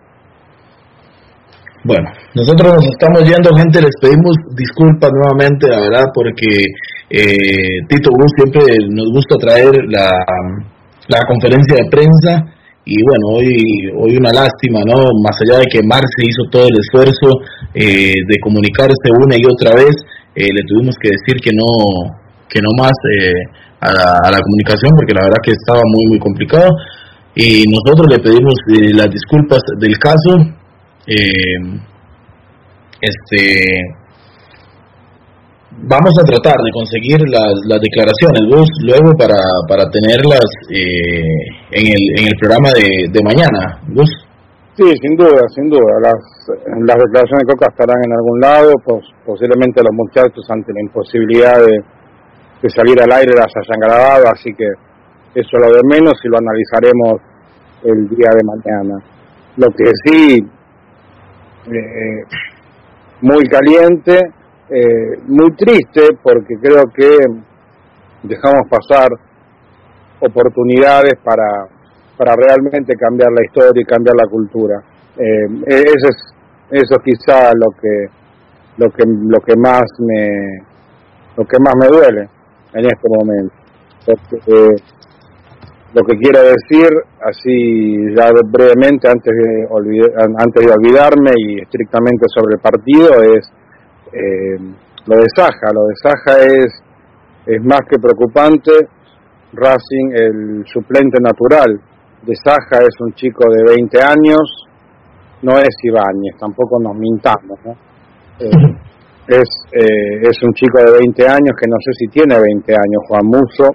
Bueno, nosotros nos estamos yendo, gente, les pedimos disculpas nuevamente, la verdad, porque eh, Tito Gus siempre nos gusta traer la, la conferencia de prensa, y bueno, hoy hoy una lástima, ¿no? Más allá de que Marce hizo todo el esfuerzo eh, de comunicarse una y otra vez, eh, le tuvimos que decir que no que no más eh, a, la, a la comunicación, porque la verdad que estaba muy muy complicado, y nosotros le pedimos eh, las disculpas del caso. Eh, este vamos a tratar de conseguir las, las declaraciones, Gus, luego para para tenerlas eh, en el en el programa de, de mañana, Gus. Sí, sin duda, sin duda. Las las declaraciones de Coca estarán en algún lado, pues, posiblemente los muchachos, ante la imposibilidad de, de salir al aire, las hayan grabado, así que eso es lo de menos y lo analizaremos el día de mañana. Lo que sí, Eh, muy caliente, eh, muy triste, porque creo que dejamos pasar oportunidades para para realmente cambiar la historia y cambiar la cultura. Eh, eso es eso es quizá lo que lo que lo que más me lo que más me duele en este momento. Porque, eh, lo que quiero decir, así ya brevemente, antes de, olvidar, antes de olvidarme y estrictamente sobre el partido, es eh, lo de Saja. Lo de Saja es, es más que preocupante. Racing, el suplente natural de Saja, es un chico de veinte años, no es Ibáñez, tampoco nos mintamos, ¿no? Eh, es, eh, es un chico de veinte años, que no sé si tiene veinte años, Juan Musso,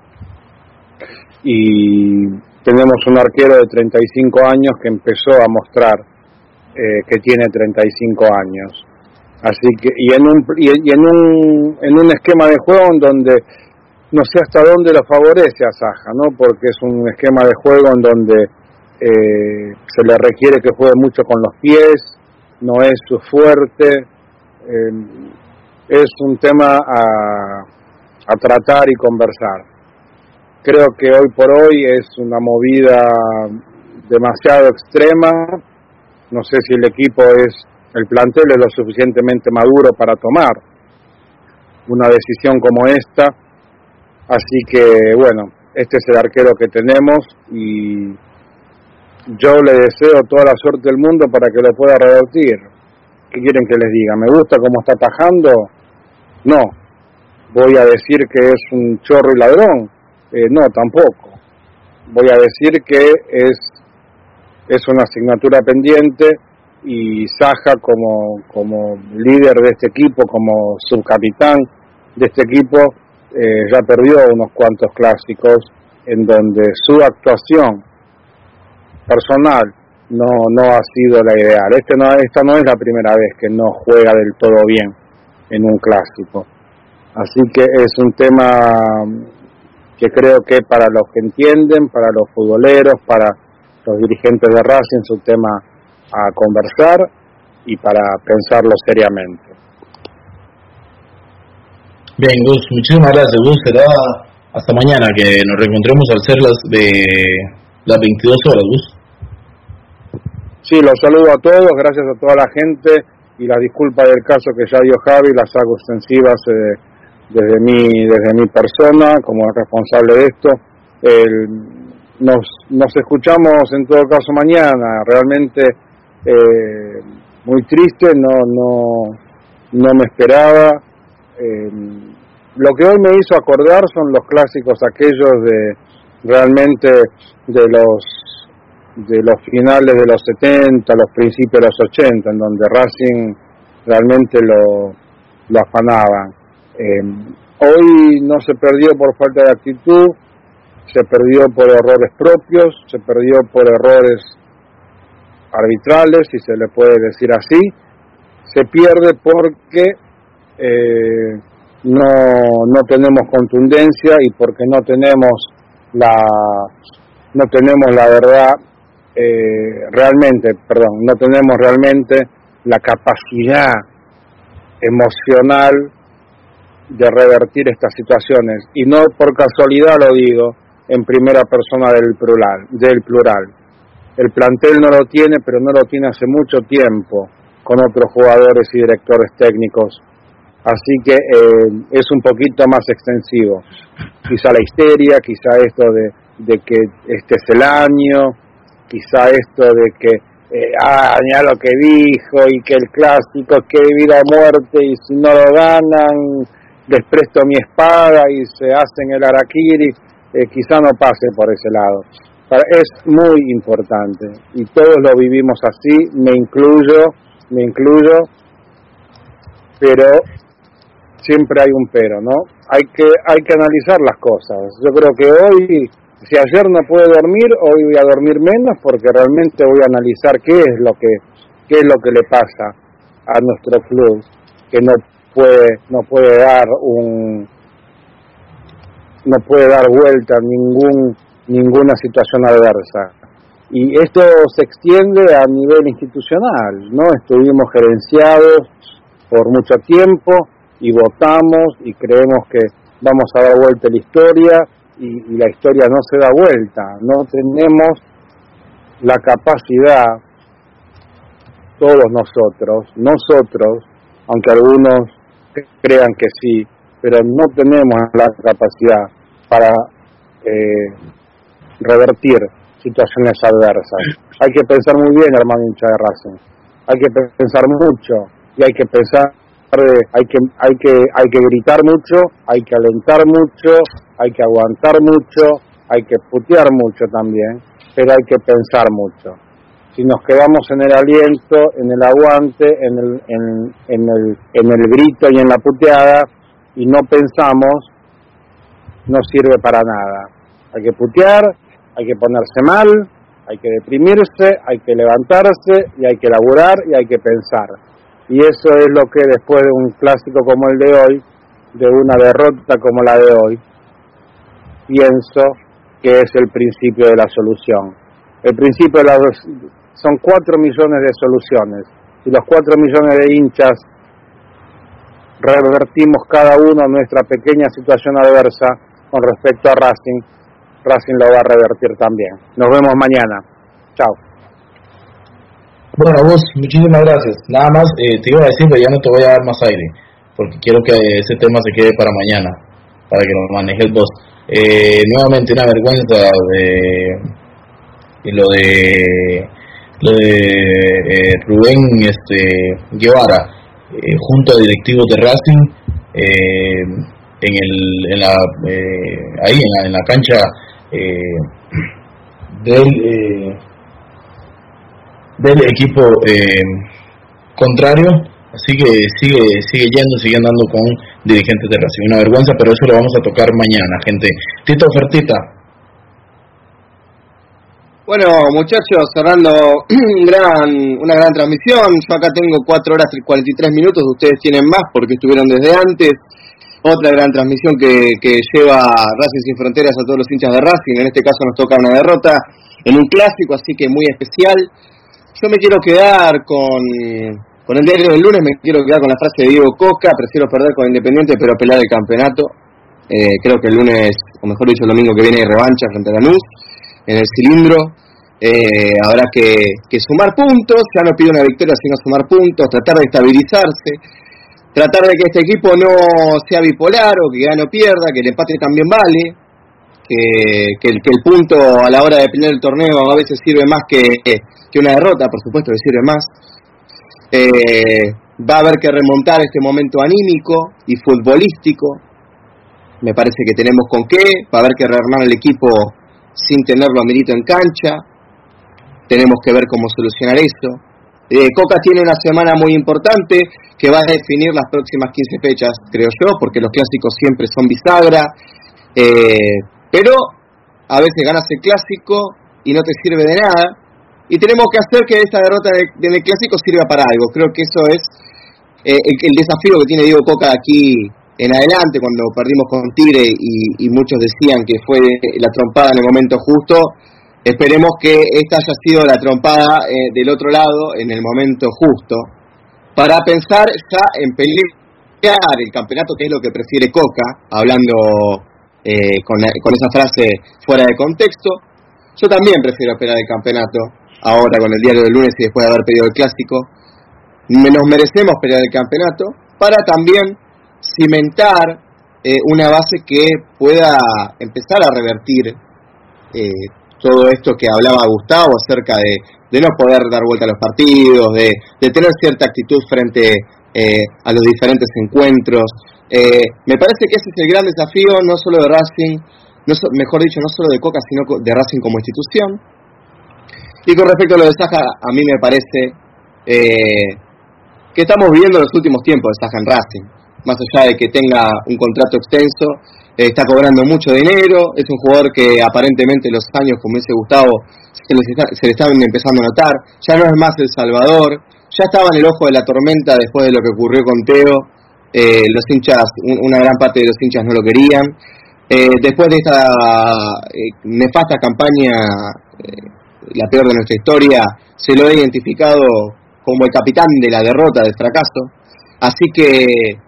y tenemos un arquero de treinta y cinco años que empezó a mostrar eh, que tiene treinta y cinco años, así que y en un y en un en un esquema de juego en donde no sé hasta dónde lo favorece a Saja, ¿no? Porque es un esquema de juego en donde eh, se le requiere que juegue mucho con los pies, no es su fuerte, eh, es un tema a a tratar y conversar. Creo que hoy por hoy es una movida demasiado extrema no sé si el equipo es, el plantel es lo suficientemente maduro para tomar una decisión como esta, así que bueno, este es el arquero que tenemos y yo le deseo toda la suerte del mundo para que lo pueda revertir. ¿Qué quieren que les diga? ¿Me gusta cómo está atajando? No. ¿Voy a decir que es un chorro y ladrón? Eh, no, tampoco. Voy a decir que es, es una asignatura pendiente y Saja como, como líder de este equipo, como subcapitán de este equipo, eh, ya perdió unos cuantos clásicos en donde su actuación personal no no ha sido la ideal. Este no, esta no es la primera vez que no juega del todo bien en un clásico. Así que es un tema que creo que para los que entienden, para los futboleros, para los dirigentes de Racing es un tema a conversar y para pensarlo seriamente. Bien, Gus, muchísimas gracias, Gus. Será hasta mañana que nos reencontremos al ser las de las veintidós horas, Gus. Sí, los saludo a todos, gracias a toda la gente y la disculpa del caso que ya dio Javi, las hago extensivas eh, desde mi desde mi persona como responsable de esto. El, nos nos escuchamos en todo caso mañana. Realmente eh, muy triste, no no no me esperaba. Eh, lo que hoy me hizo acordar son los clásicos aquellos de realmente de los de los finales de los setenta, los principios de los ochenta, en donde Racing realmente lo, lo afanaba. Eh, hoy no se perdió por falta de actitud, se perdió por errores propios, se perdió por errores arbitrales, si se le puede decir así, se pierde porque eh, no, no tenemos contundencia y porque no tenemos la, no tenemos la verdad Eh, realmente, perdón, no tenemos realmente la capacidad emocional de revertir estas situaciones, y no por casualidad lo digo en primera persona del plural, del plural. El plantel no lo tiene, pero no lo tiene hace mucho tiempo con otros jugadores y directores técnicos, así que eh, es un poquito más extensivo. Quizá la histeria, quizá esto de, de que este es el año, quizá esto de que, eh, ah, ya lo que dijo, y que el clásico, que vida o muerte, y si no lo ganan, les presto mi espada, y se hacen el harakiri, eh, quizá no pase por ese lado. Es muy importante, y todos lo vivimos así, me incluyo, me incluyo, pero siempre hay un pero, ¿no? Hay que, hay que analizar las cosas. Yo creo que hoy, si ayer no pude dormir, hoy voy a dormir menos porque realmente voy a analizar qué es lo que qué es lo que le pasa a nuestro club, que no puede no puede dar un no puede dar vuelta a ningún ninguna situación adversa. Y esto se extiende a nivel institucional, ¿no? Estuvimos gerenciados por mucho tiempo y votamos y creemos que vamos a dar vuelta a la historia. Y, y la historia no se da vuelta, no tenemos la capacidad, todos nosotros, nosotros, aunque algunos crean que sí, pero no tenemos la capacidad para eh, revertir situaciones adversas. Hay que pensar muy bien, hermano hincha de Racing, hay que pensar mucho y hay que pensar, hay que hay que hay que gritar mucho, hay que alentar mucho, hay que aguantar mucho, hay que putear mucho también, pero hay que pensar mucho. Si nos quedamos en el aliento, en el aguante, en el en, en el en el grito y en la puteada y no pensamos, no sirve para nada. Hay que putear, hay que ponerse mal, hay que deprimirse, hay que levantarse y hay que laburar y hay que pensar. Y eso es lo que después de un clásico como el de hoy, de una derrota como la de hoy, pienso que es el principio de la solución. El principio de la, son cuatro millones de soluciones. Si los cuatro millones de hinchas revertimos cada uno nuestra pequeña situación adversa con respecto a Racing, Racing lo va a revertir también. Nos vemos mañana. Chao. Bueno, vos, muchísimas gracias. Nada más eh, te iba a decir, pero ya no te voy a dar más aire, porque quiero que ese tema se quede para mañana, para que lo manejes vos. Eh, nuevamente una vergüenza de, de lo de lo de eh, Rubén este, Guevara eh, junto a directivos de Racing eh, en el en la eh, ahí en la, en la cancha eh, del eh, del equipo eh, contrario, así que sigue sigue yendo, sigue andando con dirigentes de Racing. Una vergüenza, pero eso lo vamos a tocar mañana, gente. Tito Fertita. Bueno, muchachos, cerrando un gran, una gran transmisión. Yo acá tengo cuatro horas y cuarenta y tres minutos, ustedes tienen más porque estuvieron desde antes. Otra gran transmisión que, que lleva Racing Sin Fronteras a todos los hinchas de Racing. En este caso nos toca una derrota en un clásico, así que muy especial. Yo me quiero quedar con, con el diario del lunes, me quiero quedar con la frase de Diego Coca: prefiero perder con Independiente pero pelear el campeonato. Eh, creo que el lunes, o mejor dicho el domingo que viene, hay revancha frente a Lanús en el cilindro. Eh, habrá que, que sumar puntos, ya no pido una victoria sino sumar puntos, tratar de estabilizarse, tratar de que este equipo no sea bipolar o que gane o pierda, que el empate también vale, que, que, el, que el punto a la hora de pelear el torneo a veces sirve más que, que una derrota, por supuesto que sirve más. Eh, va a haber que remontar este momento anímico y futbolístico, me parece que tenemos con qué, va a haber que rearmar el equipo sin tenerlo a Milito en cancha. Tenemos que ver cómo solucionar eso. Eh, Coca tiene una semana muy importante que va a definir las próximas quince fechas, creo yo, porque los clásicos siempre son bisagra. Eh, pero a veces ganas el clásico y no te sirve de nada. Y tenemos que hacer que esta derrota de, de el clásico sirva para algo. Creo que eso es eh, el, el desafío que tiene Diego Coca aquí en adelante, cuando perdimos con Tigre y, y muchos decían que fue la trompada en el momento justo. Esperemos que esta haya sido la trompada eh, del otro lado en el momento justo, para pensar ya en pelear el campeonato, que es lo que prefiere Coca, hablando eh, con, con esa frase fuera de contexto. Yo también prefiero pelear el campeonato, ahora con el diario del lunes y después de haber pedido el clásico. Nos merecemos pelear el campeonato para también cimentar eh, una base que pueda empezar a revertir eh, todo esto que hablaba Gustavo acerca de, de no poder dar vuelta a los partidos, de, de tener cierta actitud frente eh, a los diferentes encuentros. Eh, me parece que ese es el gran desafío, no solo de Racing, no so, mejor dicho, no solo de Coca, sino de Racing como institución. Y con respecto a lo de Saja, a mí me parece eh, que estamos viviendo los últimos tiempos de Saja en Racing. Más allá de que tenga un contrato extenso, eh, está cobrando mucho dinero, es un jugador que aparentemente los años, como dice Gustavo, se, les está, se le están empezando a notar. Ya no es más El Salvador, ya estaba en el ojo de la tormenta después de lo que ocurrió con Teo. Eh, los hinchas, un, una gran parte de los hinchas no lo querían. Eh, después de esta eh, nefasta campaña, eh, la peor de nuestra historia, se lo he identificado como el capitán de la derrota, del fracaso. Así que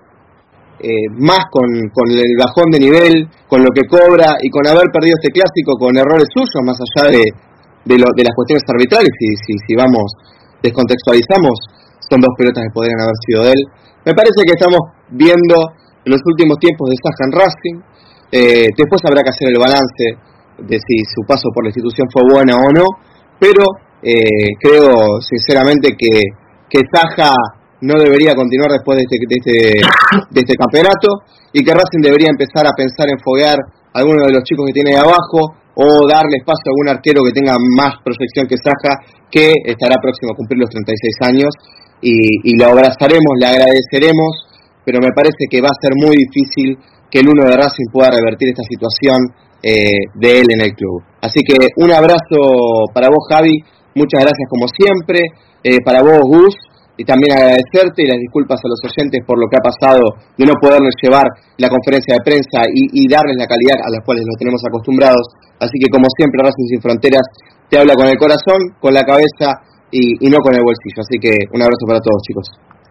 Eh, más con, con el bajón de nivel, con lo que cobra y con haber perdido este clásico con errores suyos, más allá de, de, lo, de las cuestiones arbitrales, si, si, si vamos, descontextualizamos, son dos pelotas que podrían haber sido de él. Me parece que estamos viendo en los últimos tiempos de Saja en Racing. Eh, después habrá que hacer el balance de si su paso por la institución fue buena o no, pero eh, creo sinceramente que, que Saja no debería continuar después de este, de este de este campeonato, y que Racing debería empezar a pensar en foguear a alguno de los chicos que tiene ahí abajo, o darle espacio a algún arquero que tenga más proyección que Saja, que estará próximo a cumplir los treinta y seis años, y, y lo abrazaremos, le agradeceremos, pero me parece que va a ser muy difícil que el uno de Racing pueda revertir esta situación eh, de él en el club. Así que un abrazo para vos, Javi, muchas gracias como siempre, eh, para vos, Gus, y también agradecerte y las disculpas a los oyentes por lo que ha pasado de no poderles llevar la conferencia de prensa y, y darles la calidad a las cuales nos tenemos acostumbrados. Así que como siempre, Racing Sin Fronteras te habla con el corazón, con la cabeza y, y no con el bolsillo. Así que un abrazo para todos, chicos.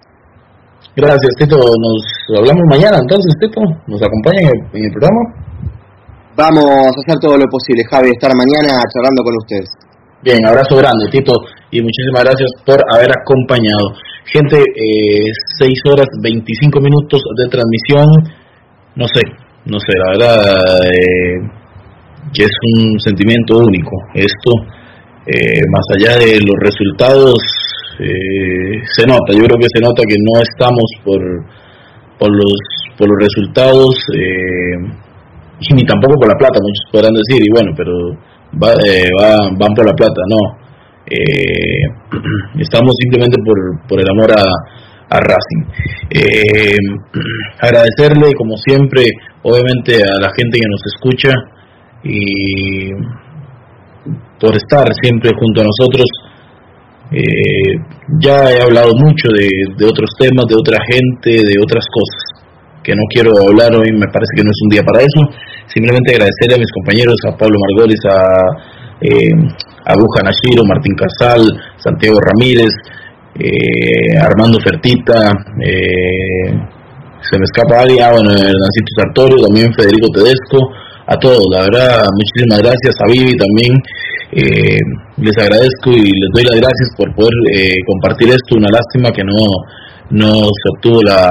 Gracias, Tito. Nos hablamos mañana entonces, Tito. ¿Nos acompañan en, en el programa? Vamos a hacer todo lo posible, Javi, estar mañana charlando con ustedes. Bien, abrazo grande, Tito, y muchísimas gracias por haber acompañado. Gente, eh, seis horas veinticinco minutos de transmisión, no sé, no sé, la verdad eh, que es un sentimiento único. Esto, eh, más allá de los resultados, eh, se nota, yo creo que se nota que no estamos por, por, los, por los resultados, eh, y ni tampoco por la plata, muchos podrán decir, y bueno, pero va, eh, va, van por la plata, no. Eh, estamos simplemente por, por el amor a, a Racing. Eh, agradecerle como siempre obviamente a la gente que nos escucha y por estar siempre junto a nosotros. Eh, ya he hablado mucho de, de otros temas, de otra gente, de otras cosas que no quiero hablar hoy, me parece que no es un día para eso. Simplemente agradecerle a mis compañeros, a Pablo Margolis, a eh, a Buja Nashiro, Martín Casal, Santiago Ramírez, eh, Armando Fertita, eh, se me escapa alguien, ah, bueno, Hernancito Sartorio, también Federico Tedesco, a todos, la verdad, muchísimas gracias, a Vivi también, eh, les agradezco y les doy las gracias por poder eh, compartir esto. Una lástima que no, no se obtuvo la,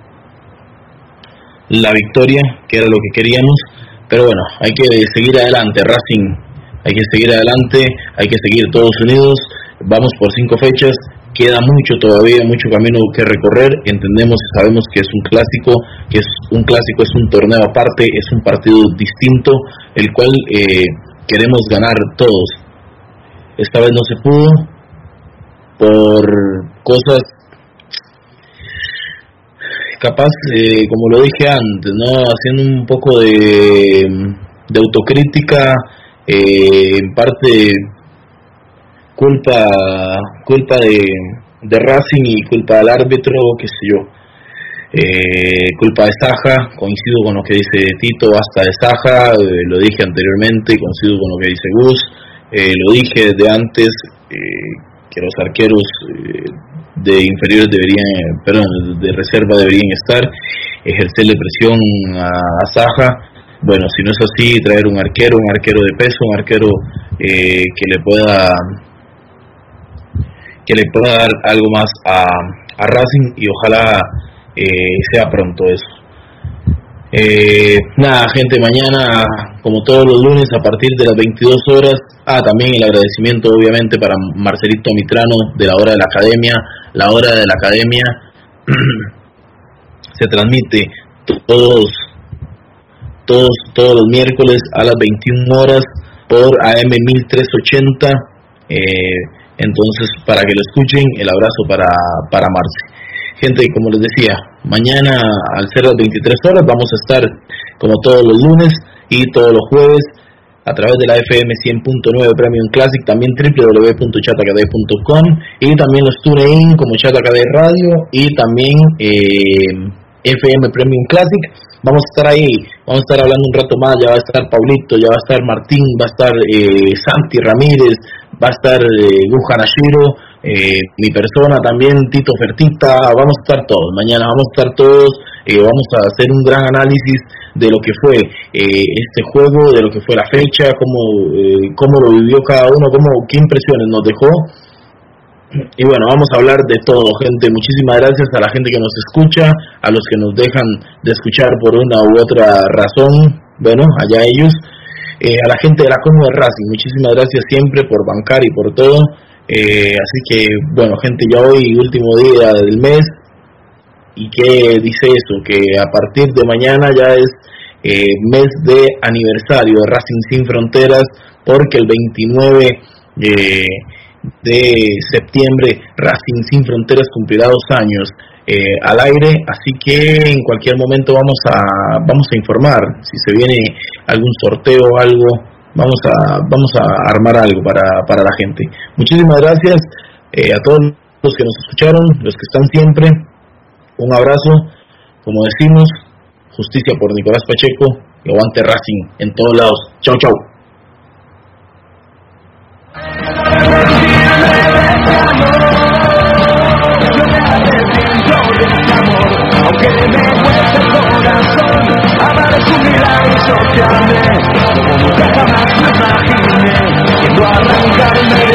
la victoria, que era lo que queríamos, pero bueno, hay que seguir adelante, Racing. Hay que seguir adelante, hay que seguir todos unidos, vamos por cinco fechas, queda mucho todavía, mucho camino que recorrer, entendemos y sabemos que es un clásico, que es un clásico, es un torneo aparte, es un partido distinto, el cual eh, queremos ganar todos. Esta vez no se pudo, por cosas, capaz, eh, como lo dije antes, ¿no? Haciendo un poco de, de autocrítica, Eh, en parte culpa culpa de, de Racing y culpa del árbitro, qué sé yo, eh, culpa de Saja, coincido con lo que dice Tito, basta de Saja, eh, lo dije anteriormente, coincido con lo que dice Gus, eh, lo dije desde antes, eh, que los arqueros eh, de inferiores deberían, perdón, de reserva deberían estar, ejercerle presión a, a Saja. Bueno, si no es así, traer un arquero, un arquero de peso, un arquero eh, que le pueda que le pueda dar algo más a, a Racing y ojalá eh, sea pronto eso. Eh, nada, gente, mañana, como todos los lunes, a partir de las veintidós horas, ah, también el agradecimiento obviamente para Marcelito Mitrano de la hora de la academia, la hora de la academia se transmite todos Todos, todos los miércoles a las veintiuna horas por A M mil trescientos ochenta, eh, entonces para que lo escuchen, el abrazo para, para Marce. Gente, como les decía, mañana al ser las veintitrés horas vamos a estar como todos los lunes y todos los jueves a través de la F M cien punto nueve Premium Classic, también w w w punto chat a k d punto com y también los TuneIn como Chat A K D Radio y también eh, F M Premium Classic. Vamos a estar ahí, vamos a estar hablando un rato más, ya va a estar Paulito, ya va a estar Martín, va a estar eh, Santi Ramírez, va a estar eh, Buja Nashiro, eh, mi persona también, Tito Fertita, vamos a estar todos, mañana vamos a estar todos, eh, vamos a hacer un gran análisis de lo que fue eh, este juego, de lo que fue la fecha, cómo, eh, cómo lo vivió cada uno, cómo, qué impresiones nos dejó. Y bueno, vamos a hablar de todo, gente. Muchísimas gracias a la gente que nos escucha, a los que nos dejan de escuchar por una u otra razón, bueno, allá ellos, eh, a la gente de la Comu de Racing, muchísimas gracias siempre por bancar y por todo, eh, así que, bueno, gente, ya hoy, último día del mes, y que dice eso, que a partir de mañana ya es eh, mes de aniversario de Racing Sin Fronteras, porque el veintinueve eh, de septiembre Racing Sin Fronteras cumplirá dos años eh, al aire, así que en cualquier momento vamos a vamos a informar si se viene algún sorteo o algo, vamos a vamos a armar algo para, para la gente. Muchísimas gracias eh, a todos los que nos escucharon, los que están siempre, un abrazo, como decimos, justicia por Nicolás Pacheco y aguante Racing en todos lados. Chau, chau. Aunque me cueste el corazón, amar es un milagro social, como nunca jamás me imaginé, quiero arrancarme